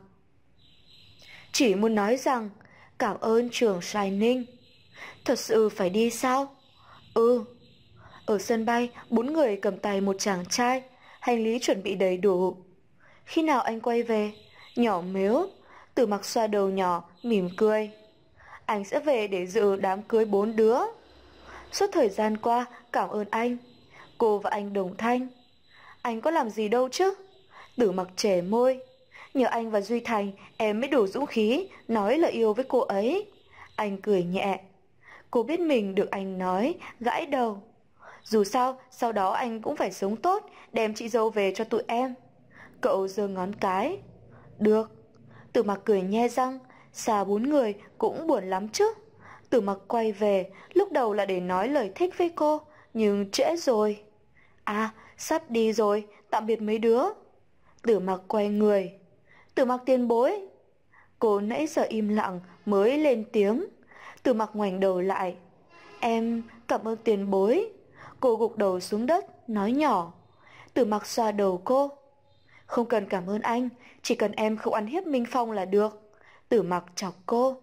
Chỉ muốn nói rằng, cảm ơn trường Shining. Thật sự phải đi sao? Ừ. Ở sân bay, bốn người cầm tay một chàng trai, hành lý chuẩn bị đầy đủ. Khi nào anh quay về? Nhỏ mếu. Tử Mặc xoa đầu nhỏ, mỉm cười. Anh sẽ về để dự đám cưới bốn đứa. Suốt thời gian qua, cảm ơn anh. Cô và anh đồng thanh. Anh có làm gì đâu chứ? Tử Mặc chẻ môi. Nhờ anh và Duy Thành, em mới đủ dũng khí nói lời yêu với cô ấy. Anh cười nhẹ. Cô biết mình được anh nói, gãi đầu. Dù sao, sau đó anh cũng phải sống tốt, đem chị dâu về cho tụi em. Cậu giơ ngón cái. Được. Tử Mặc cười nhe răng, xa bốn người cũng buồn lắm chứ. Tử Mặc quay về, lúc đầu là để nói lời thích với cô, nhưng trễ rồi. À, sắp đi rồi, tạm biệt mấy đứa. Tử Mặc quay người. Tử Mặc tiền bối. Cô nãy giờ im lặng mới lên tiếng. Tử Mặc ngoảnh đầu lại. Em cảm ơn tiền bối. Cô gục đầu xuống đất, nói nhỏ. Tử Mặc xoa đầu cô. Không cần cảm ơn anh, chỉ cần em không ăn hiếp Minh Phong là được. Tử Mặc chọc cô.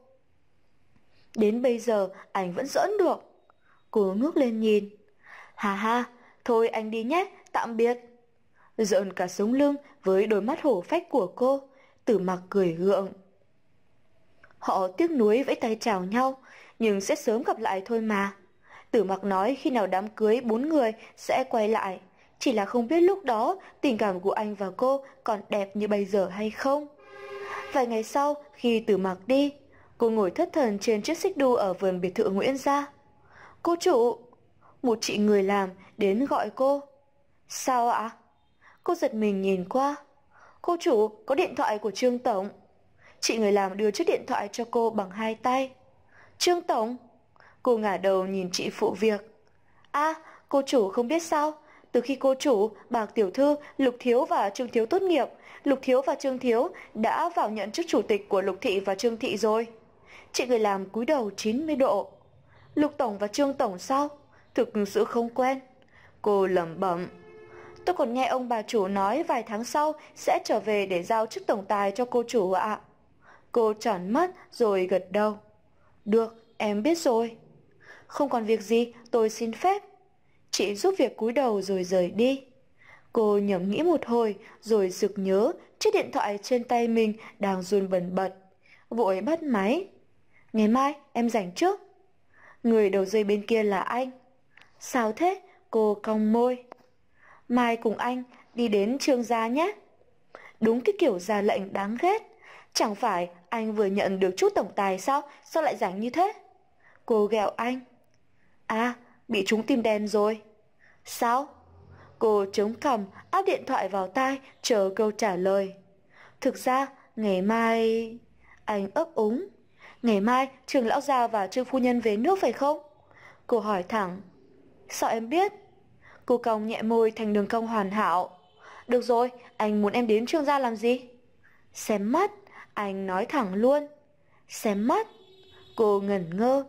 Đến bây giờ anh vẫn giỡn được. Cô ngước lên nhìn. Hà ha, thôi anh đi nhé, tạm biệt. Rợn cả sống lưng với đôi mắt hổ phách của cô, Tử Mặc cười gượng. Họ tiếc nuối vẫy tay chào nhau, nhưng sẽ sớm gặp lại thôi mà. Tử Mặc nói khi nào đám cưới bốn người sẽ quay lại, chỉ là không biết lúc đó tình cảm của anh và cô còn đẹp như bây giờ hay không. Vài ngày sau, khi Tử Mặc đi, cô ngồi thất thần trên chiếc xích đu ở vườn biệt thự Nguyễn Gia. Cô chủ, một chị người làm đến gọi cô. Sao ạ? Cô giật mình nhìn qua. Cô chủ, có điện thoại của Trương Tổng. Chị người làm đưa chiếc điện thoại cho cô bằng hai tay. Trương Tổng? Cô ngả đầu nhìn chị phụ việc. À, cô chủ không biết sao? Từ khi cô chủ, Bạc Tiểu Thư, Lục Thiếu và Trương Thiếu tốt nghiệp, Lục Thiếu và Trương Thiếu đã vào nhận chức chủ tịch của Lục Thị và Trương Thị rồi. Chị người làm cúi đầu chín mươi độ. Lục Tổng và Trương Tổng sao? Thực sự không quen. Cô lẩm bẩm. Tôi còn nghe ông bà chủ nói vài tháng sau sẽ trở về để giao chức tổng tài cho cô chủ ạ. Cô tròn mắt rồi gật đầu. Được, em biết rồi. Không còn việc gì, tôi xin phép. Chị giúp việc cúi đầu rồi rời đi. Cô nhẩm nghĩ một hồi rồi sực nhớ chiếc điện thoại trên tay mình đang run bần bật. Vội bắt máy. Ngày mai em rảnh trước. Người đầu dây bên kia là anh. Sao thế? Cô cong môi. Mai cùng anh đi đến Trương gia nhé. Đúng cái kiểu ra lệnh đáng ghét. Chẳng phải anh vừa nhận được chút tổng tài sao? Sao lại rảnh như thế? Cô ghẹo anh. À, bị trúng tim đen rồi. Sao? Cô chống cằm, áp điện thoại vào tai, chờ câu trả lời. Thực ra, ngày mai... Anh ấp úng. Ngày mai, Trường lão gia và Trương phu nhân về nước phải không? Cô hỏi thẳng. Sao em biết? Cô cong nhẹ môi thành đường cong hoàn hảo. Được rồi, anh muốn em đến Trương gia làm gì? Xem mắt, anh nói thẳng luôn. Xem mắt. Cô ngẩn ngơ.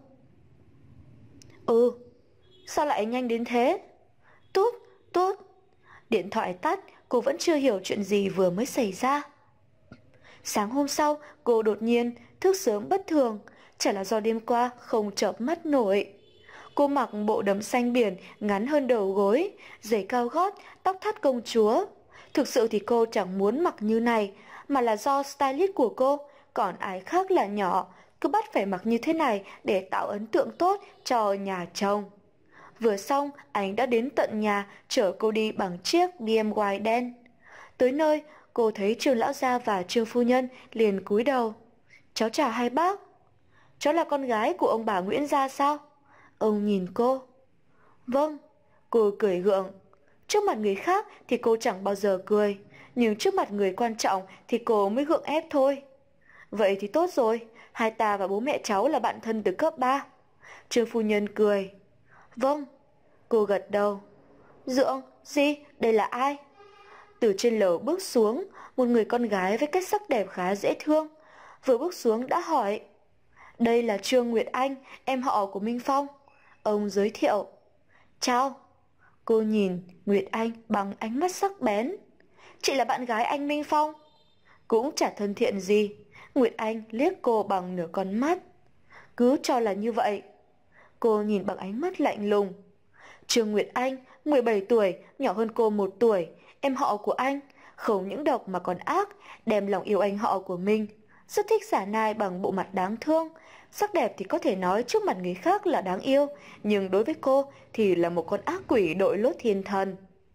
Ừ, sao lại nhanh đến thế? Tốt, tốt. Điện thoại tắt, cô vẫn chưa hiểu chuyện gì vừa mới xảy ra. Sáng hôm sau, cô đột nhiên thức sớm bất thường, chả là do đêm qua không chợp mắt nổi. Cô mặc bộ đầm xanh biển ngắn hơn đầu gối, giày cao gót, tóc thắt công chúa. Thực sự thì cô chẳng muốn mặc như này, mà là do stylist của cô, còn ai khác là nhỏ, cứ bắt phải mặc như thế này để tạo ấn tượng tốt cho nhà chồng. Vừa xong, anh đã đến tận nhà chở cô đi bằng chiếc bê em vê đen. Tới nơi, cô thấy Trương lão gia và Trương phu nhân liền cúi đầu. Cháu chào hai bác. Cháu là con gái của ông bà Nguyễn gia sao? Ông nhìn cô. Vâng, cô cười gượng. Trước mặt người khác thì cô chẳng bao giờ cười, nhưng trước mặt người quan trọng thì cô mới gượng ép thôi. Vậy thì tốt rồi, hai ta và bố mẹ cháu là bạn thân từ cấp ba. Trương phu nhân cười. Vâng, cô gật đầu. Dượng, gì, đây là ai? Từ trên lầu bước xuống, một người con gái với cách sắc đẹp khá dễ thương. Vừa bước xuống đã hỏi. Đây là Trương Nguyệt Anh, em họ của Minh Phong. Ông giới thiệu. Chào. Cô nhìn Nguyệt Anh bằng ánh mắt sắc bén. Chị là bạn gái anh Minh Phong. Cũng chả thân thiện gì. Nguyệt Anh liếc cô bằng nửa con mắt. Cứ cho là như vậy. Cô nhìn bằng ánh mắt lạnh lùng. Trương Nguyệt Anh, mười bảy tuổi, nhỏ hơn cô một tuổi, em họ của anh, không những độc mà còn ác, đem lòng yêu anh họ của mình, rất thích xả nai bằng bộ mặt đáng thương. Sắc đẹp thì có thể nói trước mặt người khác là đáng yêu, nhưng đối với cô thì là một con ác quỷ đội lốt thiên thần.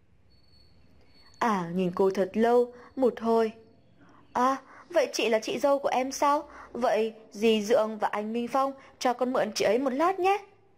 À, nhìn cô thật lâu, một hồi. À, vậy chị là chị dâu của em sao? Vậy dì Dượng và anh Minh Phong cho con mượn chị ấy một lát nhé.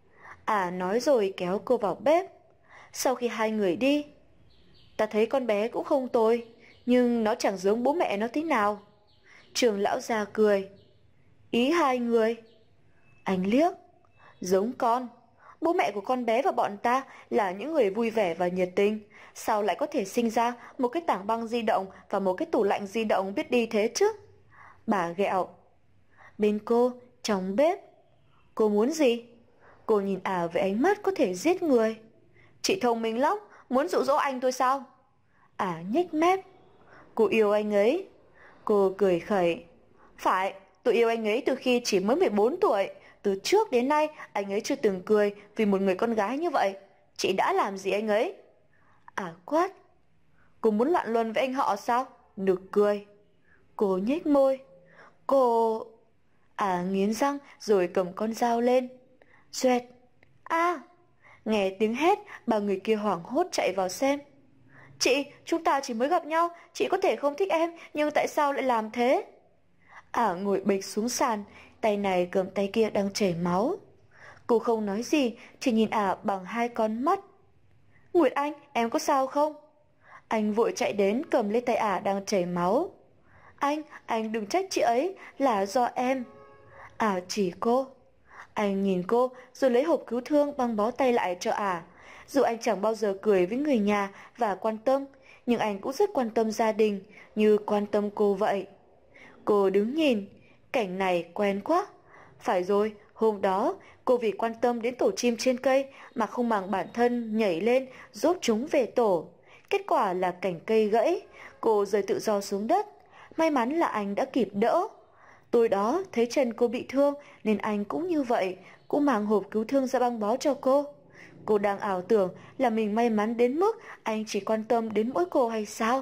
À nói rồi kéo cô vào bếp. Sau khi hai người đi, ta thấy con bé cũng không tồi, nhưng nó chẳng giống bố mẹ nó tí nào. Trường lão già cười. Ý hai người? Anh liếc. Giống con. Bố mẹ của con bé và bọn ta là những người vui vẻ và nhiệt tình. Sao lại có thể sinh ra một cái tảng băng di động và một cái tủ lạnh di động biết đi thế chứ? Bà ghẹo. Bên cô, trong bếp. Cô muốn gì? Cô nhìn ả với ánh mắt có thể giết người. Chị thông minh lắm, muốn dụ dỗ anh tôi sao? Ả nhếch mép. Cô yêu anh ấy. Cô cười khẩy. Phải, tôi yêu anh ấy từ khi chỉ mới mười bốn tuổi. Từ trước đến nay anh ấy chưa từng cười vì một người con gái như vậy. Chị đã làm gì anh ấy? Ả quát. Cô muốn loạn luân với anh họ sao? Nực cười. Cô nhếch môi. Cô... Ả nghiến răng rồi cầm con dao lên. Xoẹt. À! Nghe tiếng hét, ba người kia hoảng hốt chạy vào xem. Chị, chúng ta chỉ mới gặp nhau, chị có thể không thích em, nhưng tại sao lại làm thế? Ả ngồi bịch xuống sàn, tay này cầm tay kia đang chảy máu. Cô không nói gì, chỉ nhìn Ả bằng hai con mắt. Nguyệt Anh, em có sao không? Anh vội chạy đến cầm lấy tay Ả đang chảy máu. Anh, anh đừng trách chị ấy, là do em. Ả chỉ cô. Anh nhìn cô rồi lấy hộp cứu thương băng bó tay lại cho Ả. Dù anh chẳng bao giờ cười với người nhà và quan tâm, nhưng anh cũng rất quan tâm gia đình, như quan tâm cô vậy. Cô đứng nhìn, cảnh này quen quá. Phải rồi, hôm đó cô vì quan tâm đến tổ chim trên cây mà không màng bản thân nhảy lên giúp chúng về tổ. Kết quả là cành cây gãy, cô rơi tự do xuống đất. May mắn là anh đã kịp đỡ. Tối đó thấy chân cô bị thương nên anh cũng như vậy, cũng mang hộp cứu thương ra băng bó cho cô. Cô đang ảo tưởng là mình may mắn đến mức anh chỉ quan tâm đến mỗi cô hay sao?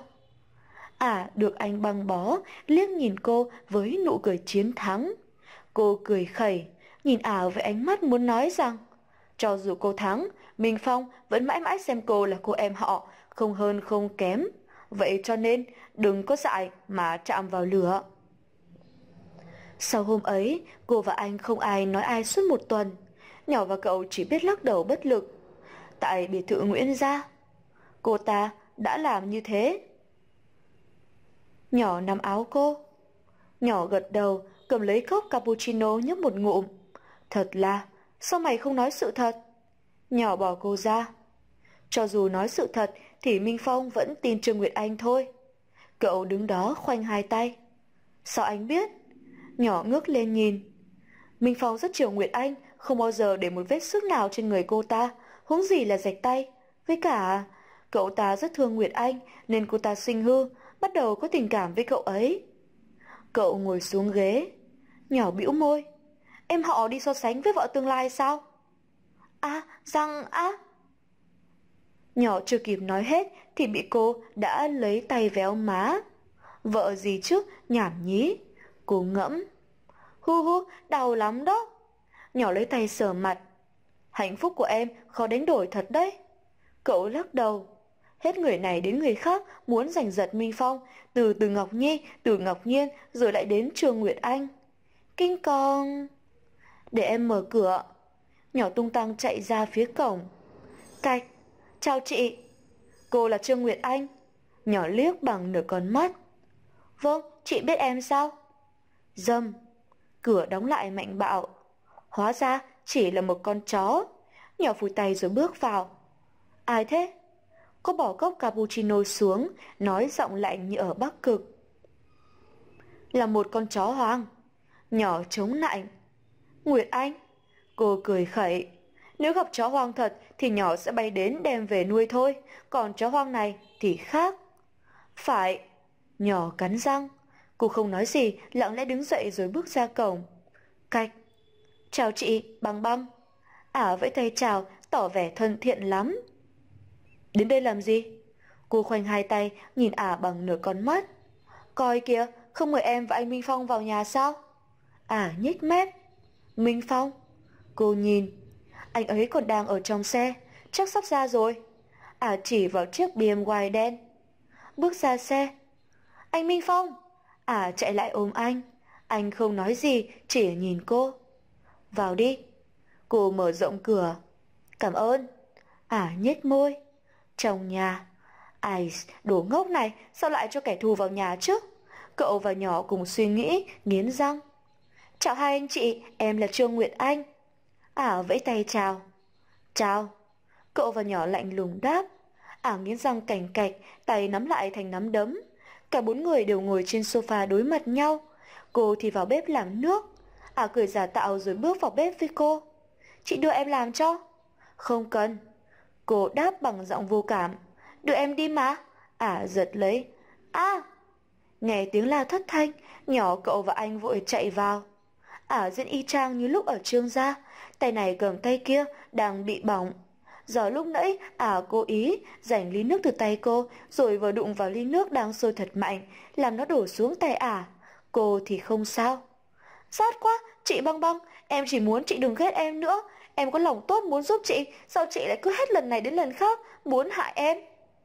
À, được anh băng bó, liếc nhìn cô với nụ cười chiến thắng. Cô cười khẩy, nhìn ảo với ánh mắt muốn nói rằng cho dù cô thắng, Minh Phong vẫn mãi mãi xem cô là cô em họ, không hơn không kém. Vậy cho nên đừng có dại mà chạm vào lửa. Sau hôm ấy, cô và anh không ai nói ai suốt một tuần. Nhỏ và cậu chỉ biết lắc đầu bất lực. Tại biệt thự Nguyễn Gia, cô ta đã làm như thế. Nhỏ nắm áo cô. Nhỏ gật đầu, cầm lấy cốc cappuccino nhấp một ngụm. Thật là, sao mày không nói sự thật? Nhỏ bỏ cô ra. Cho dù nói sự thật thì Minh Phong vẫn tin Trương Nguyệt Anh thôi. Cậu đứng đó khoanh hai tay. Sao anh biết? Nhỏ ngước lên nhìn. Minh Phong rất chiều Nguyệt Anh, không bao giờ để một vết xước nào trên người cô ta, huống gì là rạch tay. Với cả, cậu ta rất thương Nguyệt Anh nên cô ta sinh hư, bắt đầu có tình cảm với cậu ấy. Cậu ngồi xuống ghế. Nhỏ bĩu môi. Em họ đi so sánh với vợ tương lai sao? À, rằng á. Nhỏ chưa kịp nói hết thì bị cô đã lấy tay véo má. Vợ gì chứ, nhảm nhí. Cô ngẫm. Hu hu, đau lắm đó. Nhỏ lấy tay sờ mặt. Hạnh phúc của em khó đánh đổi thật đấy. Cậu lắc đầu. Hết người này đến người khác muốn giành giật Minh Phong, từ từ Ngọc Nhi, từ Ngọc Nhiên, rồi lại đến Trương Nguyệt Anh. Kinh con. Để em mở cửa. Nhỏ tung tăng chạy ra phía cổng. Cạch. Chào chị. Cô là Trương Nguyệt Anh. Nhỏ liếc bằng nửa con mắt. Vâng, chị biết em sao? Dâm. Cửa đóng lại mạnh bạo. Hóa ra chỉ là một con chó. Nhỏ phủi tay rồi bước vào. Ai thế? Cô bỏ cốc cappuccino xuống, nói giọng lạnh như ở Bắc Cực. Là một con chó hoang. Nhỏ chống lạnh. Nguyệt Anh. Cô cười khẩy. Nếu gặp chó hoang thật thì nhỏ sẽ bay đến đem về nuôi thôi, còn chó hoang này thì khác. Phải. Nhỏ cắn răng. Cô không nói gì, lặng lẽ đứng dậy rồi bước ra cổng. Cạch. Chào chị, Băng Băng. Ả vẫy tay chào, tỏ vẻ thân thiện lắm. Đến đây làm gì? Cô khoanh hai tay, nhìn Ả bằng nửa con mắt. Coi kìa, không mời em và anh Minh Phong vào nhà sao? Ả nhếch mép. Minh Phong? Cô nhìn. Anh ấy còn đang ở trong xe, chắc sắp ra rồi. Ả chỉ vào chiếc bê em vê đen. Bước ra xe. Anh Minh Phong! Ả chạy lại ôm anh. Anh không nói gì, chỉ nhìn cô. Vào đi. Cô mở rộng cửa. Cảm ơn. Ả nhếch môi. Trong nhà. Ai, đồ ngốc này, sao lại cho kẻ thù vào nhà chứ? Cậu và nhỏ cùng suy nghĩ, nghiến răng. Chào hai anh chị, em là Trương Nguyệt Anh. Ả vẫy tay chào. Chào. Cậu và nhỏ lạnh lùng đáp. Ả nghiến răng cành cạch, tay nắm lại thành nắm đấm. Cả bốn người đều ngồi trên sofa đối mặt nhau. Cô thì vào bếp làm nước. Ả cười giả tạo rồi bước vào bếp với cô. Chị đưa em làm cho. Không cần. Cô đáp bằng giọng vô cảm. Đưa em đi mà. Ả giật lấy. À! Nghe tiếng la thất thanh, nhỏ cậu và anh vội chạy vào. Ả diễn y chang như lúc ở Trương gia, tay này cầm tay kia đang bị bỏng. Giờ lúc nãy Ả cố ý giành ly nước từ tay cô, rồi vừa đụng vào ly nước đang sôi thật mạnh, làm nó đổ xuống tay Ả. Cô thì không sao. Rát quá, chị Băng Băng, em chỉ muốn chị đừng ghét em nữa. Em có lòng tốt muốn giúp chị, sao chị lại cứ hết lần này đến lần khác muốn hại em?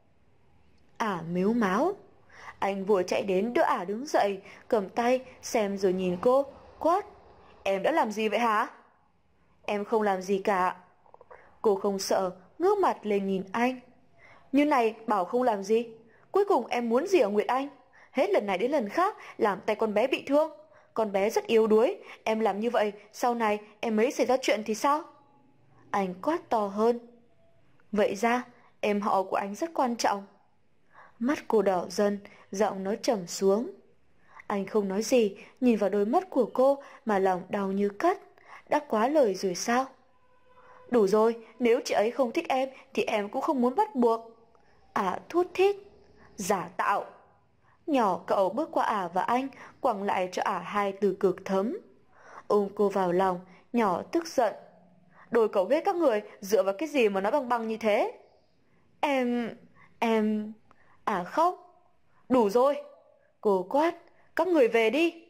Ả mếu máo. Anh vội chạy đến đỡ Ả đứng dậy, cầm tay xem rồi nhìn cô, quát. Em đã làm gì vậy hả? Em không làm gì cả. Cô không sợ, ngước mặt lên nhìn anh. Như này bảo không làm gì. Cuối cùng em muốn gì ở Nguyệt Anh? Hết lần này đến lần khác làm tay con bé bị thương. Con bé rất yếu đuối. Em làm như vậy, sau này em ấy xảy ra chuyện thì sao? Anh quát to hơn. Vậy ra em họ của anh rất quan trọng. Mắt cô đỏ dần, giọng nói trầm xuống. Anh không nói gì, nhìn vào đôi mắt của cô mà lòng đau như cắt. Đã quá lời rồi sao? Đủ rồi, nếu chị ấy không thích em thì em cũng không muốn bắt buộc. Ả thút thít. Giả tạo. Nhỏ cậu bước qua Ả và anh, quẳng lại cho Ả hai từ cực thấm. Ôm cô vào lòng, nhỏ tức giận. Đôi cậu ghét các người dựa vào cái gì mà nói Băng Băng như thế? Em... em... Ả khóc. Đủ rồi. Cô quát. Các người về đi.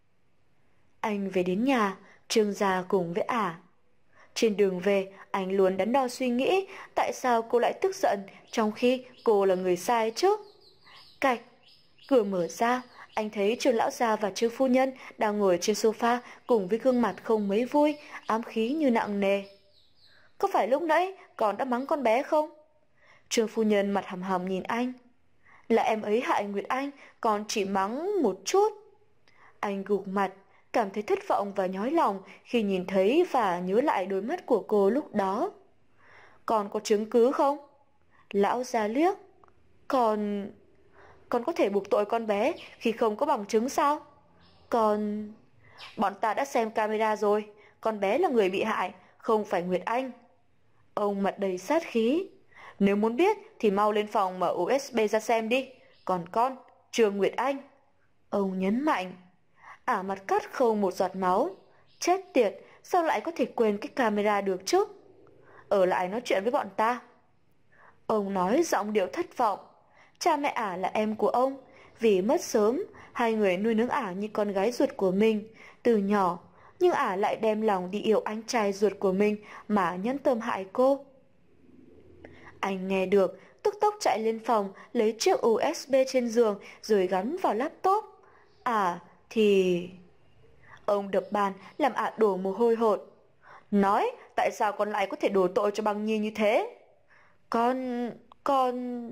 Anh về đến nhà, Trương gia cùng với Ả. Trên đường về, anh luôn đắn đo suy nghĩ tại sao cô lại tức giận trong khi cô là người sai chứ. Cạch. Cửa mở ra, Anh thấy Trương lão gia và Trương phu nhân đang ngồi trên sofa cùng với gương mặt không mấy vui, ám khí như nặng nề. Có phải lúc nãy con đã mắng con bé không? Trương phu nhân mặt hầm hầm nhìn anh. Là em ấy hại Nguyệt Anh, con chỉ mắng một chút. Anh gục mặt, cảm thấy thất vọng và nhói lòng khi nhìn thấy và nhớ lại đôi mắt của cô lúc đó. Con có chứng cứ không? Lão già liếc. Con... Con có thể buộc tội con bé khi không có bằng chứng sao? Con... Bọn ta đã xem camera rồi, con bé là người bị hại, không phải Nguyệt Anh. Ông mặt đầy sát khí. Nếu muốn biết thì mau lên phòng mở u ét bê ra xem đi. Còn con, Trương Nguyệt Anh. Ông nhấn mạnh. Ả mặt cắt không một giọt máu. Chết tiệt, sao lại có thể quên cái camera được chứ? Ở lại nói chuyện với bọn ta. Ông nói giọng điệu thất vọng. Cha mẹ Ả là em của ông. Vì mất sớm, hai người nuôi nấng Ả như con gái ruột của mình từ nhỏ. Nhưng Ả lại đem lòng đi yêu anh trai ruột của mình mà nhẫn tâm hại cô. Anh nghe được, tức tốc chạy lên phòng, lấy chiếc u ét bê trên giường rồi gắn vào laptop. À, thì... Ông đập bàn làm Ả đổ mồ hôi hột. Nói, tại sao con lại có thể đổ tội cho Băng Nhi như thế? Con... con...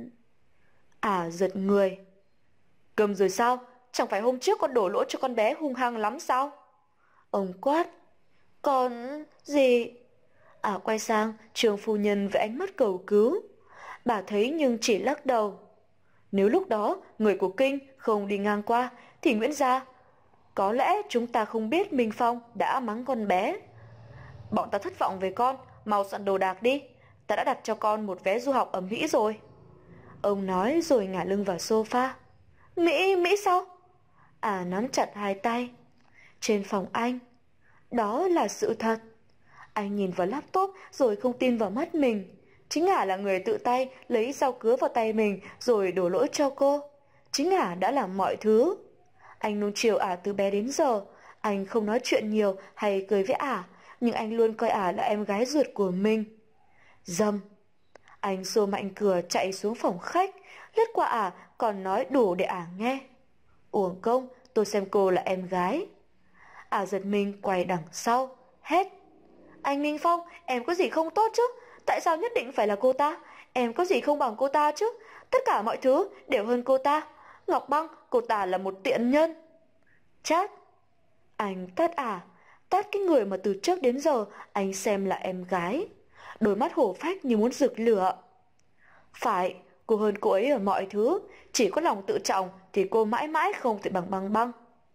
Ả giật người. Cầm rồi sao? Chẳng phải hôm trước con đổ lỗi cho con bé hung hăng lắm sao? Ông quát. Con... gì... Ả quay sang Trương phu nhân với ánh mắt cầu cứu. Bà thấy nhưng chỉ lắc đầu. Nếu lúc đó người của Kinh không đi ngang qua thì Nguyễn gia, có lẽ chúng ta không biết Minh Phong đã mắng con bé. Bọn ta thất vọng về con, mau soạn đồ đạc đi. Ta đã đặt cho con một vé du học ở Mỹ rồi. Ông nói rồi ngả lưng vào sofa. Mỹ, Mỹ sao? Ả nắm chặt hai tay. Trên phòng anh. Đó là sự thật. Anh nhìn vào laptop rồi không tin vào mắt mình. Chính Ả là người tự tay lấy dao cứa vào tay mình rồi đổ lỗi cho cô. Chính Ả đã làm mọi thứ. Anh nuông chiều Ả từ bé đến giờ. Anh không nói chuyện nhiều hay cười với Ả, nhưng anh luôn coi Ả là em gái ruột của mình. Dâm. Anh xô mạnh cửa chạy xuống phòng khách, lướt qua Ả còn nói đủ để Ả nghe. Uổng công, tôi xem cô là em gái. Ả giật mình quay đằng sau, hét. Anh Minh Phong, em có gì không tốt chứ? Tại sao nhất định phải là cô ta? Em có gì không bằng cô ta chứ? Tất cả mọi thứ đều hơn cô ta. Ngọc Băng, cô ta là một tiện nhân. Chát. Anh tát Ả, tát cái người mà từ trước đến giờ anh xem là em gái. Đôi mắt hổ phách như muốn rực lửa. Phải, cô hơn cô ấy ở mọi thứ. Chỉ có lòng tự trọng thì cô mãi mãi không thể bằng Băng Băng.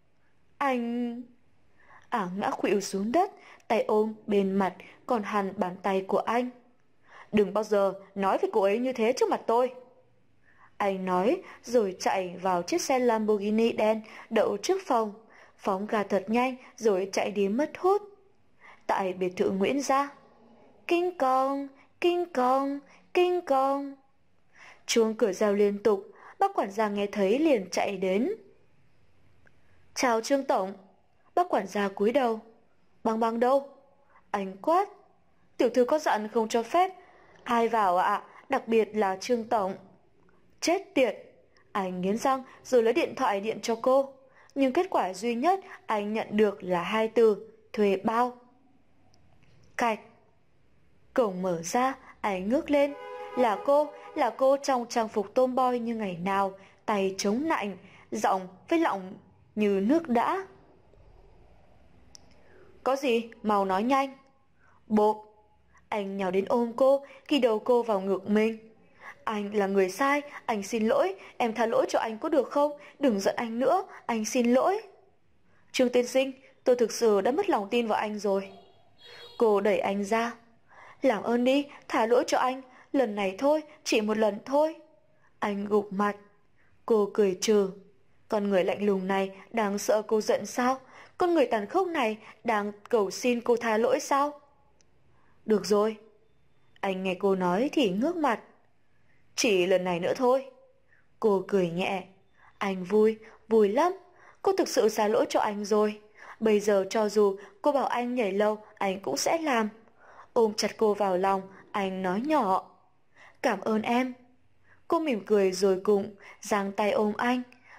Anh... Ả ngã khuỵu xuống đất, tay ôm bên mặt còn hằn bàn tay của anh. Đừng bao giờ nói với cô ấy như thế trước mặt tôi. Anh nói rồi chạy vào chiếc xe Lamborghini đen đậu trước phòng, phóng ga thật nhanh rồi chạy đi mất hút. Tại biệt thự Nguyễn gia. Kinh cong, kinh cong, kinh cong. Chuông cửa reo liên tục, bác quản gia nghe thấy liền chạy đến. Chào Trương Tổng. Bác quản gia cúi đầu. Băng Băng đâu? Anh quát. Tiểu thư có dặn không cho phép ai vào ạ, à? Đặc biệt là Trương Tổng. Chết tiệt. Anh nghiến răng rồi lấy điện thoại điện cho cô. Nhưng kết quả duy nhất anh nhận được là hai từ thuê bao. Cạch. Cổng mở ra, anh ngước lên. Là cô, là cô trong trang phục tomboy như ngày nào, tay chống nạnh, giọng với lọng như nước đã. Có gì? Mau nói nhanh. Bộp. Anh nhào đến ôm cô, ghi đầu cô vào ngực mình. Anh là người sai, anh xin lỗi, em tha lỗi cho anh có được không? Đừng giận anh nữa, anh xin lỗi. Trương tiên sinh, tôi thực sự đã mất lòng tin vào anh rồi. Cô đẩy anh ra. Làm ơn đi, thả lỗi cho anh, lần này thôi, chỉ một lần thôi. Anh gục mặt. Cô cười trừ. Con người lạnh lùng này đang sợ cô giận sao? Con người tàn khốc này đang cầu xin cô tha lỗi sao? Được rồi. Anh nghe cô nói thì ngước mặt. Chỉ lần này nữa thôi. Cô cười nhẹ. Anh vui, vui lắm. Cô thực sự tha lỗi cho anh rồi. Bây giờ cho dù cô bảo anh nhảy lâu, anh cũng sẽ làm. Ôm chặt cô vào lòng, anh nói nhỏ. Cảm ơn em. Cô mỉm cười rồi cùng giang tay ôm anh.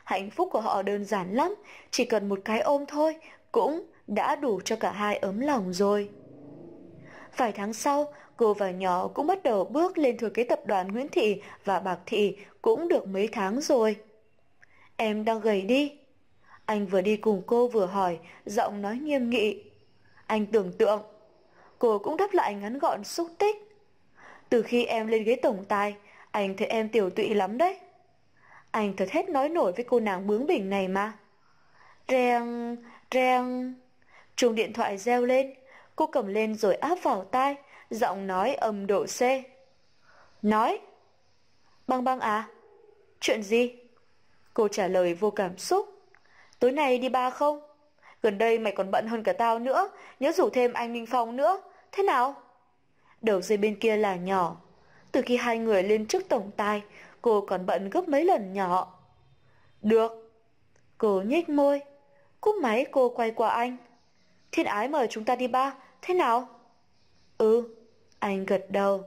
Hạnh phúc của họ đơn giản lắm, chỉ cần một cái ôm thôi cũng đã đủ cho cả hai ấm lòng rồi. Vài tháng sau, cô và nhỏ cũng bắt đầu bước lên thừa kế tập đoàn Nguyễn Thị và Bạc Thị cũng được mấy tháng rồi. Em đang gầy đi. Anh vừa đi cùng cô vừa hỏi, giọng nói nghiêm nghị. Anh tưởng tượng. Cô cũng đáp lại ngắn gọn xúc tích. Từ khi em lên ghế tổng tài, anh thấy em tiểu tụy lắm đấy. Anh thật hết nói nổi với cô nàng bướng bỉnh này mà. Reng, reng. Chuông điện thoại reo lên, cô cầm lên rồi áp vào tai, giọng nói âm độ C. Nói. Băng Băng à? Chuyện gì? Cô trả lời vô cảm xúc. Tối nay đi bar không? Gần đây mày còn bận hơn cả tao nữa, nhớ rủ thêm anh Minh Phong nữa. Thế nào? Đầu dây bên kia là nhỏ. Từ khi hai người lên chức tổng tài, cô còn bận gấp mấy lần nhỏ. Được. Cô nhếch môi. Cúp máy cô quay qua anh. Thiên Ái mời chúng ta đi bar, thế nào? Ừ, anh gật đầu.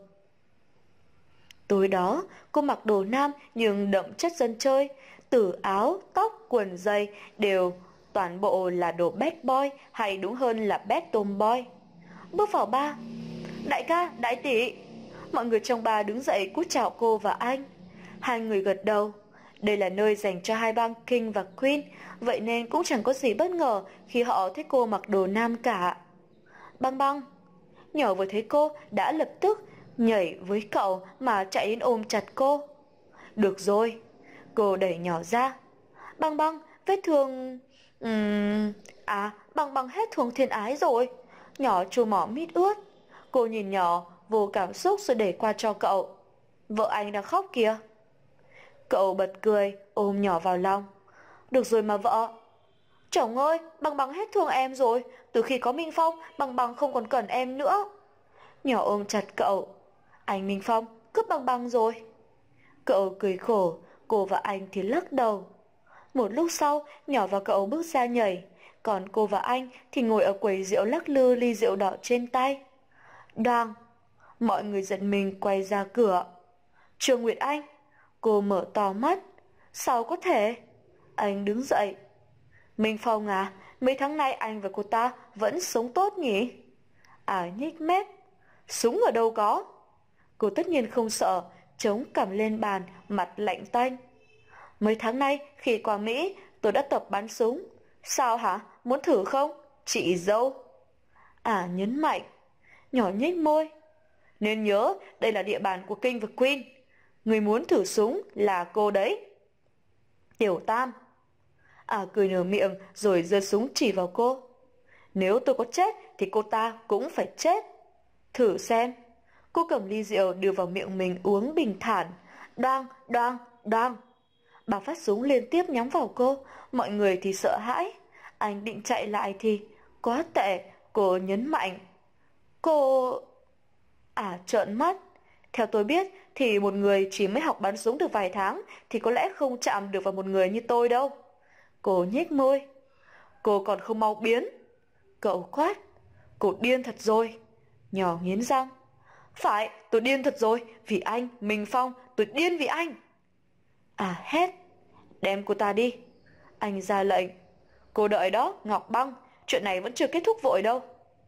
Tối đó, cô mặc đồ nam nhưng đậm chất dân chơi, từ áo, tóc, quần giày đều toàn bộ là đồ bad boy, hay đúng hơn là bad tomboy. Bước vào bar, đại ca, đại tỷ. Mọi người trong bar đứng dậy cúi chào cô và anh. Hai người gật đầu. Đây là nơi dành cho hai bang King và Queen, vậy nên cũng chẳng có gì bất ngờ khi họ thấy cô mặc đồ nam cả. Băng Băng. Nhỏ vừa thấy cô đã lập tức nhảy với cậu mà chạy đến ôm chặt cô. Được rồi. Cô đẩy nhỏ ra. Băng Băng, vết thương... Uhm... À, Băng Băng hết thương Thiên Ái rồi. Nhỏ chua mỏ mít ướt. Cô nhìn nhỏ vô cảm xúc rồi để qua cho cậu. Vợ anh đang khóc kìa. Cậu bật cười, ôm nhỏ vào lòng. Được rồi mà vợ. Chồng ơi, Băng Băng hết thương em rồi. Từ khi có Minh Phong, Băng Băng không còn cần em nữa. Nhỏ ôm chặt cậu. Anh Minh Phong cướp Băng Băng rồi. Cậu cười khổ, cô và anh thì lắc đầu. Một lúc sau, nhỏ và cậu bước ra nhảy, còn cô và anh thì ngồi ở quầy rượu lắc lư ly rượu đỏ trên tay. Đoàng, mọi người giật mình quay ra cửa. Trương Nguyệt Anh. Cô mở to mắt. Sao có thể? Anh đứng dậy. Minh Phong à, mấy tháng nay anh và cô ta vẫn sống tốt nhỉ? À nhếch mép. Súng ở đâu có? Cô tất nhiên không sợ, chống cằm lên bàn, mặt lạnh tanh. Mấy tháng nay khi qua Mỹ tôi đã tập bắn súng. Sao hả? Muốn thử không? Chị dâu. À nhấn mạnh. Nhỏ nhếch môi. Nên nhớ đây là địa bàn của King và Queen. Người muốn thử súng là cô đấy. Tiểu Tam. À cười nở miệng rồi giơ súng chỉ vào cô. Nếu tôi có chết thì cô ta cũng phải chết. Thử xem. Cô cầm ly rượu đưa vào miệng mình uống bình thản. Đoang, đoang, đoang. Ba phát súng liên tiếp nhắm vào cô. Mọi người thì sợ hãi. Anh định chạy lại thì quá tệ. Cô nhấn mạnh. Cô... À trợn mắt. Theo tôi biết thì một người chỉ mới học bắn súng được vài tháng thì có lẽ không chạm được vào một người như tôi đâu. Cô nhếch môi. Cô còn không mau biến. Cậu quát. Cô điên thật rồi. Nhỏ nghiến răng. Phải, tôi điên thật rồi. Vì anh, Minh Phong, tôi điên vì anh. À hét. Đem cô ta đi. Anh ra lệnh. Cô đợi đó, Ngọc Băng. Chuyện này vẫn chưa kết thúc vội đâu.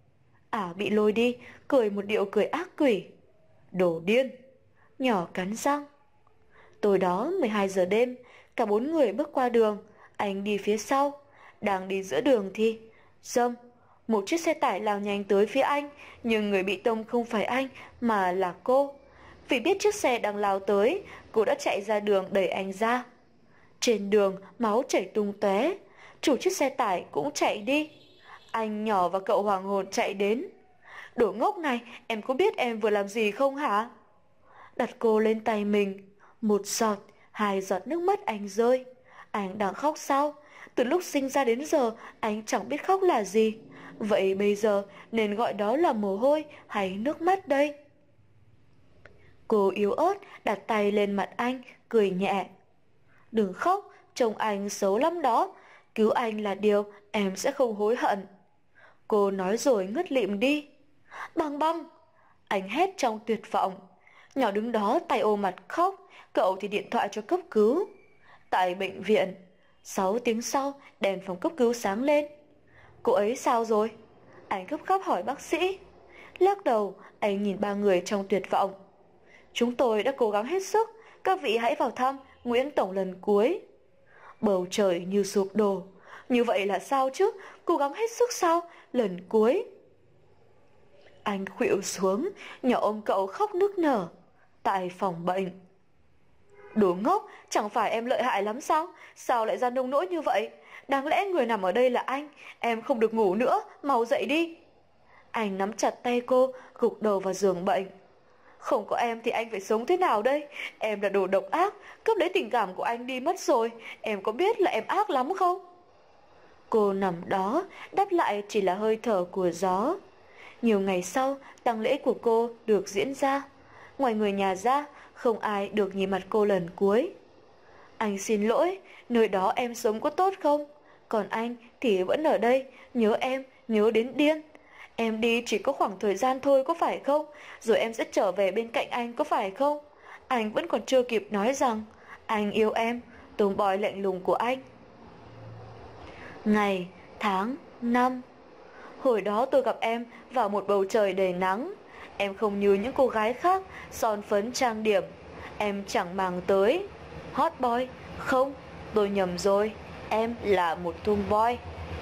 À bị lôi đi, cười một điệu cười ác quỷ. Đồ điên. Nhỏ cắn răng. Tối đó mười hai giờ đêm, cả bốn người bước qua đường. Anh đi phía sau. Đang đi giữa đường thì Dâm, một chiếc xe tải lao nhanh tới phía anh. Nhưng người bị tông không phải anh mà là cô. Vì biết chiếc xe đang lao tới, cô đã chạy ra đường đẩy anh ra. Trên đường máu chảy tung tóe. Chủ chiếc xe tải cũng chạy đi. Anh nhỏ và cậu hoàng hồn chạy đến. Đồ ngốc này, em có biết em vừa làm gì không hả? Đặt cô lên tay mình. Một giọt, hai giọt nước mắt anh rơi. Anh đang khóc sao? Từ lúc sinh ra đến giờ anh chẳng biết khóc là gì. Vậy bây giờ nên gọi đó là mồ hôi hay nước mắt đây? Cô yếu ớt đặt tay lên mặt anh, cười nhẹ. Đừng khóc, trông anh xấu lắm đó. Cứu anh là điều em sẽ không hối hận. Cô nói rồi ngất lịm đi. Băng Băng. Anh hét trong tuyệt vọng. Nhỏ đứng đó tay ôm mặt khóc. Cậu thì điện thoại cho cấp cứu. Tại bệnh viện, Sáu tiếng sau, đèn phòng cấp cứu sáng lên. Cô ấy sao rồi? Anh gấp gáp hỏi bác sĩ. Lắc đầu, anh nhìn ba người trong tuyệt vọng. Chúng tôi đã cố gắng hết sức, các vị hãy vào thăm Nguyễn Tổng lần cuối. Bầu trời như sụp đổ. Như vậy là sao chứ? Cố gắng hết sức sao? Lần cuối. Anh khuỵu xuống, nhỏ ôm cậu khóc nức nở. Tại phòng bệnh. Đồ ngốc, chẳng phải em lợi hại lắm sao? Sao lại ra nông nỗi như vậy? Đáng lẽ người nằm ở đây là anh. Em không được ngủ nữa, mau dậy đi. Anh nắm chặt tay cô, gục đầu vào giường bệnh. Không có em thì anh phải sống thế nào đây? Em là đồ độc ác, cướp lấy tình cảm của anh đi mất rồi. Em có biết là em ác lắm không? Cô nằm đó, đáp lại chỉ là hơi thở của gió. Nhiều ngày sau, tang lễ của cô được diễn ra. Ngoài người nhà ra, không ai được nhìn mặt cô lần cuối. Anh xin lỗi, nơi đó em sống có tốt không? Còn anh thì vẫn ở đây, nhớ em, nhớ đến điên. Em đi chỉ có khoảng thời gian thôi có phải không? Rồi em sẽ trở về bên cạnh anh có phải không? Anh vẫn còn chưa kịp nói rằng anh yêu em, tomboy lạnh lùng của anh. Ngày, tháng, năm. Hồi đó tôi gặp em vào một bầu trời đầy nắng. Em không như những cô gái khác, son phấn trang điểm. Em chẳng màng tới hot boy. Không, tôi nhầm rồi. Em là một tomboy.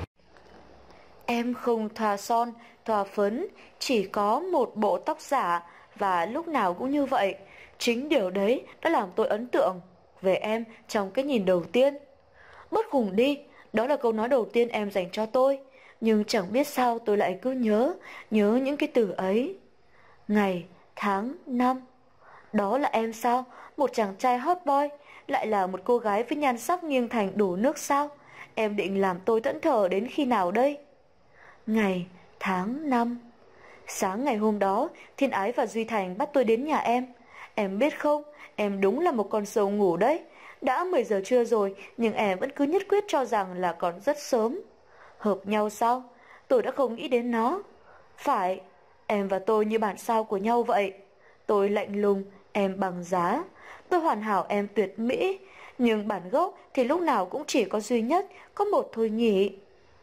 Em không thoa son, thoa phấn, chỉ có một bộ tóc giả và lúc nào cũng như vậy. Chính điều đấy đã làm tôi ấn tượng về em trong cái nhìn đầu tiên. Bớt khùng đi, đó là câu nói đầu tiên em dành cho tôi. Nhưng chẳng biết sao tôi lại cứ nhớ, nhớ những cái từ ấy. Ngày, tháng, năm. Đó là em sao? Một chàng trai hot boy, lại là một cô gái với nhan sắc nghiêng thành đổ nước sao? Em định làm tôi thẫn thờ đến khi nào đây? Ngày, tháng, năm. Sáng ngày hôm đó, Thiên Ái và Duy Thành bắt tôi đến nhà em. Em biết không, em đúng là một con sâu ngủ đấy. Đã mười giờ trưa rồi, nhưng em vẫn cứ nhất quyết cho rằng là còn rất sớm. Hợp nhau sao? Tôi đã không nghĩ đến nó. Phải, em và tôi như bản sao của nhau vậy. Tôi lạnh lùng, em bằng giá. Tôi hoàn hảo, em tuyệt mỹ. Nhưng bản gốc thì lúc nào cũng chỉ có duy nhất, có một thôi nhỉ.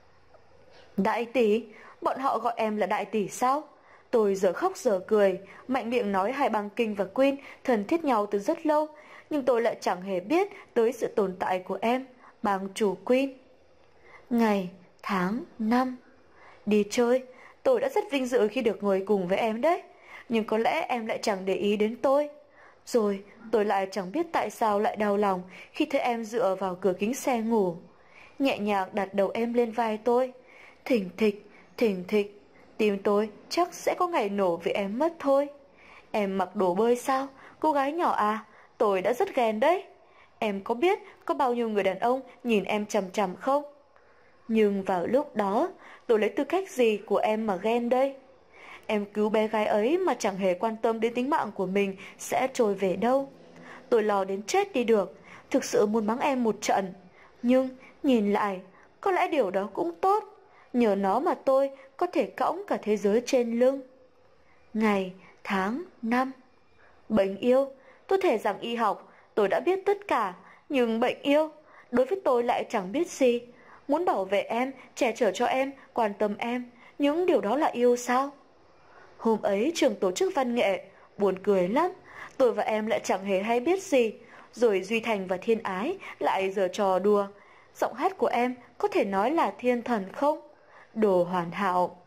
Đại tỷ, bọn họ gọi em là đại tỷ sao? Tôi giờ khóc giờ cười, mạnh miệng nói hai băng Kinh và Queen thân thiết nhau từ rất lâu, nhưng tôi lại chẳng hề biết tới sự tồn tại của em, bang chủ Queen. Ngày, tháng, năm. Đi chơi, tôi đã rất vinh dự khi được ngồi cùng với em đấy, nhưng có lẽ em lại chẳng để ý đến tôi. Rồi, tôi lại chẳng biết tại sao lại đau lòng khi thấy em dựa vào cửa kính xe ngủ, nhẹ nhàng đặt đầu em lên vai tôi. Thình thịch, thình thịch, tim tôi chắc sẽ có ngày nổ vì em mất thôi. Em mặc đồ bơi sao? Cô gái nhỏ à, tôi đã rất ghen đấy. Em có biết có bao nhiêu người đàn ông nhìn em chằm chằm không? Nhưng vào lúc đó, tôi lấy tư cách gì của em mà ghen đây? Em cứu bé gái ấy mà chẳng hề quan tâm đến tính mạng của mình sẽ trôi về đâu. Tôi lo đến chết đi được, thực sự muốn mắng em một trận. Nhưng nhìn lại, có lẽ điều đó cũng tốt. Nhờ nó mà tôi có thể cõng cả thế giới trên lưng. Ngày, tháng, năm. Bệnh yêu, tôi thề rằng y học tôi đã biết tất cả, nhưng bệnh yêu đối với tôi lại chẳng biết gì. Muốn bảo vệ em, che chở cho em, quan tâm em, những điều đó là yêu sao? Hôm ấy trường tổ chức văn nghệ, buồn cười lắm. Tôi và em lại chẳng hề hay biết gì. Rồi Duy Thành và Thiên Ái lại giở trò đùa. Giọng hát của em có thể nói là thiên thần không? Đồ hoàn hảo.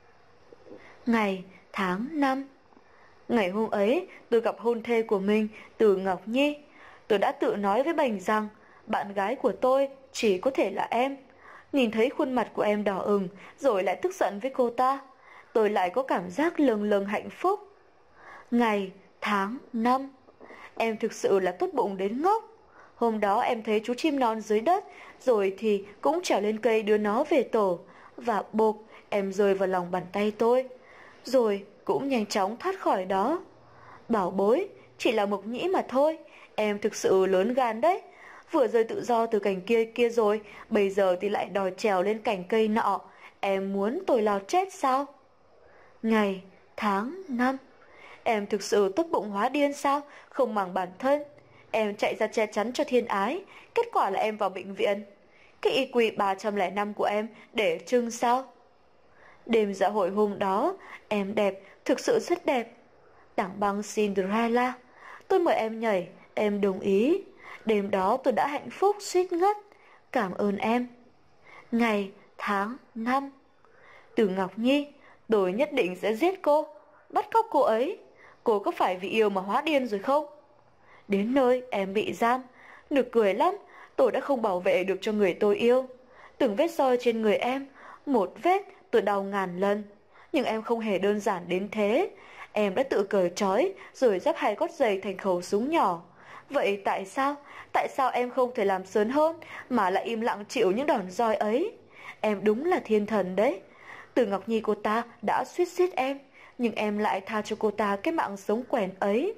Ngày, tháng, năm. Ngày hôm ấy tôi gặp hôn thê của mình, Từ Ngọc Nhi. Tôi đã tự nói với Bành rằng bạn gái của tôi chỉ có thể là em. Nhìn thấy khuôn mặt của em đỏ ửng rồi lại tức giận với cô ta, tôi lại có cảm giác lâng lâng hạnh phúc. Ngày, tháng, năm. Em thực sự là tốt bụng đến ngốc. Hôm đó em thấy chú chim non dưới đất, rồi thì cũng trèo lên cây đưa nó về tổ, và bộp, em rơi vào lòng bàn tay tôi, rồi cũng nhanh chóng thoát khỏi đó. Bảo bối, chỉ là mộc nhĩ mà thôi, em thực sự lớn gan đấy. Vừa rơi tự do từ cành kia kia rồi, bây giờ thì lại đòi trèo lên cành cây nọ. Em muốn tôi lo chết sao? Ngày, tháng, năm. Em thực sự tốt bụng hóa điên sao? Không màng bản thân. Em chạy ra che chắn cho Thiên Ái, kết quả là em vào bệnh viện. cái i kiu ba trăm lẻ năm của em để trưng sao? Đêm dạ hội hôm đó, em đẹp, thực sự rất đẹp. Tảng băng Cinderella, tôi mời em nhảy, em đồng ý. Đêm đó tôi đã hạnh phúc suýt ngất. Cảm ơn em. Ngày, tháng, năm. Từ Ngọc Nhi, tôi nhất định sẽ giết cô, bắt cóc cô ấy. Cô có phải vì yêu mà hóa điên rồi không? Đến nơi em bị giam, nực cười lắm, tôi đã không bảo vệ được cho người tôi yêu. Từng vết roi trên người em, một vết tôi đau ngàn lần. Nhưng em không hề đơn giản đến thế. Em đã tự cởi trói rồi ráp hai gót giày thành khẩu súng nhỏ. Vậy tại sao, tại sao em không thể làm sớm hơn mà lại im lặng chịu những đòn roi ấy? Em đúng là thiên thần đấy. Từ Ngọc Nhi cô ta đã suýt giết em, nhưng em lại tha cho cô ta cái mạng sống quèn ấy.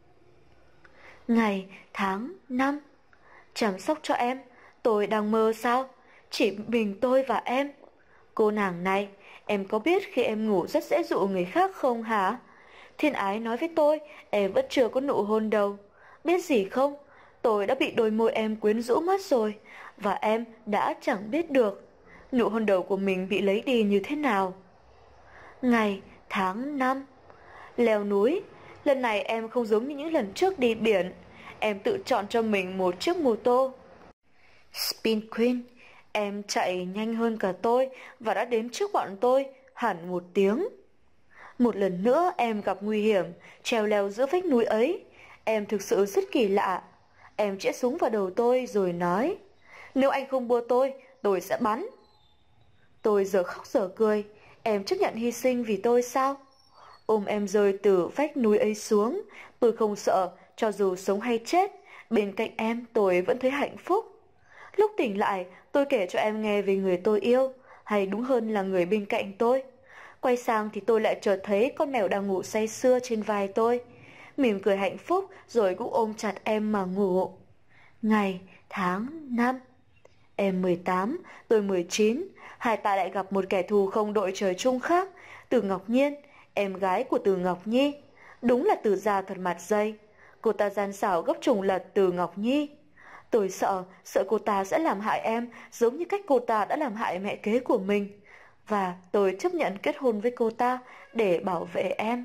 Ngày, tháng, năm. Chăm sóc cho em, tôi đang mơ sao? Chỉ mình tôi và em. Cô nàng này, em có biết khi em ngủ rất dễ dụ người khác không hả? Thiên ái nói với tôi, em vẫn chưa có nụ hôn đâu. Biết gì không? Tôi đã bị đôi môi em quyến rũ mất rồi, và em đã chẳng biết được nụ hôn đầu của mình bị lấy đi như thế nào. Ngày, tháng, năm. Leo núi, lần này em không giống như những lần trước đi biển. Em tự chọn cho mình một chiếc mô tô Spin Queen. Em chạy nhanh hơn cả tôi và đã đến trước bọn tôi hẳn một tiếng. Một lần nữa em gặp nguy hiểm, treo leo giữa vách núi ấy. Em thực sự rất kỳ lạ. Em chĩa súng vào đầu tôi rồi nói, nếu anh không bua tôi, tôi sẽ bắn. Tôi giờ khóc giờ cười. Em chấp nhận hy sinh vì tôi sao? Ôm em rơi từ vách núi ấy xuống. Tôi không sợ, cho dù sống hay chết. Bên cạnh em tôi vẫn thấy hạnh phúc. Lúc tỉnh lại, tôi kể cho em nghe về người tôi yêu, hay đúng hơn là người bên cạnh tôi. Quay sang thì tôi lại chợt thấy con mèo đang ngủ say sưa trên vai tôi. Mỉm cười hạnh phúc rồi cũng ôm chặt em mà ngủ. Ngày, tháng, năm. Em mười tám, tôi mười chín. Hai ta lại gặp một kẻ thù không đội trời chung khác. Từ Ngọc Nhiên, em gái của Từ Ngọc Nhi. Đúng là Từ gia thật mặt dây. Cô ta gian xảo gấp trùng lật Từ Ngọc Nhi. Tôi sợ, sợ cô ta sẽ làm hại em giống như cách cô ta đã làm hại mẹ kế của mình. Và tôi chấp nhận kết hôn với cô ta để bảo vệ em.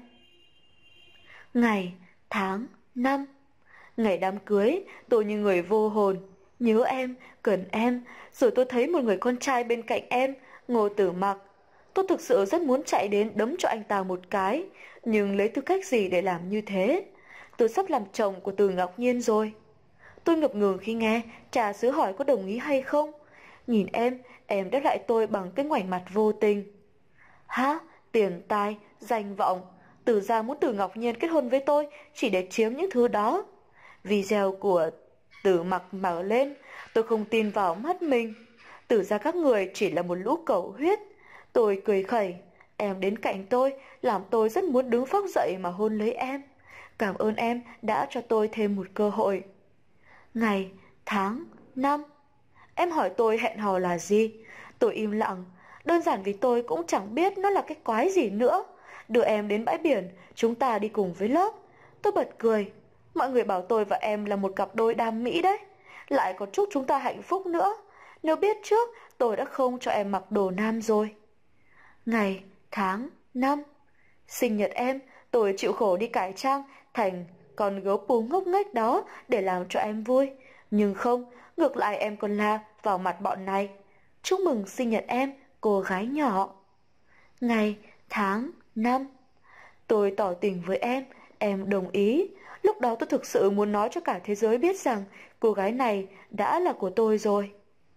Ngày, tháng, năm. Ngày đám cưới, tôi như người vô hồn. Nhớ em, cần em. Rồi tôi thấy một người con trai bên cạnh em, Ngô Tử Mặc. Tôi thực sự rất muốn chạy đến đấm cho anh ta một cái. Nhưng lấy tư cách gì để làm như thế? Tôi sắp làm chồng của Từ Ngọc Nhiên rồi. Tôi ngập ngừng khi nghe trà sứ hỏi có đồng ý hay không. Nhìn em, em đáp lại tôi bằng cái ngoảnh mặt vô tình. Hả? Tiền tài, danh vọng. Từ gia muốn Từ Ngọc Nhiên kết hôn với tôi chỉ để chiếm những thứ đó. Video của Tử Mặc mở lên, tôi không tin vào mắt mình. Từ gia các người chỉ là một lũ cẩu huyết. Tôi cười khẩy. Em đến cạnh tôi, làm tôi rất muốn đứng phóc dậy mà hôn lấy em. Cảm ơn em đã cho tôi thêm một cơ hội. Ngày, tháng, năm. Em hỏi tôi hẹn hò là gì? Tôi im lặng. Đơn giản vì tôi cũng chẳng biết nó là cái quái gì nữa. Đưa em đến bãi biển, chúng ta đi cùng với lớp. Tôi bật cười. Mọi người bảo tôi và em là một cặp đôi đam mỹ đấy. Lại còn chúc chúng ta hạnh phúc nữa. Nếu biết trước, tôi đã không cho em mặc đồ nam rồi. Ngày, tháng, năm. Sinh nhật em, tôi chịu khổ đi cải trang thành con gấu pú ngốc nghếch đó để làm cho em vui. Nhưng không, ngược lại em còn la vào mặt bọn này. Chúc mừng sinh nhật em, cô gái nhỏ. Ngày, tháng, năm. Tôi tỏ tình với em, em đồng ý. Lúc đó tôi thực sự muốn nói cho cả thế giới biết rằng cô gái này đã là của tôi rồi.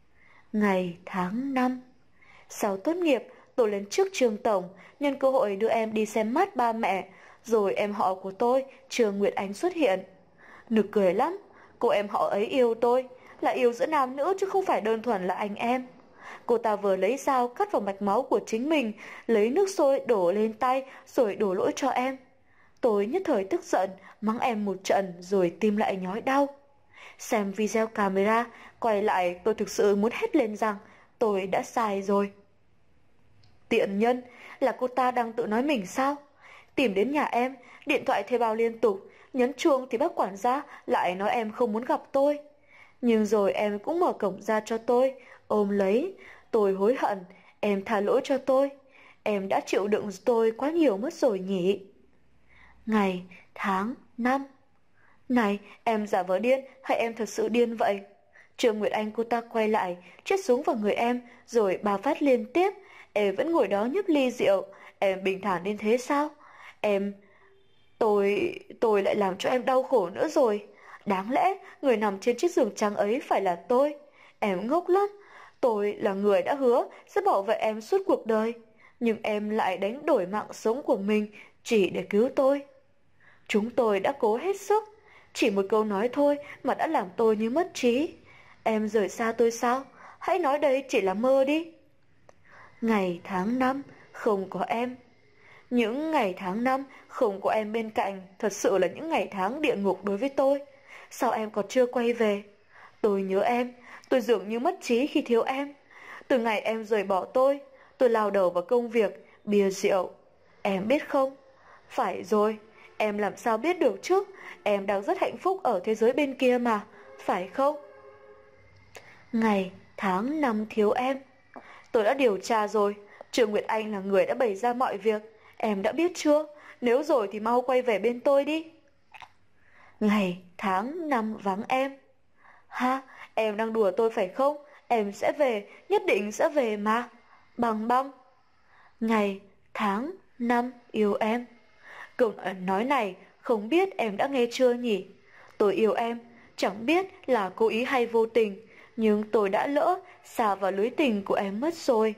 Ngày, tháng, năm. Sau tốt nghiệp, tôi lên trước Trương Tổng, nhân cơ hội đưa em đi xem mắt ba mẹ. Rồi em họ của tôi, Trương Nguyệt Ánh xuất hiện. Nực cười lắm, cô em họ ấy yêu tôi, là yêu giữa nam nữ chứ không phải đơn thuần là anh em. Cô ta vừa lấy dao cắt vào mạch máu của chính mình, lấy nước sôi đổ lên tay rồi đổ lỗi cho em. Tôi nhất thời tức giận, mắng em một trận rồi tim lại nhói đau. Xem video camera, quay lại tôi thực sự muốn hét lên rằng tôi đã sai rồi. Tiện nhân, là cô ta đang tự nói mình sao? Tìm đến nhà em, điện thoại thuê bao liên tục, nhấn chuông thì bác quản gia lại nói em không muốn gặp tôi. Nhưng rồi em cũng mở cổng ra cho tôi, ôm lấy. Tôi hối hận, em tha lỗi cho tôi. Em đã chịu đựng tôi quá nhiều mất rồi nhỉ. Ngày, tháng, năm. Này, em giả vờ điên hay em thật sự điên vậy? Trương Nguyệt Anh cô ta quay lại, chĩa súng vào người em, rồi ba phát liên tiếp. Em vẫn ngồi đó nhấp ly rượu. Em bình thản đến thế sao? Em... Tôi... tôi lại làm cho em đau khổ nữa rồi. Đáng lẽ người nằm trên chiếc giường trắng ấy phải là tôi. Em ngốc lắm. Tôi là người đã hứa sẽ bảo vệ em suốt cuộc đời. Nhưng em lại đánh đổi mạng sống của mình chỉ để cứu tôi. Chúng tôi đã cố hết sức. Chỉ một câu nói thôi mà đã làm tôi như mất trí. Em rời xa tôi sao? Hãy nói đây chỉ là mơ đi. Ngày tháng năm không có em. Những ngày tháng năm không có em bên cạnh thật sự là những ngày tháng địa ngục đối với tôi. Sao em còn chưa quay về? Tôi nhớ em. Tôi dường như mất trí khi thiếu em. Từ ngày em rời bỏ tôi, tôi lao đầu vào công việc, bia rượu. Em biết không? Phải rồi, em làm sao biết được chứ? Em đang rất hạnh phúc ở thế giới bên kia mà, phải không? Ngày, tháng, năm thiếu em. Tôi đã điều tra rồi, Trương Nguyệt Anh là người đã bày ra mọi việc. Em đã biết chưa? Nếu rồi thì mau quay về bên tôi đi. Ngày, tháng, năm vắng em. Ha, em đang đùa tôi phải không? Em sẽ về, nhất định sẽ về mà. Bằng băng. Ngày, tháng, năm yêu em. Câu nói này không biết em đã nghe chưa nhỉ? Tôi yêu em, chẳng biết là cố ý hay vô tình, nhưng tôi đã lỡ xa vào lưới tình của em mất rồi.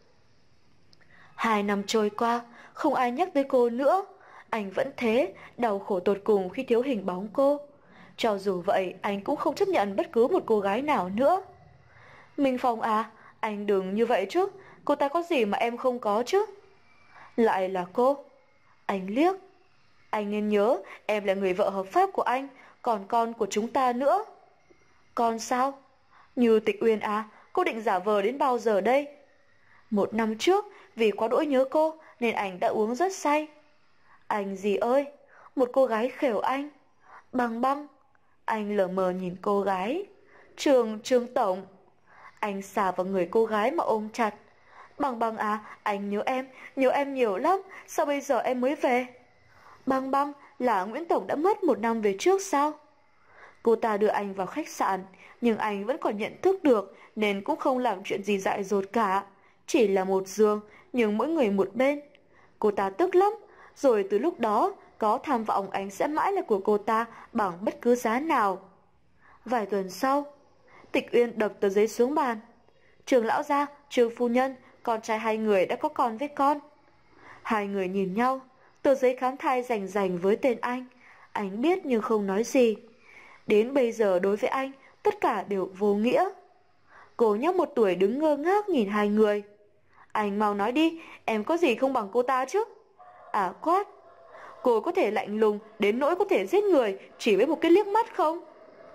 Hai năm trôi qua, không ai nhắc tới cô nữa. Anh vẫn thế, đau khổ tột cùng khi thiếu hình bóng cô. Cho dù vậy, anh cũng không chấp nhận bất cứ một cô gái nào nữa. Minh Phong à, anh đừng như vậy chứ. Cô ta có gì mà em không có chứ? Lại là cô. Anh liếc. Anh nên nhớ em là người vợ hợp pháp của anh, còn con của chúng ta nữa. Con sao? Như Tịch Uyên à, cô định giả vờ đến bao giờ đây? Một năm trước, vì quá đỗi nhớ cô nên anh đã uống rất say. Anh gì ơi, một cô gái khều anh. Băng băng. Anh lờ mờ nhìn cô gái. Trường, Trương Tổng. Anh xà vào người cô gái mà ôm chặt. Băng băng à, anh nhớ em, nhớ em nhiều lắm, sao bây giờ em mới về? Băng băng, là Nguyễn Tổng đã mất một năm về trước sao? Cô ta đưa anh vào khách sạn, nhưng anh vẫn còn nhận thức được nên cũng không làm chuyện gì dại dột cả. Chỉ là một giường, nhưng mỗi người một bên. Cô ta tức lắm, rồi từ lúc đó có tham vọng anh sẽ mãi là của cô ta bằng bất cứ giá nào. Vài tuần sau, Tịch Uyên đập tờ giấy xuống bàn. Trường lão gia, Trương phu nhân, con trai hai người đã có con với con. Hai người nhìn nhau, tờ giấy khám thai rành rành với tên anh. Anh biết nhưng không nói gì. Đến bây giờ đối với anh, tất cả đều vô nghĩa. Cô nhóc một tuổi đứng ngơ ngác nhìn hai người. Anh mau nói đi, em có gì không bằng cô ta chứ? À quát. Cô có thể lạnh lùng đến nỗi có thể giết người chỉ với một cái liếc mắt không?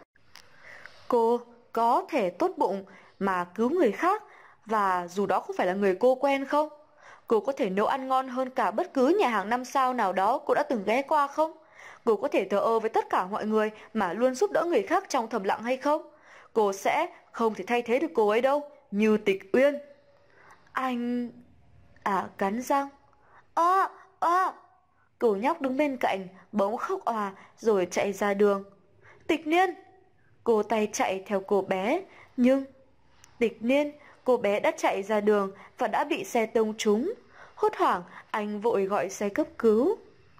Cô có thể tốt bụng mà cứu người khác, và dù đó không phải là người cô quen không? Cô có thể nấu ăn ngon hơn cả bất cứ nhà hàng năm sao nào đó cô đã từng ghé qua không? Cô có thể thờ ơ với tất cả mọi người mà luôn giúp đỡ người khác trong thầm lặng hay không? Cô sẽ không thể thay thế được cô ấy đâu, như Tịch Uyên. Anh... À cắn răng. À, à. Cô nhóc đứng bên cạnh, bỗng khóc òa rồi chạy ra đường. Tịch Niên. Cô tay chạy theo cô bé, nhưng... Tịch Niên, cô bé đã chạy ra đường và đã bị xe tông trúng. Hốt hoảng, anh vội gọi xe cấp cứu.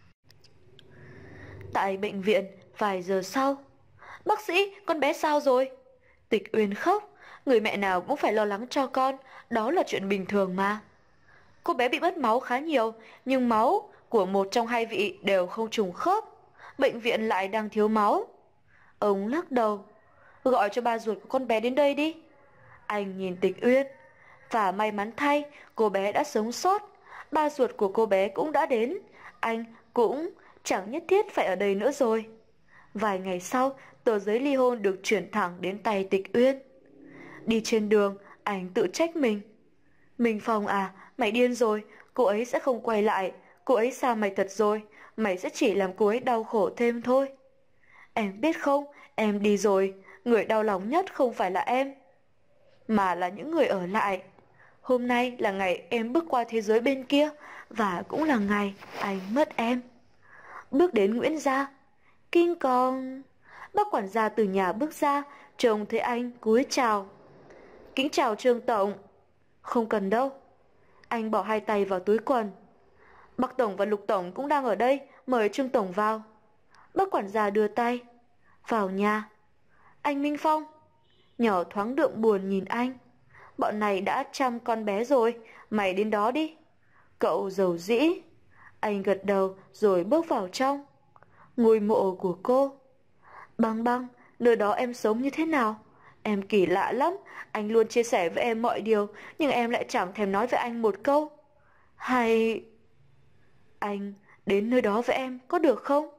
Tại bệnh viện, vài giờ sau. Bác sĩ, con bé sao rồi? Tịch Uyên khóc. Người mẹ nào cũng phải lo lắng cho con, đó là chuyện bình thường mà. Cô bé bị mất máu khá nhiều, nhưng máu của một trong hai vị đều không trùng khớp. Bệnh viện lại đang thiếu máu. Ông lắc đầu. Gọi cho ba ruột của con bé đến đây đi. Anh nhìn Tịch Uyên. Và may mắn thay, cô bé đã sống sót. Ba ruột của cô bé cũng đã đến. Anh cũng chẳng nhất thiết phải ở đây nữa rồi. Vài ngày sau, tờ giấy ly hôn được chuyển thẳng đến tay Tịch Uyên. Đi trên đường, anh tự trách mình. Minh Phong à, mày điên rồi, cô ấy sẽ không quay lại. Cô ấy xa mày thật rồi, mày sẽ chỉ làm cô ấy đau khổ thêm thôi. Em biết không, em đi rồi, người đau lòng nhất không phải là em. mà là những người ở lại. Hôm nay là ngày em bước qua thế giới bên kia, và cũng là ngày anh mất em. Bước đến Nguyễn gia. Kinh con. Bác quản gia từ nhà bước ra, trông thấy anh cúi chào. Kính chào Trương Tổng. Không cần đâu. Anh bỏ hai tay vào túi quần. Bác Tổng và Lục Tổng cũng đang ở đây, mời Trương Tổng vào. Bác quản gia đưa tay. Vào nhà. Anh Minh Phong. Nhỏ thoáng đượm buồn nhìn anh. Bọn này đã chăm con bé rồi, mày đến đó đi. Cậu giàu dĩ. Anh gật đầu rồi bước vào trong. Ngôi mộ của cô. Băng Băng, nơi đó em sống như thế nào? Em kỳ lạ lắm, anh luôn chia sẻ với em mọi điều, nhưng em lại chẳng thèm nói với anh một câu. Hay... Anh đến nơi đó với em có được không?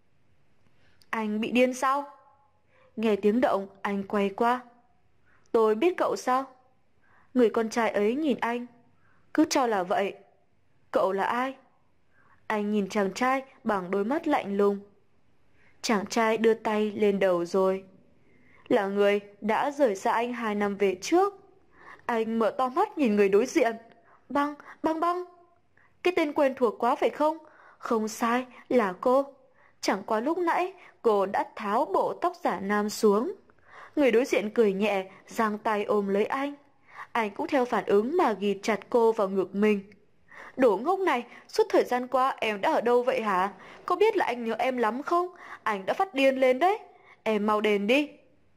Anh bị điên sao? Nghe tiếng động, anh quay qua. Tôi biết cậu sao? Người con trai ấy nhìn anh. Cứ cho là vậy. Cậu là ai? Anh nhìn chàng trai bằng đôi mắt lạnh lùng. Chàng trai đưa tay lên đầu rồi. Là người đã rời xa anh hai năm về trước. Anh mở to mắt nhìn người đối diện. Băng, băng băng. Cái tên quen thuộc quá phải không? Không sai, là cô. Chẳng qua lúc nãy cô đã tháo bộ tóc giả nam xuống. Người đối diện cười nhẹ, giang tay ôm lấy anh. Anh cũng theo phản ứng mà ghì chặt cô vào ngực mình. Đồ ngốc này, suốt thời gian qua em đã ở đâu vậy hả? Có biết là anh nhớ em lắm không? Anh đã phát điên lên đấy. Em mau đền đi.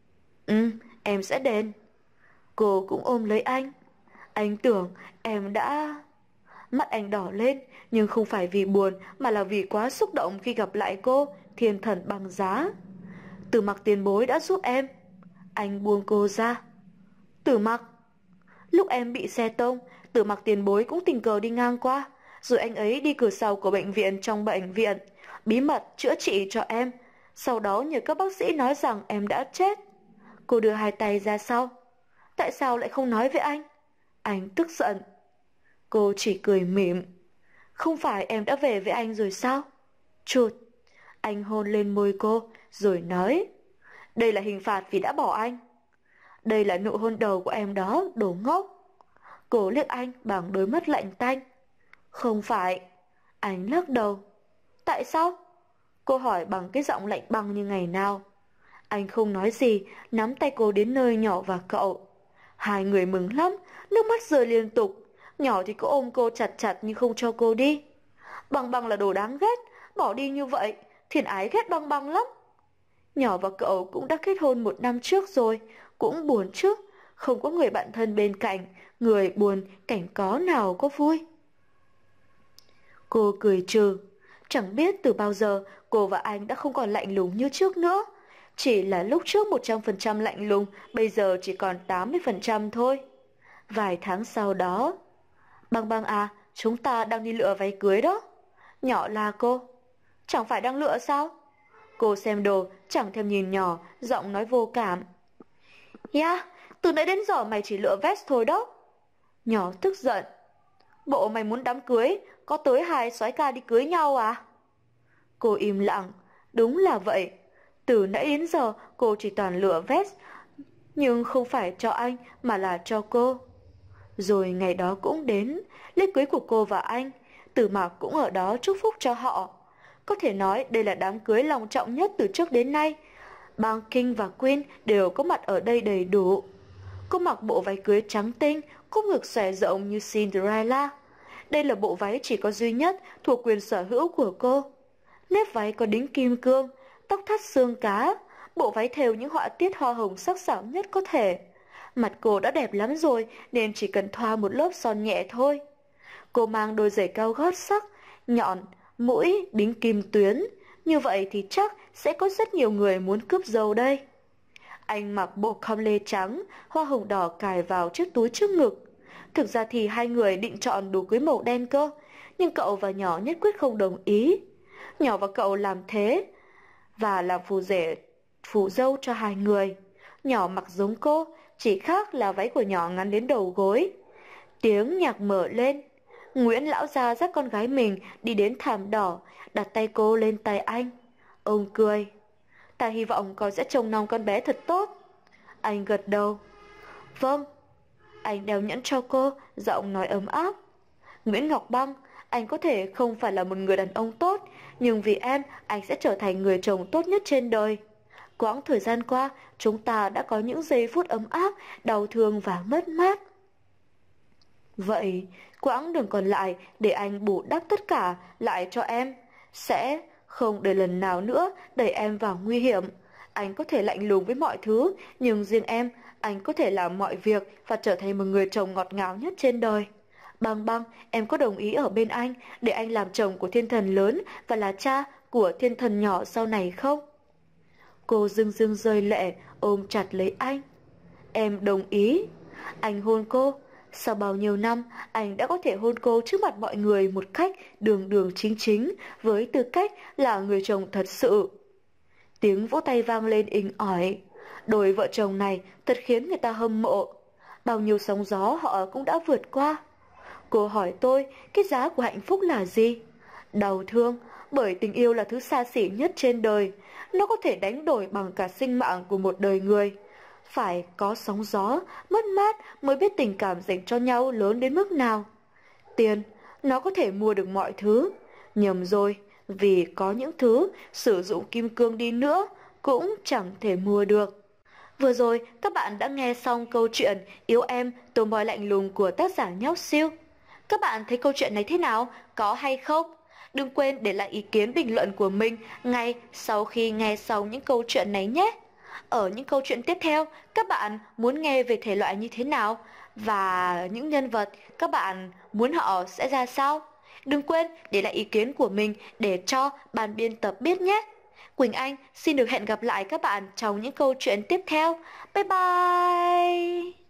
Ừ, em sẽ đền. Cô cũng ôm lấy anh. Anh tưởng em đã... Mắt anh đỏ lên, nhưng không phải vì buồn mà là vì quá xúc động khi gặp lại cô, thiên thần băng giá. Tử Mặc tiền bối đã giúp em. Anh buông cô ra. Tử Mặc. Lúc em bị xe tông, Tử Mặc tiền bối cũng tình cờ đi ngang qua, rồi anh ấy đi cửa sau của bệnh viện trong bệnh viện, bí mật chữa trị cho em. Sau đó nhờ các bác sĩ nói rằng em đã chết. Cô đưa hai tay ra sau. Tại sao lại không nói với anh? Anh tức giận. Cô chỉ cười mỉm. Không phải em đã về với anh rồi sao? Chụt. Anh hôn lên môi cô, rồi nói. Đây là hình phạt vì đã bỏ anh. Đây là nụ hôn đầu của em đó, đồ ngốc. Cô liếc anh bằng đôi mắt lạnh tanh. Không phải. Anh lắc đầu. Tại sao? Cô hỏi bằng cái giọng lạnh băng như ngày nào. Anh không nói gì, nắm tay cô đến nơi Nhỏ và cậu. Hai người mừng lắm, nước mắt rơi liên tục. Nhỏ thì cứ ôm cô chặt chặt nhưng không cho cô đi. Băng Băng là đồ đáng ghét, bỏ đi như vậy, Thiên Ái ghét Băng Băng lắm. Nhỏ và cậu cũng đã kết hôn một năm trước rồi, cũng buồn chứ, không có người bạn thân bên cạnh, người buồn cảnh có nào có vui. Cô cười trừ, chẳng biết từ bao giờ cô và anh đã không còn lạnh lùng như trước nữa. Chỉ là lúc trước một trăm phần trăm lạnh lùng, bây giờ chỉ còn tám mươi phần trăm thôi. Vài tháng sau đó, Băng Băng à, chúng ta đang đi lựa váy cưới đó. Nhỏ là cô. Chẳng phải đang lựa sao? Cô xem đồ, chẳng thèm nhìn Nhỏ, giọng nói vô cảm. Yeah, từ nãy đến giờ mày chỉ lựa vest thôi đó. Nhỏ tức giận. Bộ mày muốn đám cưới, có tới hai soái ca đi cưới nhau à? Cô im lặng. Đúng là vậy. Từ nãy đến giờ cô chỉ toàn lựa vest, nhưng không phải cho anh mà là cho cô. Rồi ngày đó cũng đến, lễ cưới của cô và anh. Tử Mặc cũng ở đó chúc phúc cho họ. Có thể nói đây là đám cưới long trọng nhất từ trước đến nay. Bang King và Queen đều có mặt ở đây đầy đủ. Cô mặc bộ váy cưới trắng tinh, cúc ngực xòe rộng như Cinderella. Đây là bộ váy chỉ có duy nhất thuộc quyền sở hữu của cô. Nếp váy có đính kim cương, tóc thắt xương cá, bộ váy thêu những họa tiết hoa hồng sắc sảo nhất có thể. Mặt cô đã đẹp lắm rồi nên chỉ cần thoa một lớp son nhẹ thôi. Cô mang đôi giày cao gót sắc, nhọn, mũi đính kim tuyến. Như vậy thì chắc sẽ có rất nhiều người muốn cướp dâu đây. Anh mặc bộ com lê trắng, hoa hồng đỏ cài vào chiếc túi trước ngực. Thực ra thì hai người định chọn đồ cưới màu đen cơ, nhưng cậu và Nhỏ nhất quyết không đồng ý. Nhỏ và cậu làm thế và làm phù rể, phù dâu cho hai người. Nhỏ mặc giống cô, chỉ khác là váy của Nhỏ ngắn đến đầu gối. Tiếng nhạc mở lên. Nguyễn lão gia dắt con gái mình đi đến thảm đỏ, đặt tay cô lên tay anh. Ông cười. Ta hy vọng con sẽ trông nom con bé thật tốt. Anh gật đầu. Vâng, Anh đeo nhẫn cho cô, giọng nói ấm áp. Nguyễn Ngọc Băng, anh có thể không phải là một người đàn ông tốt, nhưng vì em, anh sẽ trở thành người chồng tốt nhất trên đời. Quãng thời gian qua, chúng ta đã có những giây phút ấm áp, đau thương và mất mát. Vậy, quãng đường còn lại để anh bù đắp tất cả lại cho em. Sẽ không để lần nào nữa đẩy em vào nguy hiểm. Anh có thể lạnh lùng với mọi thứ, nhưng riêng em, anh có thể làm mọi việc và trở thành một người chồng ngọt ngào nhất trên đời. Băng Băng, em có đồng ý ở bên anh để anh làm chồng của thiên thần lớn và là cha của thiên thần nhỏ sau này không? Cô rưng rưng rơi lệ, ôm chặt lấy anh. Em đồng ý. Anh hôn cô. Sau bao nhiêu năm, anh đã có thể hôn cô trước mặt mọi người một cách đường đường chính chính, với tư cách là người chồng thật sự. Tiếng vỗ tay vang lên inh ỏi. Đôi vợ chồng này thật khiến người ta hâm mộ. Bao nhiêu sóng gió họ cũng đã vượt qua. Cô hỏi tôi, cái giá của hạnh phúc là gì? Đau thương, bởi tình yêu là thứ xa xỉ nhất trên đời. Nó có thể đánh đổi bằng cả sinh mạng của một đời người. Phải có sóng gió, mất mát mới biết tình cảm dành cho nhau lớn đến mức nào. Tiền, nó có thể mua được mọi thứ. Nhầm rồi, vì có những thứ sử dụng kim cương đi nữa cũng chẳng thể mua được. Vừa rồi, các bạn đã nghe xong câu chuyện Yêu Em, Tomboy Lạnh Lùng của tác giả Nhóc Siêu. Các bạn thấy câu chuyện này thế nào? Có hay không? Đừng quên để lại ý kiến bình luận của mình ngay sau khi nghe xong những câu chuyện này nhé. Ở những câu chuyện tiếp theo, các bạn muốn nghe về thể loại như thế nào? Và những nhân vật các bạn muốn họ sẽ ra sao? Đừng quên để lại ý kiến của mình để cho ban biên tập biết nhé. Quỳnh Anh xin được hẹn gặp lại các bạn trong những câu chuyện tiếp theo. Bye bye!